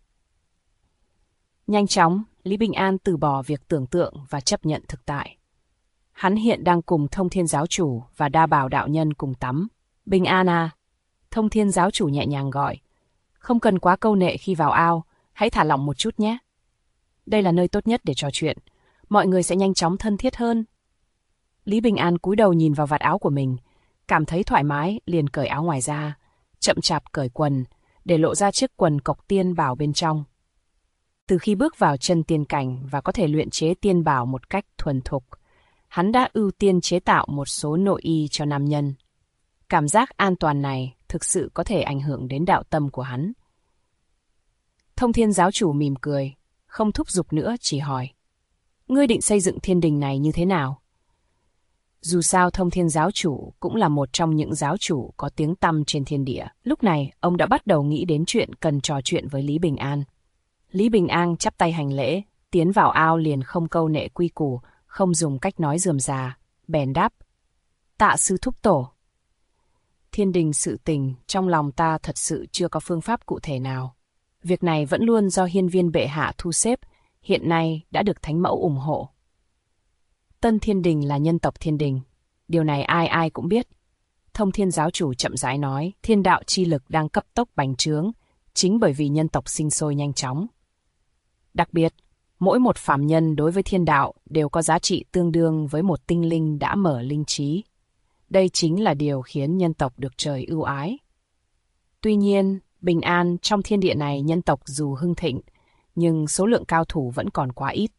Nhanh chóng, Lý Bình An từ bỏ việc tưởng tượng và chấp nhận thực tại. Hắn hiện đang cùng Thông Thiên giáo chủ và Đa Bảo đạo nhân cùng tắm. Bình An à? Thông Thiên giáo chủ nhẹ nhàng gọi. Không cần quá câu nệ khi vào ao, hãy thả lỏng một chút nhé. Đây là nơi tốt nhất để trò chuyện, mọi người sẽ nhanh chóng thân thiết hơn. Lý Bình An cúi đầu nhìn vào vạt áo của mình, cảm thấy thoải mái liền cởi áo ngoài ra, chậm chạp cởi quần, để lộ ra chiếc quần cộc tiên bảo bên trong. Từ khi bước vào chân tiên cảnh và có thể luyện chế tiên bảo một cách thuần thục, hắn đã ưu tiên chế tạo một số nội y cho nam nhân. Cảm giác an toàn này thực sự có thể ảnh hưởng đến đạo tâm của hắn. Thông Thiên giáo chủ mỉm cười, không thúc giục nữa, chỉ hỏi. Ngươi định xây dựng thiên đình này như thế nào? Dù sao Thông Thiên giáo chủ cũng là một trong những giáo chủ có tiếng tăm trên thiên địa. Lúc này, ông đã bắt đầu nghĩ đến chuyện cần trò chuyện với Lý Bình An. Lý Bình An chắp tay hành lễ, tiến vào ao liền không câu nệ quy củ, không dùng cách nói rườm rà, bèn đáp. Tạ sư thúc tổ. Thiên đình sự tình, trong lòng ta thật sự chưa có phương pháp cụ thể nào. Việc này vẫn luôn do hiên viên bệ hạ thu xếp, hiện nay đã được thánh mẫu ủng hộ. Tân thiên đình là nhân tộc thiên đình, điều này ai ai cũng biết. Thông Thiên giáo chủ chậm rãi nói, thiên đạo chi lực đang cấp tốc bành trướng, chính bởi vì nhân tộc sinh sôi nhanh chóng. Đặc biệt, mỗi một phàm nhân đối với thiên đạo đều có giá trị tương đương với một tinh linh đã mở linh trí. Đây chính là điều khiến nhân tộc được trời ưu ái. Tuy nhiên, Bình An, trong thiên địa này nhân tộc dù hưng thịnh, nhưng số lượng cao thủ vẫn còn quá ít.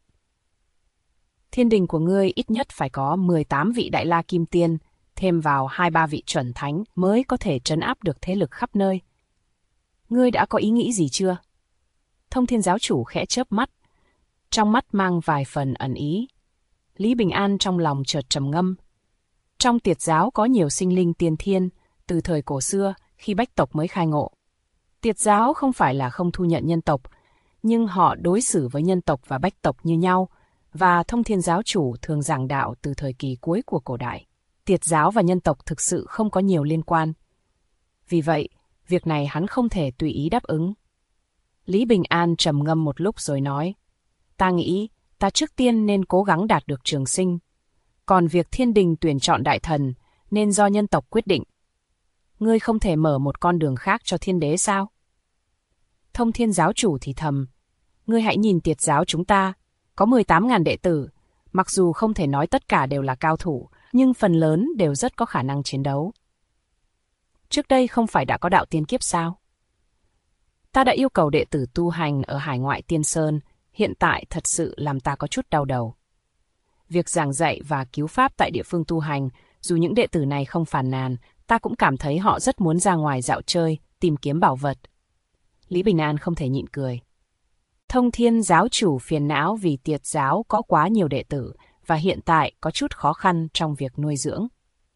Thiên đình của ngươi ít nhất phải có 18 vị Đại La Kim Tiên, thêm vào 2-3 vị chuẩn thánh mới có thể trấn áp được thế lực khắp nơi. Ngươi đã có ý nghĩ gì chưa? Thông Thiên giáo chủ khẽ chớp mắt, trong mắt mang vài phần ẩn ý. Lý Bình An trong lòng chợt trầm ngâm. Trong Tiệt giáo có nhiều sinh linh tiên thiên, từ thời cổ xưa khi bách tộc mới khai ngộ. Tiệt giáo không phải là không thu nhận nhân tộc, nhưng họ đối xử với nhân tộc và bách tộc như nhau, và Thông Thiên giáo chủ thường giảng đạo từ thời kỳ cuối của cổ đại. Tiệt giáo và nhân tộc thực sự không có nhiều liên quan. Vì vậy, việc này hắn không thể tùy ý đáp ứng. Lý Bình An trầm ngâm một lúc rồi nói, ta nghĩ ta trước tiên nên cố gắng đạt được trường sinh, còn việc thiên đình tuyển chọn đại thần nên do nhân tộc quyết định. Ngươi không thể mở một con đường khác cho thiên đế sao? Thông Thiên giáo chủ thì thầm, ngươi hãy nhìn Tiệt giáo chúng ta, có 18.000 đệ tử, mặc dù không thể nói tất cả đều là cao thủ, nhưng phần lớn đều rất có khả năng chiến đấu. Trước đây không phải đã có đạo tiên kiếp sao? Ta đã yêu cầu đệ tử tu hành ở hải ngoại Tiên Sơn, hiện tại thật sự làm ta có chút đau đầu. Việc giảng dạy và cứu pháp tại địa phương tu hành, dù những đệ tử này không phàn nàn, ta cũng cảm thấy họ rất muốn ra ngoài dạo chơi, tìm kiếm bảo vật. Lý Bình An không thể nhịn cười. Thông Thiên giáo chủ phiền não vì Tiệt giáo có quá nhiều đệ tử và hiện tại có chút khó khăn trong việc nuôi dưỡng.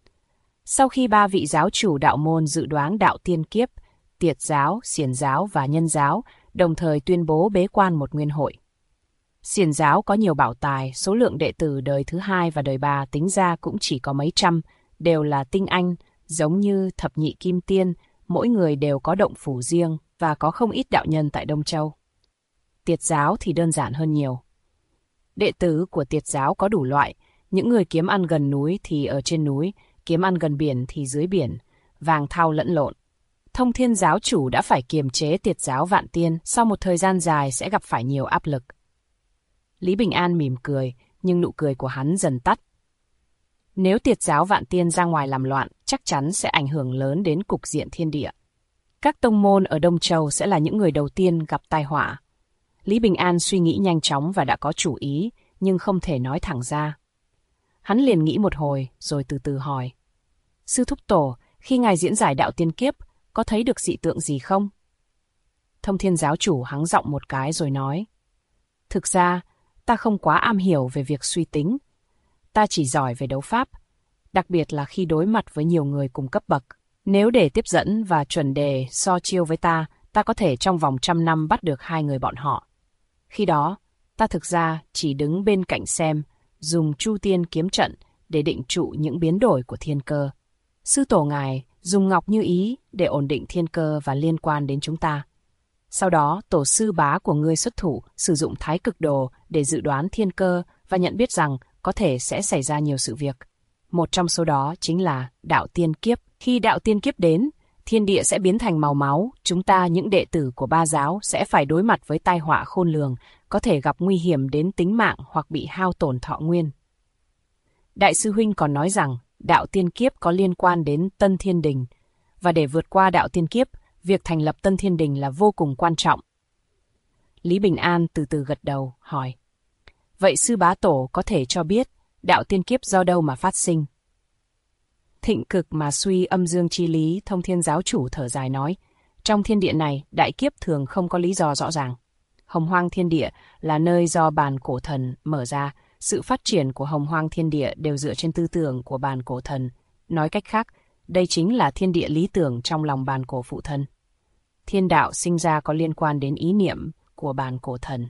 Sau khi 3 vị giáo chủ đạo môn dự đoán đạo tiên kiếp, Tiệt giáo, Xiển giáo và Nhân giáo đồng thời tuyên bố bế quan một nguyên hội. Xiển giáo có nhiều bảo tài, số lượng đệ tử đời thứ 2 và đời 3 tính ra cũng chỉ có mấy trăm, đều là tinh anh, giống như thập nhị kim tiên, mỗi người đều có động phủ riêng và có không ít đạo nhân tại Đông Châu. Tiệt giáo thì đơn giản hơn nhiều. Đệ tử của Tiệt giáo có đủ loại, những người kiếm ăn gần núi thì ở trên núi, kiếm ăn gần biển thì dưới biển, vàng thau lẫn lộn. Thông Thiên giáo chủ đã phải kiềm chế Tiệt giáo Vạn Tiên, sau một thời gian dài sẽ gặp phải nhiều áp lực. Lý Bình An mỉm cười, nhưng nụ cười của hắn dần tắt. Nếu Tiệt giáo Vạn Tiên ra ngoài làm loạn, chắc chắn sẽ ảnh hưởng lớn đến cục diện thiên địa. Các tông môn ở Đông Châu sẽ là những người đầu tiên gặp tai họa. Lý Bình An suy nghĩ nhanh chóng và đã có chủ ý, nhưng không thể nói thẳng ra. Hắn liền nghĩ một hồi, rồi từ từ hỏi. Sư Thúc Tổ, khi ngài diễn giải đạo tiên kiếp, có thấy được dị tượng gì không? Thông Thiên giáo chủ hắng giọng một cái rồi nói. Thực ra, ta không quá am hiểu về việc suy tính. Ta chỉ giỏi về đấu pháp, đặc biệt là khi đối mặt với nhiều người cùng cấp bậc. Nếu để tiếp dẫn và chuẩn đề so chiêu với ta có thể trong vòng 100 năm bắt được 2 người bọn họ. Khi đó, ta thực ra chỉ đứng bên cạnh xem, dùng Chu Tiên kiếm trận để định trụ những biến đổi của thiên cơ. Sư tổ ngài dùng ngọc như ý để ổn định thiên cơ và liên quan đến chúng ta. Sau đó, tổ sư bá của ngươi xuất thủ sử dụng thái cực đồ để dự đoán thiên cơ và nhận biết rằng có thể sẽ xảy ra nhiều sự việc. Một trong số đó chính là đạo tiên kiếp. Khi đạo tiên kiếp đến, thiên địa sẽ biến thành màu máu, chúng ta những đệ tử của 3 giáo sẽ phải đối mặt với tai họa khôn lường, có thể gặp nguy hiểm đến tính mạng hoặc bị hao tổn thọ nguyên. Đại sư huynh còn nói rằng đạo tiên kiếp có liên quan đến Tân Thiên Đình, và để vượt qua đạo tiên kiếp, việc thành lập Tân Thiên Đình là vô cùng quan trọng. Lý Bình An từ từ gật đầu, hỏi. Vậy sư bá tổ có thể cho biết đạo tiên kiếp do đâu mà phát sinh? Thịnh cực mà suy âm dương chi lý, Thông Thiên giáo chủ thở dài nói. Trong thiên địa này, đại kiếp thường không có lý do rõ ràng. Hồng hoang thiên địa là nơi do bàn cổ thần mở ra. Sự phát triển của hồng hoang thiên địa đều dựa trên tư tưởng của bàn cổ thần. Nói cách khác, đây chính là thiên địa lý tưởng trong lòng bàn cổ phụ thân. Thiên đạo sinh ra có liên quan đến ý niệm của bàn cổ thần.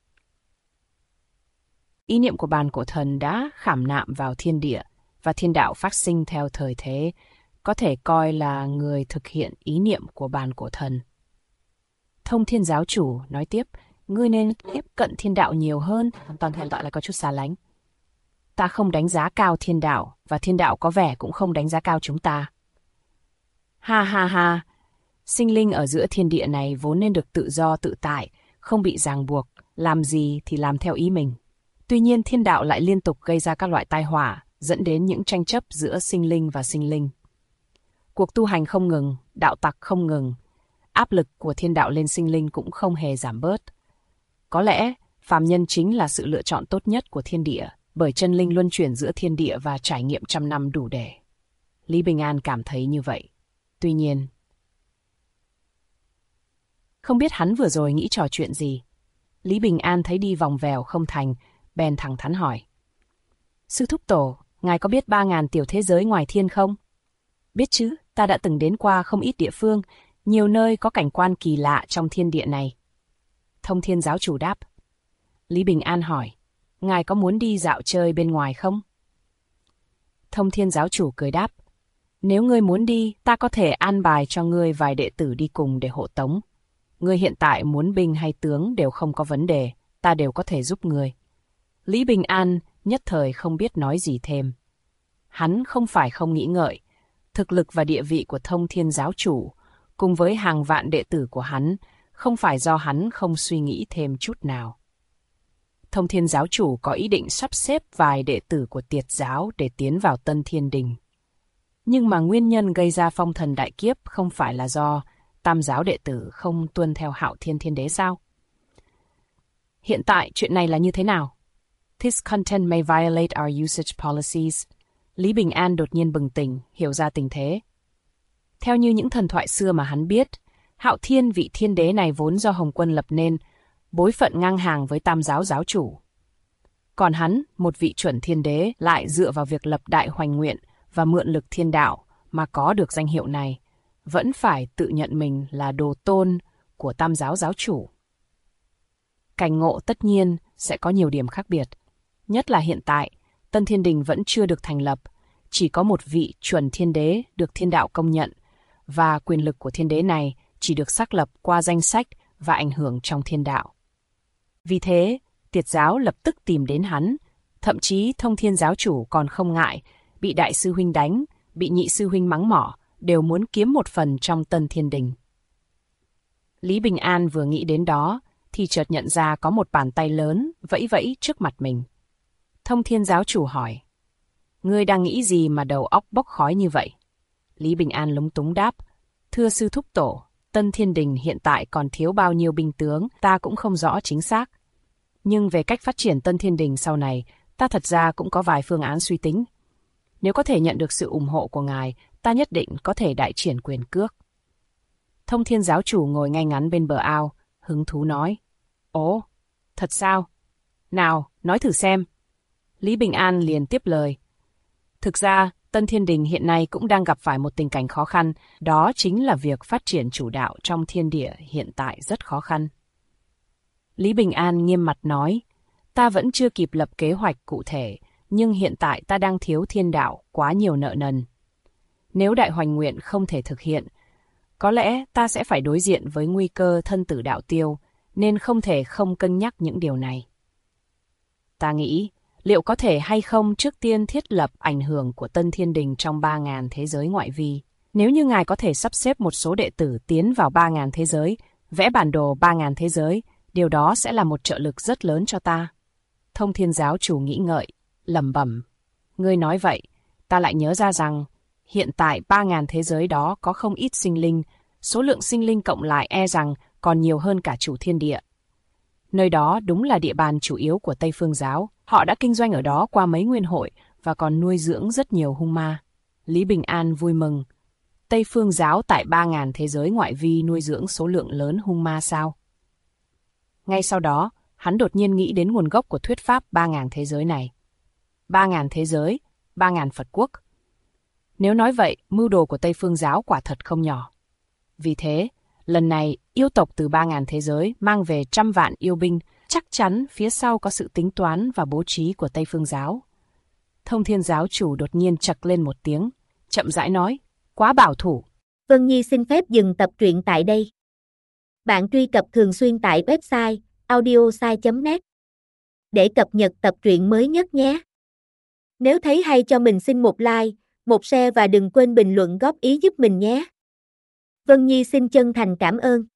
Ý niệm của bàn cổ thần đã khảm nạm vào thiên địa, và thiên đạo phát sinh theo thời thế, có thể coi là người thực hiện ý niệm của bàn cổ thần. Thông Thiên giáo chủ nói tiếp, ngươi nên tiếp cận thiên đạo nhiều hơn, toàn hiện tại là có chút xa lánh. Ta không đánh giá cao thiên đạo, và thiên đạo có vẻ cũng không đánh giá cao chúng ta. Ha ha ha, sinh linh ở giữa thiên địa này vốn nên được tự do tự tại, không bị ràng buộc, làm gì thì làm theo ý mình. Tuy nhiên thiên đạo lại liên tục gây ra các loại tai họa, dẫn đến những tranh chấp giữa sinh linh và sinh linh. Cuộc tu hành không ngừng, đạo tặc không ngừng, áp lực của thiên đạo lên sinh linh cũng không hề giảm bớt. Có lẽ, phàm nhân chính là sự lựa chọn tốt nhất của thiên địa, bởi chân linh luân chuyển giữa thiên địa và trải nghiệm 100 năm đủ để. Lý Bình An cảm thấy như vậy. Tuy nhiên, không biết hắn vừa rồi nghĩ trò chuyện gì. Lý Bình An thấy đi vòng vèo không thành, bèn thẳng thắn hỏi. Sư Thúc Tổ, ngài có biết 3.000 tiểu thế giới ngoài thiên không? Biết chứ, ta đã từng đến qua không ít địa phương, nhiều nơi có cảnh quan kỳ lạ trong thiên địa này. Thông Thiên giáo chủ đáp. Lý Bình An hỏi, ngài có muốn đi dạo chơi bên ngoài không? Thông Thiên giáo chủ cười đáp, nếu ngươi muốn đi, ta có thể an bài cho ngươi vài đệ tử đi cùng để hộ tống. Ngươi hiện tại muốn binh hay tướng đều không có vấn đề, ta đều có thể giúp ngươi. Lý Bình An nhất thời không biết nói gì thêm. Hắn không phải không nghĩ ngợi, thực lực và địa vị của Thông Thiên giáo chủ, cùng với hàng vạn đệ tử của hắn, không phải do hắn không suy nghĩ thêm chút nào. Thông Thiên giáo chủ có ý định sắp xếp vài đệ tử của Tiệt giáo để tiến vào Tân Thiên Đình. Nhưng mà nguyên nhân gây ra phong thần đại kiếp không phải là do Tam giáo đệ tử không tuân theo Hạo Thiên Thiên Đế sao? Hiện tại chuyện này là như thế nào? This content may violate our usage policies. Lý Bình An đột nhiên bừng tỉnh, hiểu ra tình thế. Theo như những thần thoại xưa mà hắn biết, Hạo Thiên vị thiên đế này vốn do Hồng Quân lập nên, bối phận ngang hàng với Tam giáo giáo chủ. Còn hắn, một vị chuẩn thiên đế, lại dựa vào việc lập đại hoành nguyện và mượn lực thiên đạo mà có được danh hiệu này, vẫn phải tự nhận mình là đồ tôn của Tam giáo giáo chủ. Cảnh ngộ tất nhiên sẽ có nhiều điểm khác biệt, nhất là hiện tại, Tân Thiên Đình vẫn chưa được thành lập, chỉ có một vị chuẩn thiên đế được thiên đạo công nhận, và quyền lực của thiên đế này chỉ được xác lập qua danh sách và ảnh hưởng trong thiên đạo. Vì thế, Tiệt giáo lập tức tìm đến hắn, thậm chí Thông Thiên giáo chủ còn không ngại, bị đại sư huynh đánh, bị nhị sư huynh mắng mỏ, đều muốn kiếm một phần trong Tân Thiên Đình. Lý Bình An vừa nghĩ đến đó, thì chợt nhận ra có một bàn tay lớn vẫy vẫy trước mặt mình. Thông Thiên giáo chủ hỏi, ngươi đang nghĩ gì mà đầu óc bốc khói như vậy? Lý Bình An lúng túng đáp, thưa sư thúc tổ, Tân Thiên Đình hiện tại còn thiếu bao nhiêu binh tướng, ta cũng không rõ chính xác. Nhưng về cách phát triển Tân Thiên Đình sau này, ta thật ra cũng có vài phương án suy tính. Nếu có thể nhận được sự ủng hộ của ngài, ta nhất định có thể đại triển quyền cước. Thông Thiên giáo chủ ngồi ngay ngắn bên bờ ao, hứng thú nói, ồ, thật sao? Nào, nói thử xem. Lý Bình An liền tiếp lời. Thực ra, Tân Thiên Đình hiện nay cũng đang gặp phải một tình cảnh khó khăn, đó chính là việc phát triển chủ đạo trong thiên địa hiện tại rất khó khăn. Lý Bình An nghiêm mặt nói, ta vẫn chưa kịp lập kế hoạch cụ thể, nhưng hiện tại ta đang thiếu thiên đạo quá nhiều nợ nần. Nếu đại hoành nguyện không thể thực hiện, có lẽ ta sẽ phải đối diện với nguy cơ thân tử đạo tiêu, nên không thể không cân nhắc những điều này. Ta nghĩ, liệu có thể hay không trước tiên thiết lập ảnh hưởng của Tân Thiên Đình trong 3.000 thế giới ngoại vi? Nếu như ngài có thể sắp xếp một số đệ tử tiến vào 3.000 thế giới, vẽ bản đồ 3.000 thế giới, điều đó sẽ là một trợ lực rất lớn cho ta. Thông Thiên giáo chủ nghĩ ngợi, lẩm bẩm. Ngươi nói vậy, ta lại nhớ ra rằng, hiện tại 3.000 thế giới đó có không ít sinh linh, số lượng sinh linh cộng lại e rằng còn nhiều hơn cả chủ thiên địa. Nơi đó đúng là địa bàn chủ yếu của Tây Phương giáo, họ đã kinh doanh ở đó qua mấy nguyên hội và còn nuôi dưỡng rất nhiều hung ma. Lý Bình An vui mừng. Tây Phương giáo tại 3.000 thế giới ngoại vi nuôi dưỡng số lượng lớn hung ma sao? Ngay sau đó, hắn đột nhiên nghĩ đến nguồn gốc của thuyết pháp 3.000 thế giới này. 3.000 thế giới, 3.000 Phật quốc. Nếu nói vậy, mưu đồ của Tây Phương giáo quả thật không nhỏ. Vì thế, lần này, yêu tộc từ 3.000 thế giới mang về 100 vạn yêu binh, chắc chắn phía sau có sự tính toán và bố trí của Tây Phương giáo. Thông Thiên giáo chủ đột nhiên chậc lên một tiếng, chậm rãi nói, quá bảo thủ. Vân Nhi xin phép dừng tập truyện tại đây. Bạn truy cập thường xuyên tại website audiosai.net để cập nhật tập truyện mới nhất nhé. Nếu thấy hay cho mình xin một like, một share và đừng quên bình luận góp ý giúp mình nhé. Vân Nhi xin chân thành cảm ơn.